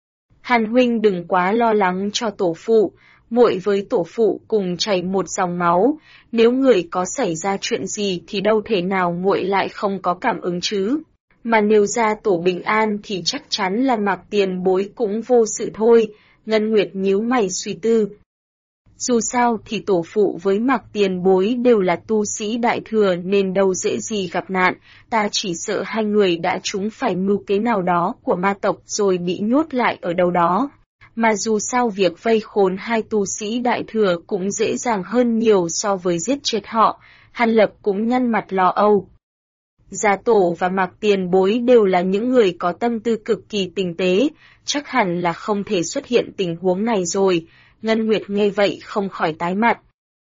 Hàn huynh đừng quá lo lắng cho tổ phụ, muội với tổ phụ cùng chảy một dòng máu, nếu người có xảy ra chuyện gì thì đâu thể nào muội lại không có cảm ứng chứ. Mà nếu ra tổ bình an thì chắc chắn là Mạc Tiền Bối cũng vô sự thôi. Ngân Nguyệt nhíu mày suy tư. Dù sao thì tổ phụ với Mạc Tiền Bối đều là tu sĩ đại thừa nên đâu dễ gì gặp nạn, ta chỉ sợ hai người đã trúng phải mưu kế nào đó của ma tộc rồi bị nhốt lại ở đâu đó. Mà dù sao việc vây khốn hai tu sĩ đại thừa cũng dễ dàng hơn nhiều so với giết chết họ. Hàn Lập cũng nhăn mặt lo âu. Gia tổ và Mạc Tiền Bối đều là những người có tâm tư cực kỳ tinh tế, chắc hẳn là không thể xuất hiện tình huống này rồi. Ngân Nguyệt nghe vậy không khỏi tái mặt.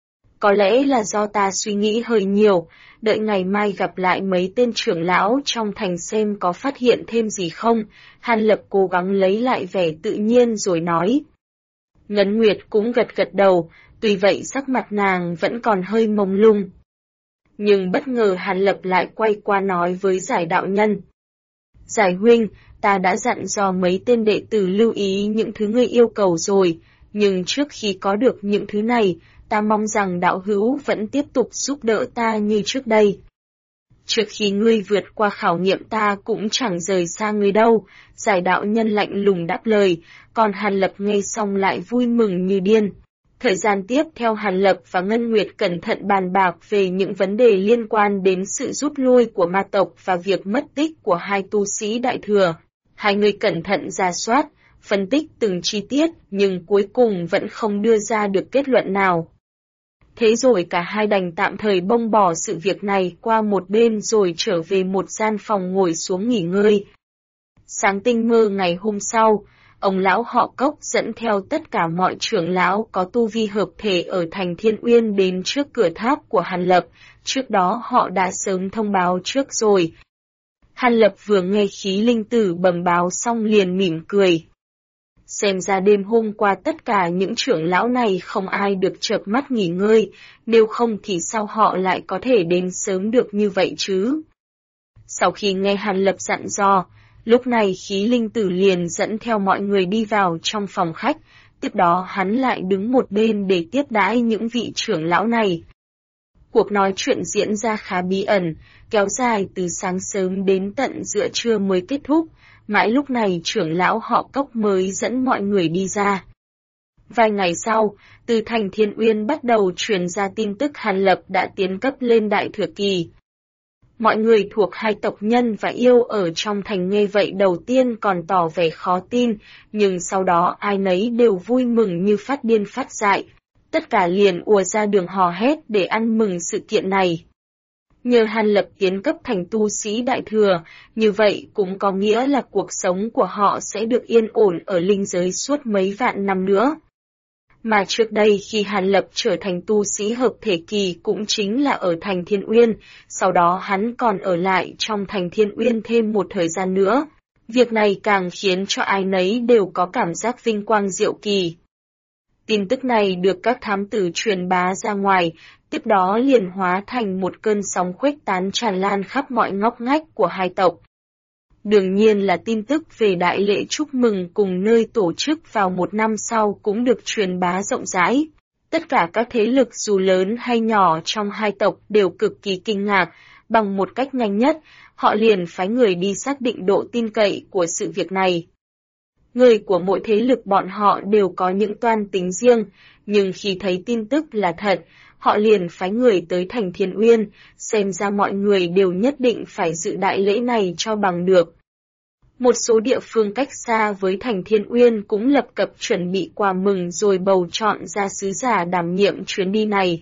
Có lẽ là do ta suy nghĩ hơi nhiều, đợi ngày mai gặp lại mấy tên trưởng lão trong thành xem có phát hiện thêm gì không. Hàn Lập cố gắng lấy lại vẻ tự nhiên rồi nói. Ngân Nguyệt cũng gật gật đầu, tuy vậy sắc mặt nàng vẫn còn hơi mông lung. Nhưng bất ngờ Hàn Lập lại quay qua nói với Giải đạo nhân. Giải huynh, ta đã dặn dò mấy tên đệ tử lưu ý những thứ ngươi yêu cầu rồi, nhưng trước khi có được những thứ này, ta mong rằng đạo hữu vẫn tiếp tục giúp đỡ ta như trước đây. Trước khi ngươi vượt qua khảo nghiệm ta cũng chẳng rời xa ngươi đâu, Giải đạo nhân lạnh lùng đáp lời, còn Hàn Lập nghe xong lại vui mừng như điên. Thời gian tiếp theo Hàn Lập và Ngân Nguyệt cẩn thận bàn bạc về những vấn đề liên quan đến sự rút lui của ma tộc và việc mất tích của hai tu sĩ đại thừa. Hai người cẩn thận rà soát, phân tích từng chi tiết nhưng cuối cùng vẫn không đưa ra được kết luận nào. Thế rồi cả hai đành tạm thời bông bỏ sự việc này qua một bên rồi trở về một gian phòng ngồi xuống nghỉ ngơi. Sáng tinh mơ ngày hôm sau, ông lão họ Cốc dẫn theo tất cả mọi trưởng lão có tu vi hợp thể ở thành Thiên Uyên đến trước cửa tháp của Hàn Lập, trước đó họ đã sớm thông báo trước rồi. Hàn Lập vừa nghe khí linh tử bẩm báo xong liền mỉm cười. Xem ra đêm hôm qua tất cả những trưởng lão này không ai được chợp mắt nghỉ ngơi, nếu không thì sao họ lại có thể đến sớm được như vậy chứ? Sau khi nghe Hàn Lập dặn dò, lúc này khí linh tử liền dẫn theo mọi người đi vào trong phòng khách, tiếp đó hắn lại đứng một bên để tiếp đãi những vị trưởng lão này. Cuộc nói chuyện diễn ra khá bí ẩn, kéo dài từ sáng sớm đến tận giữa trưa mới kết thúc, mãi lúc này trưởng lão họ Cốc mới dẫn mọi người đi ra. Vài ngày sau, từ thành Thiên Uyên bắt đầu truyền ra tin tức Hàn Lập đã tiến cấp lên Đại Thừa Kỳ. Mọi người thuộc hai tộc Nhân và Yêu ở trong thành nghe vậy đầu tiên còn tỏ vẻ khó tin, nhưng sau đó ai nấy đều vui mừng như phát điên phát dại. Tất cả liền ùa ra đường hò hét để ăn mừng sự kiện này. Nhờ Hàn Lập tiến cấp thành tu sĩ Đại Thừa, như vậy cũng có nghĩa là cuộc sống của họ sẽ được yên ổn ở linh giới suốt mấy vạn năm nữa. Mà trước đây khi Hàn Lập trở thành tu sĩ hợp thể kỳ cũng chính là ở thành Thiên Uyên, sau đó hắn còn ở lại trong thành Thiên Uyên thêm một thời gian nữa. Việc này càng khiến cho ai nấy đều có cảm giác vinh quang diệu kỳ. Tin tức này được các thám tử truyền bá ra ngoài, tiếp đó liền hóa thành một cơn sóng khuếch tán tràn lan khắp mọi ngóc ngách của hai tộc. Đương nhiên là tin tức về đại lễ chúc mừng cùng nơi tổ chức vào một năm sau cũng được truyền bá rộng rãi. Tất cả các thế lực dù lớn hay nhỏ trong hai tộc đều cực kỳ kinh ngạc, bằng một cách nhanh nhất, họ liền phái người đi xác định độ tin cậy của sự việc này. Người của mỗi thế lực bọn họ đều có những toan tính riêng, nhưng khi thấy tin tức là thật, họ liền phái người tới thành Thiên Uyên, xem ra mọi người đều nhất định phải dự đại lễ này cho bằng được. Một số địa phương cách xa với thành Thiên Uyên cũng lập cập chuẩn bị quà mừng rồi bầu chọn ra sứ giả đảm nhiệm chuyến đi này.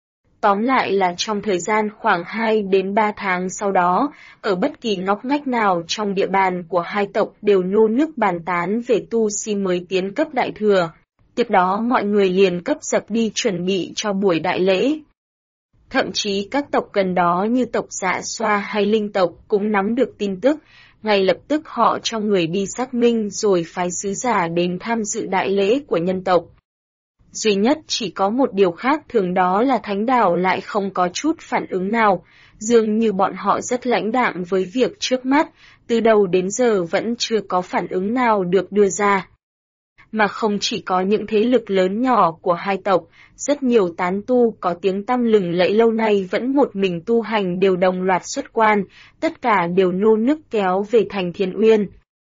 Tóm lại là trong thời gian khoảng 2 đến 3 tháng sau đó, ở bất kỳ ngóc ngách nào trong địa bàn của hai tộc đều nô nức bàn tán về tu sĩ mới tiến cấp Đại Thừa. Tiếp đó mọi người liền cấp giật đi chuẩn bị cho buổi đại lễ. Thậm chí các tộc gần đó như tộc Dạ Xoa hay Linh tộc cũng nắm được tin tức, ngay lập tức họ cho người đi xác minh rồi phái sứ giả đến tham dự đại lễ của nhân tộc. Duy nhất chỉ có một điều khác thường đó là Thánh Đảo lại không có chút phản ứng nào, dường như bọn họ rất lãnh đạm với việc trước mắt, từ đầu đến giờ vẫn chưa có phản ứng nào được đưa ra. Mà không chỉ có những thế lực lớn nhỏ của hai tộc, rất nhiều tán tu có tiếng tăm lừng lẫy lâu nay vẫn một mình tu hành đều đồng loạt xuất quan, tất cả đều nô nức kéo về thành Thiên Uyên.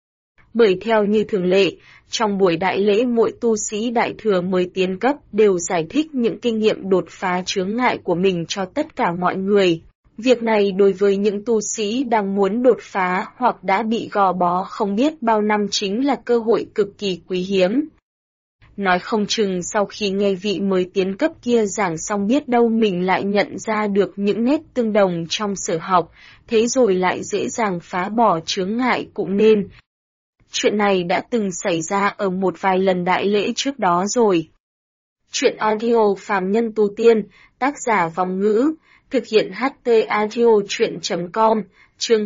Bởi theo như thường lệ, trong buổi đại lễ mỗi tu sĩ Đại Thừa mới tiến cấp đều giải thích những kinh nghiệm đột phá chướng ngại của mình cho tất cả mọi người. Việc này đối với những tu sĩ đang muốn đột phá hoặc đã bị gò bó không biết bao năm chính là cơ hội cực kỳ quý hiếm. Nói không chừng sau khi nghe vị mới tiến cấp kia giảng xong biết đâu mình lại nhận ra được những nét tương đồng trong sở học, thế rồi lại dễ dàng phá bỏ chướng ngại cũng nên. Chuyện này đã từng xảy ra ở một vài lần đại lễ trước đó rồi. Chuyện audio phàm nhân tu tiên, tác giả Vòng Ngữ, thực hiện HT Audio Chuyện.com, chương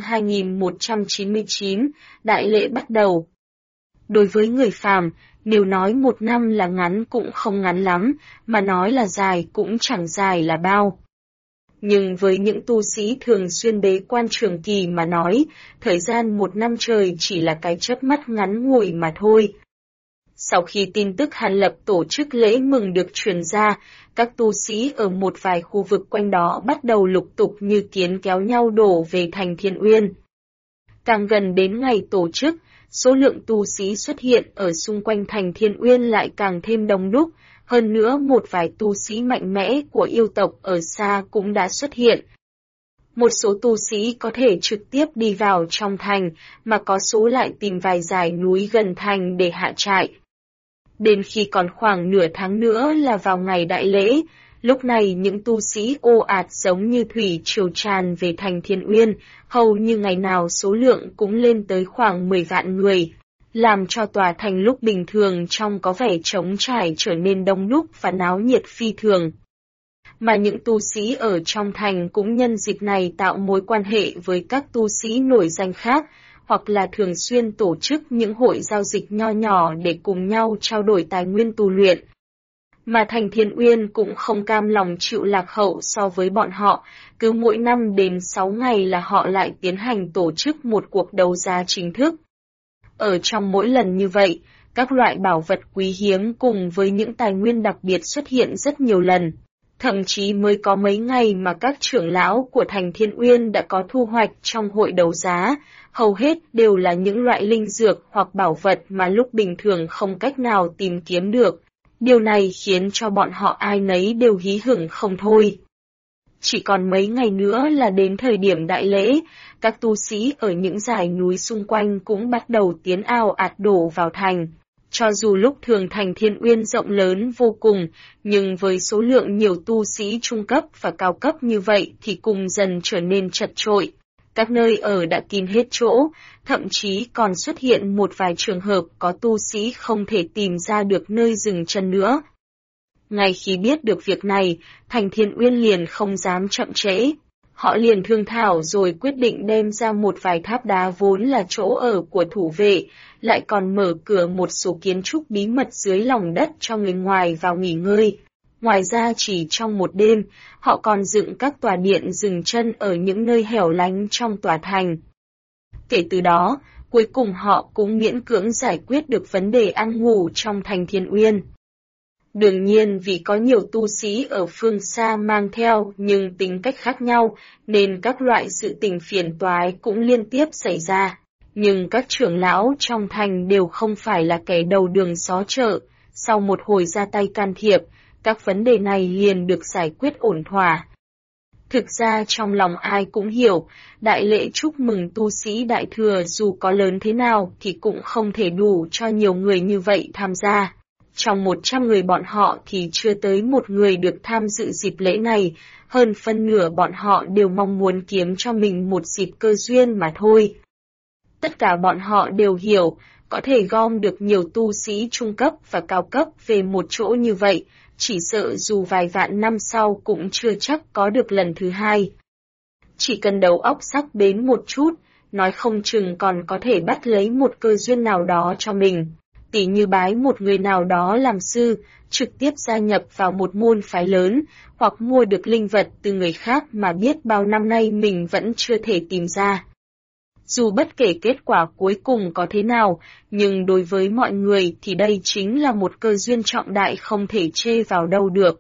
2199, đại lễ bắt đầu. Đối với người phàm, nếu nói một năm là ngắn cũng không ngắn lắm, mà nói là dài cũng chẳng dài là bao. Nhưng với những tu sĩ thường xuyên bế quan trường kỳ mà nói, thời gian một năm trời chỉ là cái chớp mắt ngắn ngủi mà thôi. Sau khi tin tức Hàn Lập tổ chức lễ mừng được truyền ra, các tu sĩ ở một vài khu vực quanh đó bắt đầu lục tục như kiến kéo nhau đổ về thành Thiên Uyên. Càng gần đến ngày tổ chức, số lượng tu sĩ xuất hiện ở xung quanh thành Thiên Uyên lại càng thêm đông đúc, hơn nữa một vài tu sĩ mạnh mẽ của yêu tộc ở xa cũng đã xuất hiện. Một số tu sĩ có thể trực tiếp đi vào trong thành, mà có số lại tìm vài dải núi gần thành để hạ trại. Đến khi còn khoảng nửa tháng nữa là vào ngày đại lễ, lúc này những tu sĩ ồ ạt giống như thủy triều tràn về thành Thiên Uyên, hầu như ngày nào số lượng cũng lên tới khoảng 10 vạn người, làm cho tòa thành lúc bình thường trông có vẻ trống trải trở nên đông đúc và náo nhiệt phi thường. Mà những tu sĩ ở trong thành cũng nhân dịp này tạo mối quan hệ với các tu sĩ nổi danh khác, hoặc là thường xuyên tổ chức những hội giao dịch nho nhỏ để cùng nhau trao đổi tài nguyên tu luyện. Mà thành Thiên Uyên cũng không cam lòng chịu lạc hậu so với bọn họ, cứ mỗi 5 đến 6 ngày là họ lại tiến hành tổ chức một cuộc đấu giá chính thức. Ở trong mỗi lần như vậy, các loại bảo vật quý hiếm cùng với những tài nguyên đặc biệt xuất hiện rất nhiều lần. Thậm chí mới có mấy ngày mà các trưởng lão của thành Thiên Uyên đã có thu hoạch trong hội đấu giá, hầu hết đều là những loại linh dược hoặc bảo vật mà lúc bình thường không cách nào tìm kiếm được. Điều này khiến cho bọn họ ai nấy đều hí hửng không thôi. Chỉ còn mấy ngày nữa là đến thời điểm đại lễ, các tu sĩ ở những dãy núi xung quanh cũng bắt đầu tiến ào ạt đổ vào thành. Cho dù lúc thường thành Thiên Uyên rộng lớn vô cùng, nhưng với số lượng nhiều tu sĩ trung cấp và cao cấp như vậy thì cùng dần trở nên chật chội. Các nơi ở đã kín hết chỗ, thậm chí còn xuất hiện một vài trường hợp có tu sĩ không thể tìm ra được nơi dừng chân nữa. Ngay khi biết được việc này, thành Thiên Uyên liền không dám chậm trễ. Họ liền thương thảo rồi quyết định đem ra một vài tháp đá vốn là chỗ ở của thủ vệ, lại còn mở cửa một số kiến trúc bí mật dưới lòng đất cho người ngoài vào nghỉ ngơi. Ngoài ra chỉ trong một đêm, họ còn dựng các tòa điện dừng chân ở những nơi hẻo lánh trong tòa thành. Kể từ đó, cuối cùng họ cũng miễn cưỡng giải quyết được vấn đề ăn ngủ trong thành Thiên Uyên. Đương nhiên vì có nhiều tu sĩ ở phương xa mang theo nhưng tính cách khác nhau, nên các loại sự tình phiền toái cũng liên tiếp xảy ra. Nhưng các trưởng lão trong thành đều không phải là kẻ đầu đường xó chợ, sau một hồi ra tay can thiệp, các vấn đề này liền được giải quyết ổn thỏa. Thực ra trong lòng ai cũng hiểu, đại lễ chúc mừng tu sĩ đại thừa dù có lớn thế nào thì cũng không thể đủ cho nhiều người như vậy tham gia. Trong 100 người bọn họ thì chưa tới một người được tham dự dịp lễ này, hơn phân nửa bọn họ đều mong muốn kiếm cho mình một dịp cơ duyên mà thôi. Tất cả bọn họ đều hiểu, có thể gom được nhiều tu sĩ trung cấp và cao cấp về một chỗ như vậy, chỉ sợ dù vài vạn năm sau cũng chưa chắc có được lần thứ hai. Chỉ cần đầu óc sắc bén một chút, nói không chừng còn có thể bắt lấy một cơ duyên nào đó cho mình. Tỉ như bái một người nào đó làm sư, trực tiếp gia nhập vào một môn phái lớn, hoặc mua được linh vật từ người khác mà biết bao năm nay mình vẫn chưa thể tìm ra. Dù bất kể kết quả cuối cùng có thế nào, nhưng đối với mọi người thì đây chính là một cơ duyên trọng đại không thể chê vào đâu được.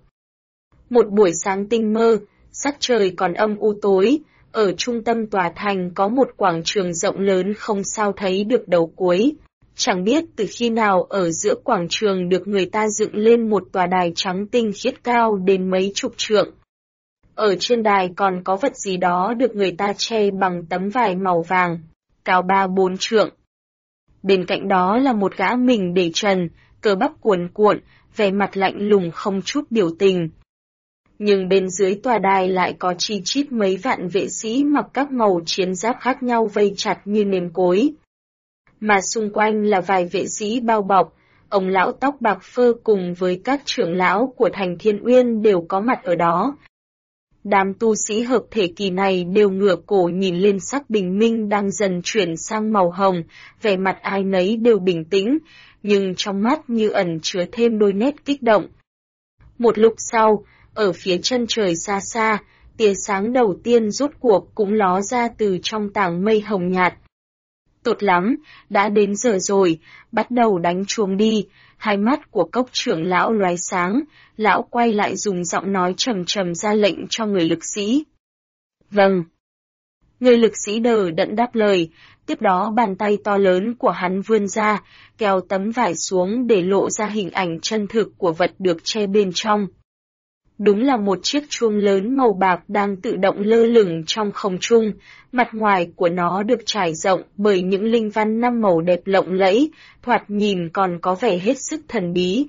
Một buổi sáng tinh mơ, sắc trời còn âm u tối, ở trung tâm tòa thành có một quảng trường rộng lớn không sao thấy được đầu cuối. Chẳng biết từ khi nào ở giữa quảng trường được người ta dựng lên một tòa đài trắng tinh khiết cao đến mấy chục trượng. Ở trên đài còn có vật gì đó được người ta che bằng tấm vải màu vàng, cao 3-4 trượng. Bên cạnh đó là một gã mình để trần, cơ bắp cuồn cuộn, vẻ mặt lạnh lùng không chút biểu tình. Nhưng bên dưới tòa đài lại có chi chít mấy vạn vệ sĩ mặc các màu chiến giáp khác nhau vây chặt như nêm cối. Mà xung quanh là vài vệ sĩ bao bọc, ông lão tóc bạc phơ cùng với các trưởng lão của thành Thiên Uyên đều có mặt ở đó. Đám tu sĩ hợp thể kỳ này đều ngửa cổ nhìn lên sắc bình minh đang dần chuyển sang màu hồng, vẻ mặt ai nấy đều bình tĩnh, nhưng trong mắt như ẩn chứa thêm đôi nét kích động. Một lúc sau, ở phía chân trời xa xa, tia sáng đầu tiên rốt cuộc cũng ló ra từ trong tảng mây hồng nhạt. Tốt lắm, đã đến giờ rồi, bắt đầu đánh chuông đi. Hai mắt của cốc trưởng lão lóe sáng, lão quay lại dùng giọng nói trầm trầm ra lệnh cho người lực sĩ. Vâng. Người lực sĩ đờ đẫn đáp lời, tiếp đó bàn tay to lớn của hắn vươn ra, kéo tấm vải xuống để lộ ra hình ảnh chân thực của vật được che bên trong. Đúng là một chiếc chuông lớn màu bạc đang tự động lơ lửng trong không trung, mặt ngoài của nó được trải rộng bởi những linh văn 5 màu đẹp lộng lẫy, thoạt nhìn còn có vẻ hết sức thần bí.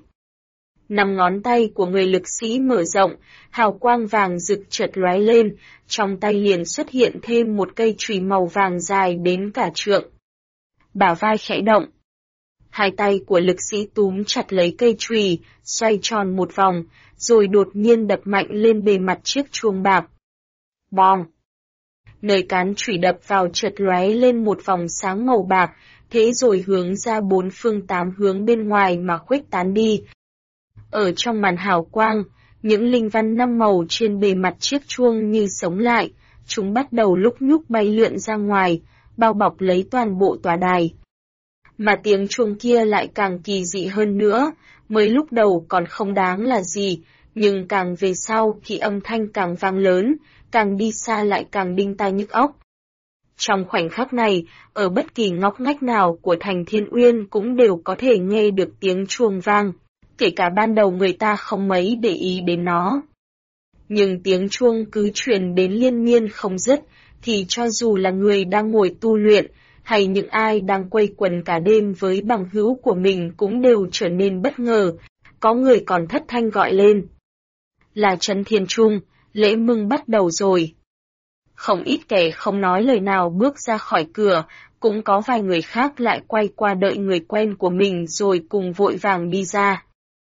5 ngón tay của người lực sĩ mở rộng, hào quang vàng rực chợt lóe lên, trong tay liền xuất hiện thêm một cây chùy màu vàng dài đến cả trượng. Bả vai khẽ động. Hai tay của lực sĩ túm chặt lấy cây chùy, xoay tròn một vòng, rồi đột nhiên đập mạnh lên bề mặt chiếc chuông bạc. Bong! Nơi cán chùy đập vào chợt lóe lên một vòng sáng màu bạc, thế rồi hướng ra 4 phương 8 hướng bên ngoài mà khuếch tán đi. Ở trong màn hào quang, những linh văn 5 màu trên bề mặt chiếc chuông như sống lại, chúng bắt đầu lúc nhúc bay lượn ra ngoài, bao bọc lấy toàn bộ tòa đài. Mà tiếng chuông kia lại càng kỳ dị hơn nữa, mới lúc đầu còn không đáng là gì, nhưng càng về sau thì âm thanh càng vang lớn, càng đi xa lại càng đinh tai nhức óc. Trong khoảnh khắc này, ở bất kỳ ngóc ngách nào của thành Thiên Uyên cũng đều có thể nghe được tiếng chuông vang. kể cả ban đầu người ta không mấy để ý đến nó. Nhưng tiếng chuông cứ truyền đến liên miên không dứt, thì cho dù là người đang ngồi tu luyện, hay những ai đang quây quần cả đêm với bằng hữu của mình cũng đều trở nên bất ngờ, có người còn thất thanh gọi lên. Là Trấn Thiên Trung, lễ mừng bắt đầu rồi. Không ít kẻ không nói lời nào bước ra khỏi cửa, cũng có vài người khác lại quay qua đợi người quen của mình rồi cùng vội vàng đi ra.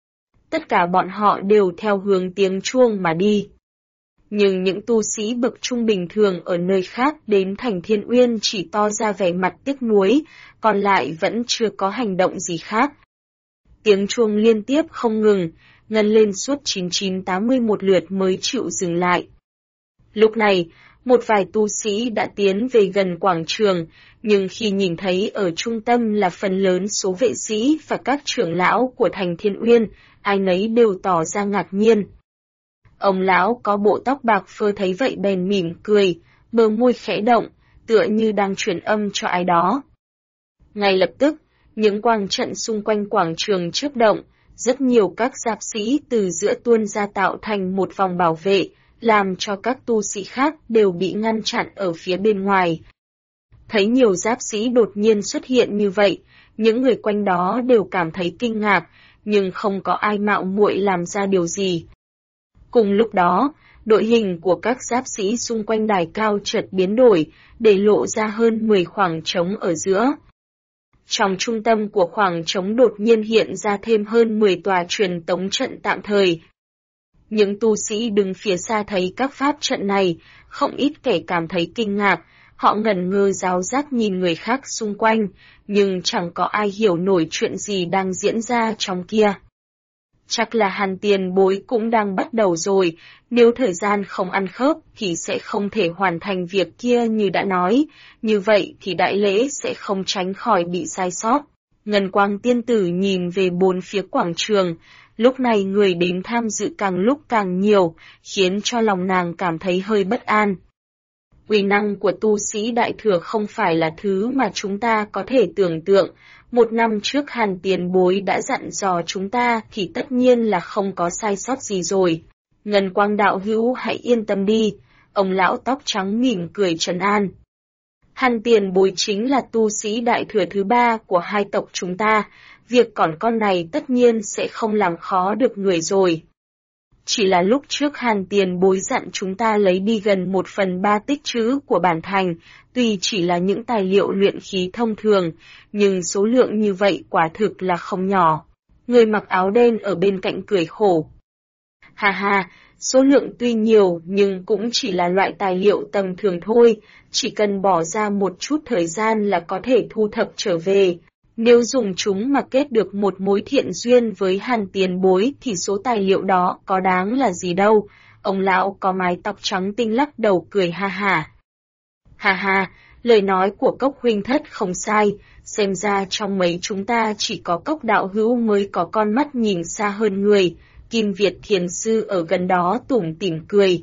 Tất cả bọn họ đều theo hướng tiếng chuông mà đi. Nhưng những tu sĩ bậc trung bình thường ở nơi khác đến thành Thiên Uyên chỉ to ra vẻ mặt tiếc nuối, còn lại vẫn chưa có hành động gì khác. Tiếng chuông liên tiếp không ngừng, ngân lên suốt 9981 lượt mới chịu dừng lại. Lúc này, một vài tu sĩ đã tiến về gần quảng trường, nhưng khi nhìn thấy ở trung tâm là phần lớn số vệ sĩ và các trưởng lão của thành Thiên Uyên, ai nấy đều tỏ ra ngạc nhiên. Ông lão có bộ tóc bạc phơ thấy vậy bèn mỉm cười, bờ môi khẽ động, tựa như đang truyền âm cho ai đó. Ngay lập tức, những quang trận xung quanh quảng trường chớp động, rất nhiều các giáp sĩ từ giữa tuôn ra tạo thành một vòng bảo vệ, làm cho các tu sĩ khác đều bị ngăn chặn ở phía bên ngoài. Thấy nhiều giáp sĩ đột nhiên xuất hiện như vậy, những người quanh đó đều cảm thấy kinh ngạc, nhưng không có ai mạo muội làm ra điều gì. Cùng lúc đó, đội hình của các giáp sĩ xung quanh đài cao chợt biến đổi, để lộ ra hơn 10 khoảng trống ở giữa. Trong trung tâm của khoảng trống đột nhiên hiện ra thêm hơn 10 tòa truyền tống trận tạm thời. Những tu sĩ đứng phía xa thấy các pháp trận này, không ít kẻ cảm thấy kinh ngạc, họ ngẩn ngơ ráo rác nhìn người khác xung quanh, nhưng chẳng có ai hiểu nổi chuyện gì đang diễn ra trong kia. Chắc là Hàn Tiền Bối cũng đang bắt đầu rồi, nếu thời gian không ăn khớp thì sẽ không thể hoàn thành việc kia như đã nói, như vậy thì đại lễ sẽ không tránh khỏi bị sai sót. Ngân Quang Tiên Tử nhìn về bốn phía quảng trường, lúc này người đến tham dự càng lúc càng nhiều, khiến cho lòng nàng cảm thấy hơi bất an. Uy năng của tu sĩ đại thừa không phải là thứ mà chúng ta có thể tưởng tượng. Một năm trước Hàn Tiền Bối đã dặn dò chúng ta thì tất nhiên là không có sai sót gì rồi. Ngân Quang đạo hữu hãy yên tâm đi, ông lão tóc trắng mỉm cười trấn an. Hàn Tiền Bối chính là tu sĩ đại thừa thứ ba của hai tộc chúng ta, việc còn con này tất nhiên sẽ không làm khó được người rồi. Chỉ là lúc trước Hàn Tiền Bối dặn chúng ta lấy đi gần 1/3 tích trữ của bản thành, tuy chỉ là những tài liệu luyện khí thông thường, nhưng số lượng như vậy quả thực là không nhỏ. Người mặc áo đen ở bên cạnh cười khổ. Ha ha, số lượng tuy nhiều nhưng cũng chỉ là loại tài liệu tầm thường thôi, chỉ cần bỏ ra một chút thời gian là có thể thu thập trở về. Nếu dùng chúng mà kết được một mối thiện duyên với Hàn Tiền Bối thì số tài liệu đó có đáng là gì đâu. Ông lão có mái tóc trắng tinh lắc đầu cười ha ha. Ha ha, lời nói của Cốc huynh thất không sai, xem ra trong mấy chúng ta chỉ có Cốc đạo hữu mới có con mắt nhìn xa hơn người. Kim Việt Thiền Sư ở gần đó tủm tỉm cười.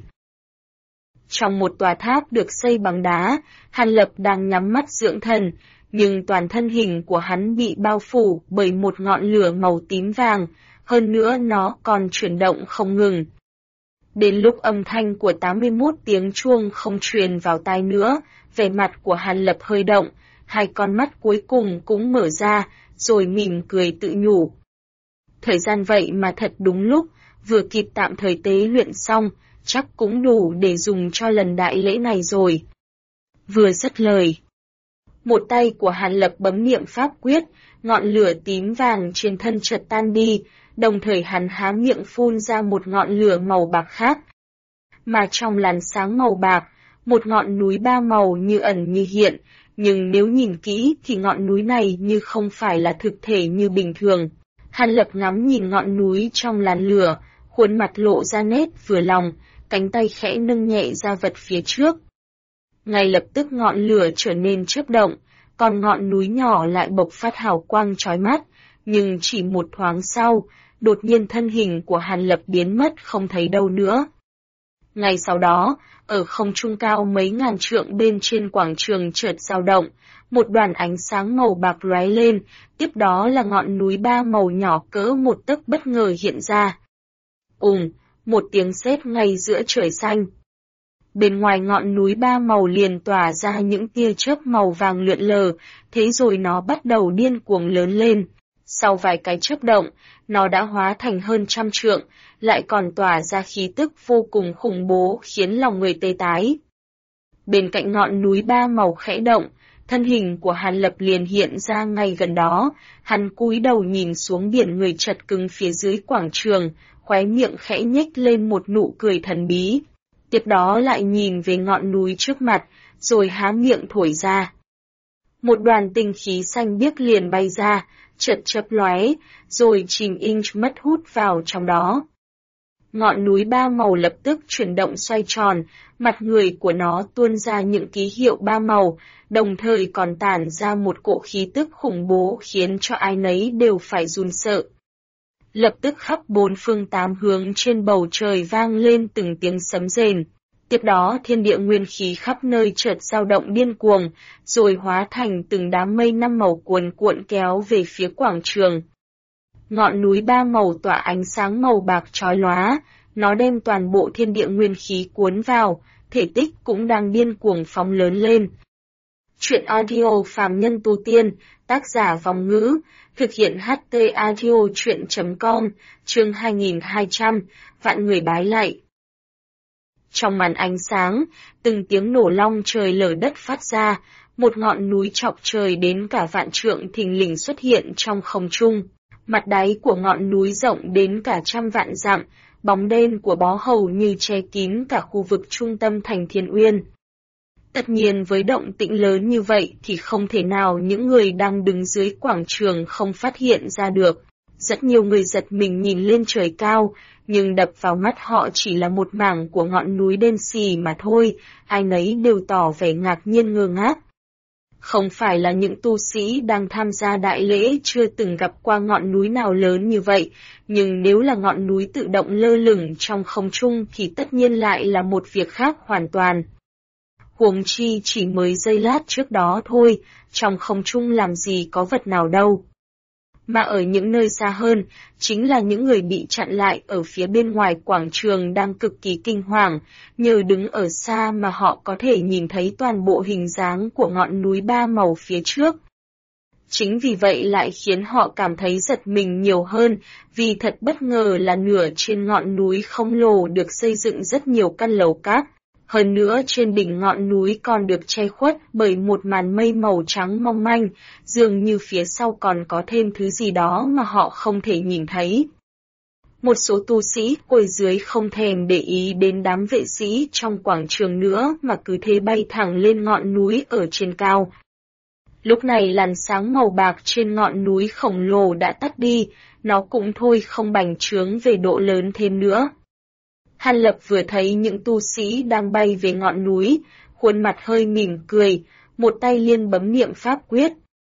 Trong một tòa tháp được xây bằng đá, Hàn Lập đang nhắm mắt dưỡng thần, nhưng toàn thân hình của hắn bị bao phủ bởi một ngọn lửa màu tím vàng, hơn nữa nó còn chuyển động không ngừng. Đến lúc âm thanh của 81 tiếng chuông không truyền vào tai nữa, vẻ mặt của Hàn Lập hơi động, hai con mắt cuối cùng cũng mở ra, rồi mỉm cười tự nhủ. Thời gian vậy mà thật đúng lúc, vừa kịp tạm thời tế luyện xong, chắc cũng đủ để dùng cho lần đại lễ này rồi. Vừa dứt lời, một tay của Hàn Lập bấm niệm pháp quyết, ngọn lửa tím vàng trên thân chợt tan đi, đồng thời hắn há miệng phun ra một ngọn lửa màu bạc khác. Mà trong làn sáng màu bạc, một ngọn núi ba màu như ẩn như hiện, nhưng nếu nhìn kỹ thì ngọn núi này như không phải là thực thể như bình thường. Hàn Lập ngắm nhìn ngọn núi trong làn lửa, khuôn mặt lộ ra nét vừa lòng, cánh tay khẽ nâng nhẹ ra vật phía trước. Ngay lập tức ngọn lửa trở nên chớp động, còn ngọn núi nhỏ lại bộc phát hào quang chói mắt, nhưng chỉ một thoáng sau, đột nhiên thân hình của Hàn Lập biến mất không thấy đâu nữa. Ngay sau đó, ở không trung cao mấy ngàn trượng bên trên quảng trường chợt dao động, một đoàn ánh sáng màu bạc lóe lên, tiếp đó là ngọn núi ba màu nhỏ cỡ một tấc bất ngờ hiện ra. Một tiếng sét ngay giữa trời xanh. Bên ngoài ngọn núi ba màu liền tỏa ra những tia chớp màu vàng lượn lờ, thế rồi nó bắt đầu điên cuồng lớn lên. Sau vài cái chớp động, nó đã hóa thành hơn 100 trượng, lại còn tỏa ra khí tức vô cùng khủng bố khiến lòng người tê tái. Bên cạnh ngọn núi ba màu khẽ động, thân hình của Hàn Lập liền hiện ra ngay gần đó, hắn cúi đầu nhìn xuống biển người chật cứng phía dưới quảng trường, khóe miệng khẽ nhếch lên một nụ cười thần bí. Tiếp đó lại nhìn về ngọn núi trước mặt, rồi há miệng thổi ra. Một đoàn tinh khí xanh biếc liền bay ra, chợt chớp lóe, rồi chìm inch mất hút vào trong đó. Ngọn núi ba màu lập tức chuyển động xoay tròn, mặt người của nó tuôn ra những ký hiệu ba màu, đồng thời còn tản ra một cỗ khí tức khủng bố khiến cho ai nấy đều phải run sợ. Lập tức khắp bốn phương tám hướng trên bầu trời vang lên từng tiếng sấm rền. Tiếp đó thiên địa nguyên khí khắp nơi chợt dao động điên cuồng, rồi hóa thành từng đám mây năm màu cuồn cuộn kéo về phía quảng trường. Ngọn núi ba màu tỏa ánh sáng màu bạc chói lóa, nó đem toàn bộ thiên địa nguyên khí cuốn vào, thể tích cũng đang điên cuồng phóng lớn lên. Chuyện audio phàm nhân tu tiên, tác giả Vòng Ngữ, thực hiện HT audio chuyện.com, chương 2200, vạn người bái lạy. Trong màn ánh sáng, từng tiếng nổ long trời lở đất phát ra, một ngọn núi chọc trời đến cả vạn trượng thình lình xuất hiện trong không trung. Mặt đáy của ngọn núi rộng đến cả 100 vạn dặm, bóng đen của bó hầu như che kín cả khu vực trung tâm thành Thiên Uyên. Tất nhiên với động tĩnh lớn như vậy thì không thể nào những người đang đứng dưới quảng trường không phát hiện ra được. Rất nhiều người giật mình nhìn lên trời cao, nhưng đập vào mắt họ chỉ là một mảng của ngọn núi đen xì mà thôi, ai nấy đều tỏ vẻ ngạc nhiên ngơ ngác. Không phải là những tu sĩ đang tham gia đại lễ chưa từng gặp qua ngọn núi nào lớn như vậy, nhưng nếu là ngọn núi tự động lơ lửng trong không trung thì tất nhiên lại là một việc khác hoàn toàn. Huống chi chỉ mới giây lát trước đó thôi, trong không trung làm gì có vật nào đâu. Mà ở những nơi xa hơn, chính là những người bị chặn lại ở phía bên ngoài quảng trường đang cực kỳ kinh hoàng, nhờ đứng ở xa mà họ có thể nhìn thấy toàn bộ hình dáng của ngọn núi ba màu phía trước. Chính vì vậy lại khiến họ cảm thấy giật mình nhiều hơn, vì thật bất ngờ là nửa trên ngọn núi khổng lồ được xây dựng rất nhiều căn lầu cát. Hơn nữa trên đỉnh ngọn núi còn được che khuất bởi một màn mây màu trắng mong manh, dường như phía sau còn có thêm thứ gì đó mà họ không thể nhìn thấy. Một số tu sĩ quỳ dưới không thèm để ý đến đám vệ sĩ trong quảng trường nữa mà cứ thế bay thẳng lên ngọn núi ở trên cao. Lúc này làn sáng màu bạc trên ngọn núi khổng lồ đã tắt đi, nó cũng thôi không bành trướng về độ lớn thêm nữa. Hàn Lập vừa thấy những tu sĩ đang bay về ngọn núi, khuôn mặt hơi mỉm cười, một tay liên bấm niệm pháp quyết.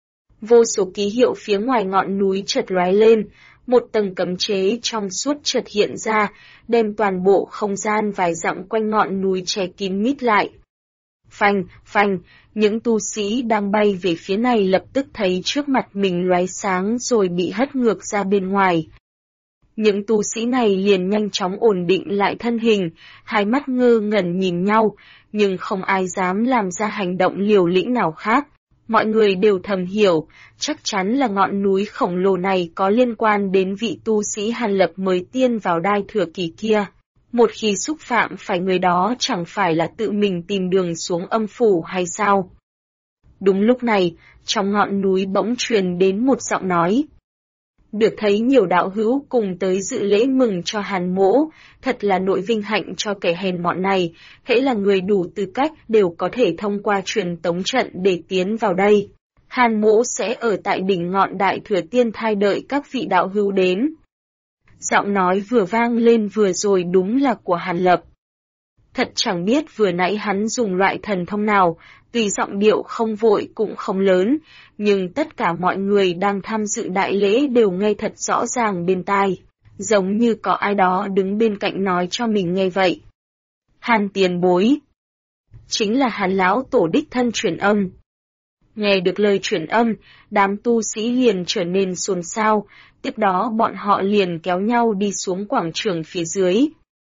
Vô số ký hiệu phía ngoài ngọn núi chợt lóe lên, một tầng cấm chế trong suốt chợt hiện ra, đem toàn bộ không gian vài dặm quanh ngọn núi che kín mít lại. Phanh, phanh, những tu sĩ đang bay về phía này lập tức thấy trước mặt mình lóe sáng rồi bị hất ngược ra bên ngoài. Những tu sĩ này liền nhanh chóng ổn định lại thân hình, hai mắt ngơ ngẩn nhìn nhau, nhưng không ai dám làm ra hành động liều lĩnh nào khác. Mọi người đều thầm hiểu, chắc chắn là ngọn núi khổng lồ này có liên quan đến vị tu sĩ Hàn Lập mới tiên vào đai thừa kỳ kia. Một khi xúc phạm phải người đó chẳng phải là tự mình tìm đường xuống âm phủ hay sao? Đúng lúc này, trong ngọn núi bỗng truyền đến một giọng nói. Được thấy nhiều đạo hữu cùng tới dự lễ mừng cho Hàn mỗ, thật là nỗi vinh hạnh cho kẻ hèn mọn này, hễ là người đủ tư cách đều có thể thông qua truyền tống trận để tiến vào đây. Hàn mỗ sẽ ở tại đỉnh ngọn đại thừa tiên thai đợi các vị đạo hữu đến. Giọng nói vừa vang lên vừa rồi đúng là của Hàn Lập. Thật chẳng biết vừa nãy hắn dùng loại thần thông nào, tuy giọng điệu không vội cũng không lớn, nhưng tất cả mọi người đang tham dự đại lễ đều nghe thật rõ ràng bên tai, giống như có ai đó đứng bên cạnh nói cho mình nghe vậy. Hàn tiền bối. Chính là Hàn lão tổ đích thân truyền âm. Nghe được lời truyền âm, đám tu sĩ liền trở nên xôn xao, tiếp đó bọn họ liền kéo nhau đi xuống quảng trường phía dưới.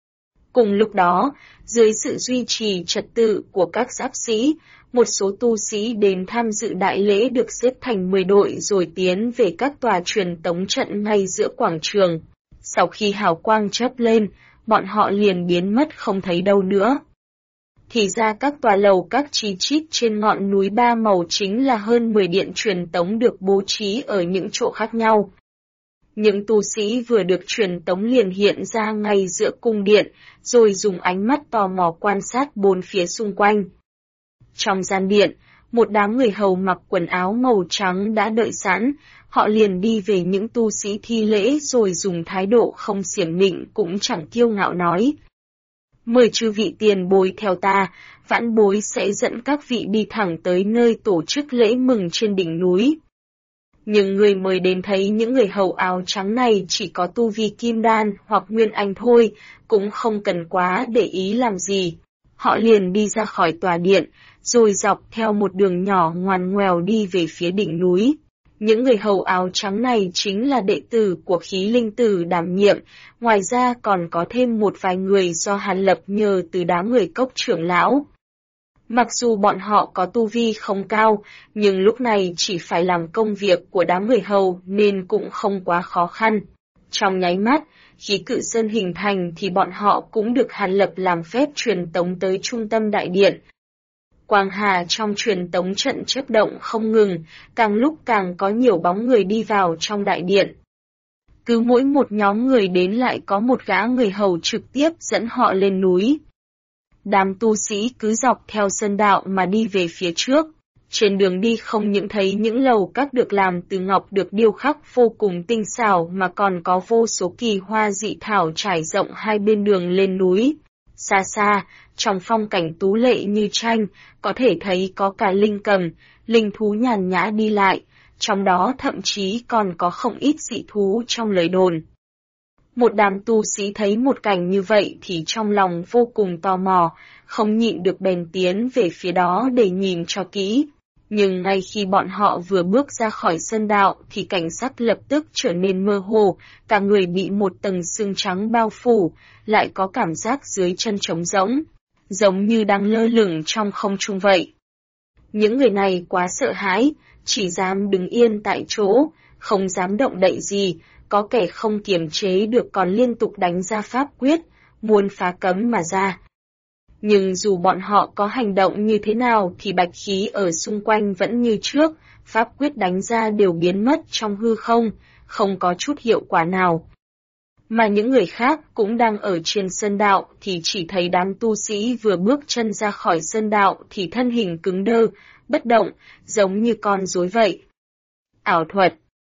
Cùng lúc đó, dưới sự duy trì trật tự của các giáp sĩ, một số tu sĩ đến tham dự đại lễ được xếp thành 10 đội rồi tiến về các tòa truyền tống trận ngay giữa quảng trường. Sau khi hào quang chớp lên, bọn họ liền biến mất không thấy đâu nữa. Thì ra các tòa lầu các chi chít trên ngọn núi ba màu chính là hơn 10 điện truyền tống được bố trí ở những chỗ khác nhau. Những tu sĩ vừa được truyền tống liền hiện ra ngay giữa cung điện, rồi dùng ánh mắt tò mò quan sát bốn phía xung quanh. Trong gian điện, một đám người hầu mặc quần áo màu trắng đã đợi sẵn, họ liền đi về những tu sĩ thi lễ rồi dùng thái độ không xiểm nịnh cũng chẳng kiêu ngạo nói. Mời chư vị tiền bối theo ta, vãn bối sẽ dẫn các vị đi thẳng tới nơi tổ chức lễ mừng trên đỉnh núi. Nhưng người mời đến thấy những người hầu áo trắng này chỉ có tu vi kim đan hoặc nguyên anh thôi, cũng không cần quá để ý làm gì. Họ liền đi ra khỏi tòa điện, rồi dọc theo một đường nhỏ ngoằn ngoèo đi về phía đỉnh núi. Những người hầu áo trắng này chính là đệ tử của Khí Linh Tử đảm nhiệm, ngoài ra còn có thêm một vài người do Hàn Lập nhờ từ đám người cốc trưởng lão. Mặc dù bọn họ có tu vi không cao, nhưng lúc này chỉ phải làm công việc của đám người hầu nên cũng không quá khó khăn. Trong nháy mắt, khí cự sơn hình thành thì bọn họ cũng được Hàn Lập làm phép truyền tống tới trung tâm đại điện. Quang hà trong truyền tống trận chớp động không ngừng, càng lúc càng có nhiều bóng người đi vào trong đại điện. Cứ mỗi một nhóm người đến lại có một gã người hầu trực tiếp dẫn họ lên núi. Đám tu sĩ cứ dọc theo sơn đạo mà đi về phía trước. Trên đường đi không những thấy những lầu các được làm từ ngọc được điêu khắc vô cùng tinh xảo mà còn có vô số kỳ hoa dị thảo trải rộng hai bên đường lên núi. Xa xa, trong phong cảnh tú lệ như tranh, có thể thấy có cả linh cầm, linh thú nhàn nhã đi lại, trong đó thậm chí còn có không ít dị thú trong lời đồn. Một đám tu sĩ thấy một cảnh như vậy thì trong lòng vô cùng tò mò, không nhịn được bèn tiến về phía đó để nhìn cho kỹ. Nhưng ngay khi bọn họ vừa bước ra khỏi sơn đạo thì cảnh sắc lập tức trở nên mơ hồ, cả người bị một tầng sương trắng bao phủ, lại có cảm giác dưới chân trống rỗng, giống như đang lơ lửng trong không trung vậy. Những người này quá sợ hãi, chỉ dám đứng yên tại chỗ, không dám động đậy gì, có kẻ không kiềm chế được còn liên tục đánh ra pháp quyết, muốn phá cấm mà ra. Nhưng dù bọn họ có hành động như thế nào thì bạch khí ở xung quanh vẫn như trước, pháp quyết đánh ra đều biến mất trong hư không, không có chút hiệu quả nào. Mà những người khác cũng đang ở trên sơn đạo thì chỉ thấy đám tu sĩ vừa bước chân ra khỏi sơn đạo thì thân hình cứng đơ, bất động, giống như con rối vậy. Ảo thuật.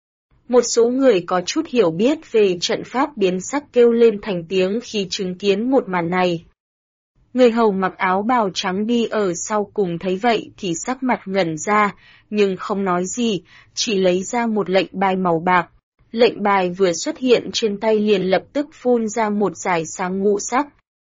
Một số người có chút hiểu biết về trận pháp biến sắc kêu lên thành tiếng khi chứng kiến một màn này. Người hầu mặc áo bào trắng đi ở sau cùng thấy vậy thì sắc mặt ngẩn ra, nhưng không nói gì, chỉ lấy ra một lệnh bài màu bạc. Lệnh bài vừa xuất hiện trên tay liền lập tức phun ra một dải sáng ngũ sắc.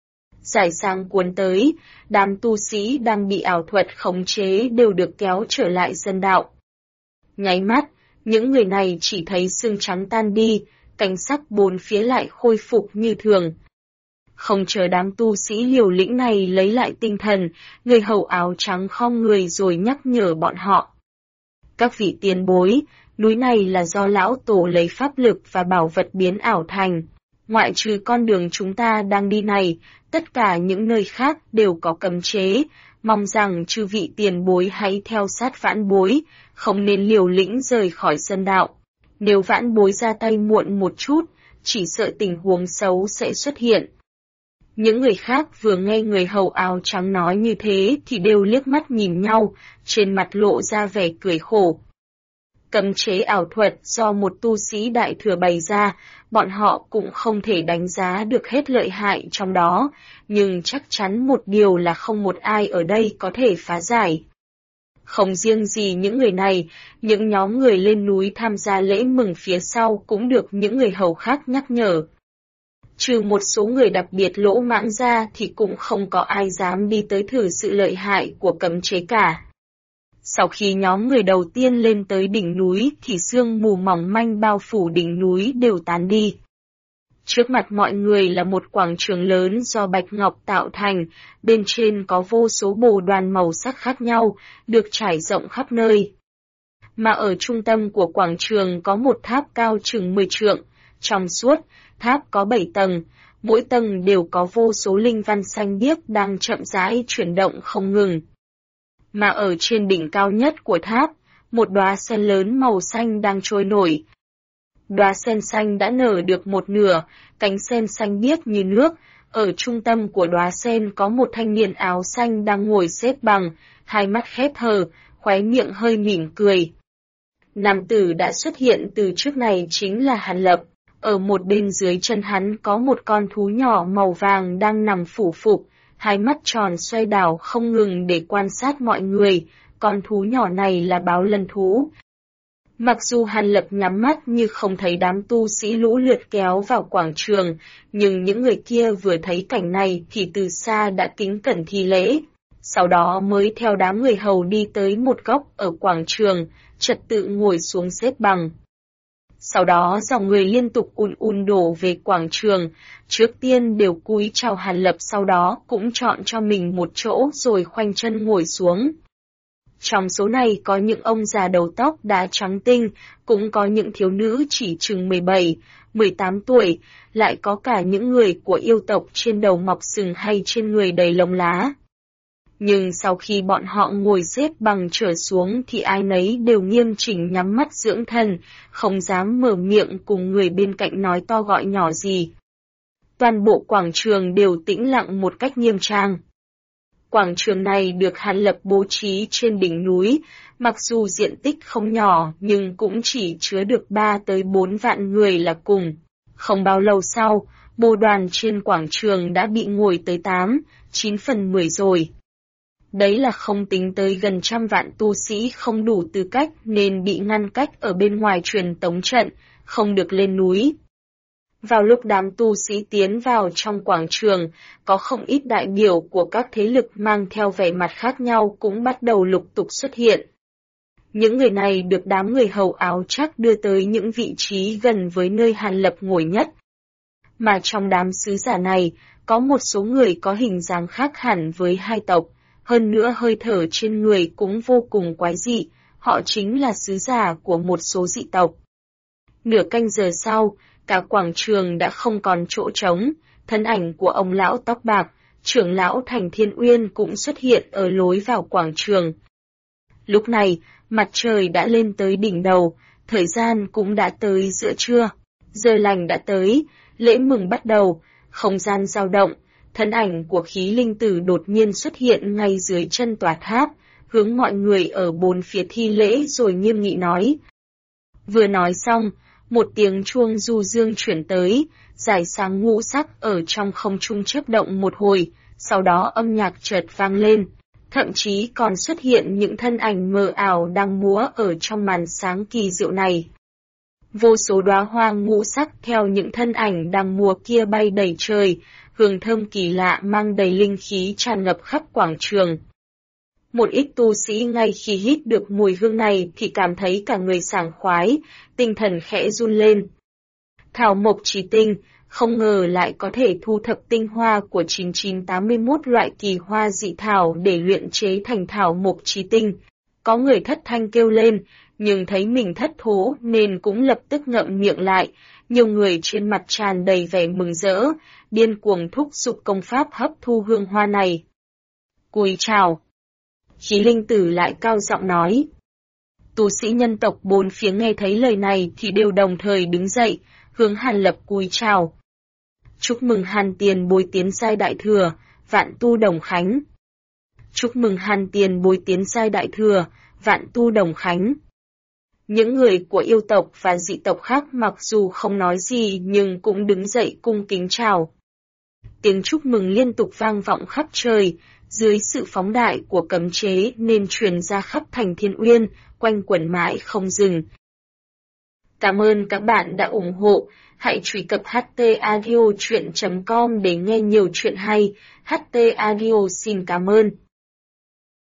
Dải sáng cuốn tới, đám tu sĩ đang bị ảo thuật khống chế đều được kéo trở lại sơn đạo. Nháy mắt, những người này chỉ thấy sương trắng tan đi, cảnh sắc bốn phía lại khôi phục như thường. Không chờ đám tu sĩ liều lĩnh này lấy lại tinh thần, người hầu áo trắng khom người rồi nhắc nhở bọn họ. Các vị tiền bối, núi này là do lão tổ lấy pháp lực và bảo vật biến ảo thành. Ngoại trừ con đường chúng ta đang đi này, tất cả những nơi khác đều có cấm chế, mong rằng chư vị tiền bối hãy theo sát vãn bối, không nên liều lĩnh rời khỏi sơn đạo. Nếu vãn bối ra tay muộn một chút, chỉ sợ tình huống xấu sẽ xuất hiện. Những người khác vừa nghe người hầu áo trắng nói như thế thì đều liếc mắt nhìn nhau, trên mặt lộ ra vẻ cười khổ. Cấm chế ảo thuật do một tu sĩ đại thừa bày ra, bọn họ cũng không thể đánh giá được hết lợi hại trong đó, nhưng chắc chắn một điều là không một ai ở đây có thể phá giải. Không riêng gì những người này, những nhóm người lên núi tham gia lễ mừng phía sau cũng được những người hầu khác nhắc nhở. Trừ một số người đặc biệt lỗ mãng ra thì cũng không có ai dám đi tới thử sự lợi hại của cấm chế cả. Sau khi nhóm người đầu tiên lên tới đỉnh núi thì sương mù mỏng manh bao phủ đỉnh núi đều tán đi. Trước mặt mọi người là một quảng trường lớn do bạch ngọc tạo thành, bên trên có vô số bồ đoàn màu sắc khác nhau, được trải rộng khắp nơi. Mà ở trung tâm của quảng trường có một tháp cao chừng 10 trượng, trong suốt, tháp có 7 tầng, mỗi tầng đều có vô số linh văn xanh biếc đang chậm rãi chuyển động không ngừng. Mà ở trên đỉnh cao nhất của tháp, một đóa sen lớn màu xanh đang trôi nổi. Đóa sen xanh đã nở được một nửa, cánh sen xanh biếc như nước, ở trung tâm của đóa sen có một thanh niên áo xanh đang ngồi xếp bằng, hai mắt khép hờ, khóe miệng hơi mỉm cười. Nam tử đã xuất hiện từ trước này chính là Hàn Lập, ở một bên dưới chân hắn có một con thú nhỏ màu vàng đang nằm phủ phục, hai mắt tròn xoay đảo không ngừng để quan sát mọi người, con thú nhỏ này là báo lân thú. Mặc dù Hàn Lập nhắm mắt như không thấy đám tu sĩ lũ lượt kéo vào quảng trường, nhưng những người kia vừa thấy cảnh này thì từ xa đã kính cẩn thi lễ, sau đó mới theo đám người hầu đi tới một góc ở quảng trường, trật tự ngồi xuống xếp bằng. Sau đó dòng người liên tục đổ về quảng trường, trước tiên đều cúi chào Hàn Lập, sau đó cũng chọn cho mình một chỗ rồi khoanh chân ngồi xuống. Trong số này có những ông già đầu tóc đã trắng tinh, cũng có những thiếu nữ chỉ chừng 17, 18 tuổi, lại có cả những người của yêu tộc trên đầu mọc sừng hay trên người đầy lông lá. Nhưng sau khi bọn họ ngồi xếp bằng trở xuống thì ai nấy đều nghiêm chỉnh nhắm mắt dưỡng thần, không dám mở miệng cùng người bên cạnh nói to gọi nhỏ gì. Toàn bộ quảng trường đều tĩnh lặng một cách nghiêm trang. Quảng trường này được Hàn Lập bố trí trên đỉnh núi, mặc dù diện tích không nhỏ nhưng cũng chỉ chứa được 3 tới 4 vạn người là cùng. Không bao lâu sau, bồ đoàn trên quảng trường đã bị ngồi tới 8, 9 phần 10 rồi. Đấy là không tính tới gần 100 vạn tu sĩ không đủ tư cách nên bị ngăn cách ở bên ngoài truyền tống trận, không được lên núi. Vào lúc đám tu sĩ tiến vào trong quảng trường, có không ít đại biểu của các thế lực mang theo vẻ mặt khác nhau cũng bắt đầu lục tục xuất hiện. Những người này được đám người hầu áo trắc đưa tới những vị trí gần với nơi Hàn Lập ngồi nhất. Mà trong đám sứ giả này, có một số người có hình dáng khác hẳn với hai tộc, hơn nữa hơi thở trên người cũng vô cùng quái dị, họ chính là sứ giả của một số dị tộc. Nửa canh giờ sau, cả quảng trường đã không còn chỗ trống, thân ảnh của ông lão tóc bạc, trưởng lão Thành Thiên Uyên cũng xuất hiện ở lối vào quảng trường. Lúc này, mặt trời đã lên tới đỉnh đầu, thời gian cũng đã tới giữa trưa, giờ lành đã tới, lễ mừng bắt đầu, không gian dao động, thân ảnh của khí linh tử đột nhiên xuất hiện ngay dưới chân tòa tháp, hướng mọi người ở bốn phía thi lễ rồi nghiêm nghị nói. Vừa nói xong, một tiếng chuông du dương chuyển tới, rải sáng ngũ sắc ở trong không trung chớp động một hồi, sau đó âm nhạc chợt vang lên, thậm chí còn xuất hiện những thân ảnh mờ ảo đang múa ở trong màn sáng kỳ diệu này. Vô số đóa hoa ngũ sắc theo những thân ảnh đang múa kia bay đầy trời, hương thơm kỳ lạ mang đầy linh khí tràn ngập khắp quảng trường. Một ít tu sĩ ngay khi hít được mùi hương này thì cảm thấy cả người sảng khoái, tinh thần khẽ run lên. Thảo mộc trí tinh, không ngờ lại có thể thu thập tinh hoa của 9981 loại kỳ hoa dị thảo để luyện chế thành thảo mộc trí tinh. Có người thất thanh kêu lên, nhưng thấy mình thất thố nên cũng lập tức ngậm miệng lại, nhiều người trên mặt tràn đầy vẻ mừng rỡ, điên cuồng thúc giục công pháp hấp thu hương hoa này. Cúi chào. Khí linh tử lại cao giọng nói. Tu sĩ nhân tộc bốn phía nghe thấy lời này thì đều đồng thời đứng dậy, hướng Hàn Lập cúi chào. Chúc mừng Hàn tiền bối tiến giai đại thừa, vạn tu đồng khánh. Chúc mừng Hàn tiền bối tiến giai đại thừa, vạn tu đồng khánh. Những người của yêu tộc và dị tộc khác mặc dù không nói gì nhưng cũng đứng dậy cung kính chào. Tiếng chúc mừng liên tục vang vọng khắp trời, dưới sự phóng đại của cấm chế nên truyền ra khắp thành Thiên Uyên, quanh quẩn mãi không dừng. Cảm ơn các bạn đã ủng hộ. Hãy truy cập htaudio.com để nghe nhiều chuyện hay. HT Audio xin cảm ơn.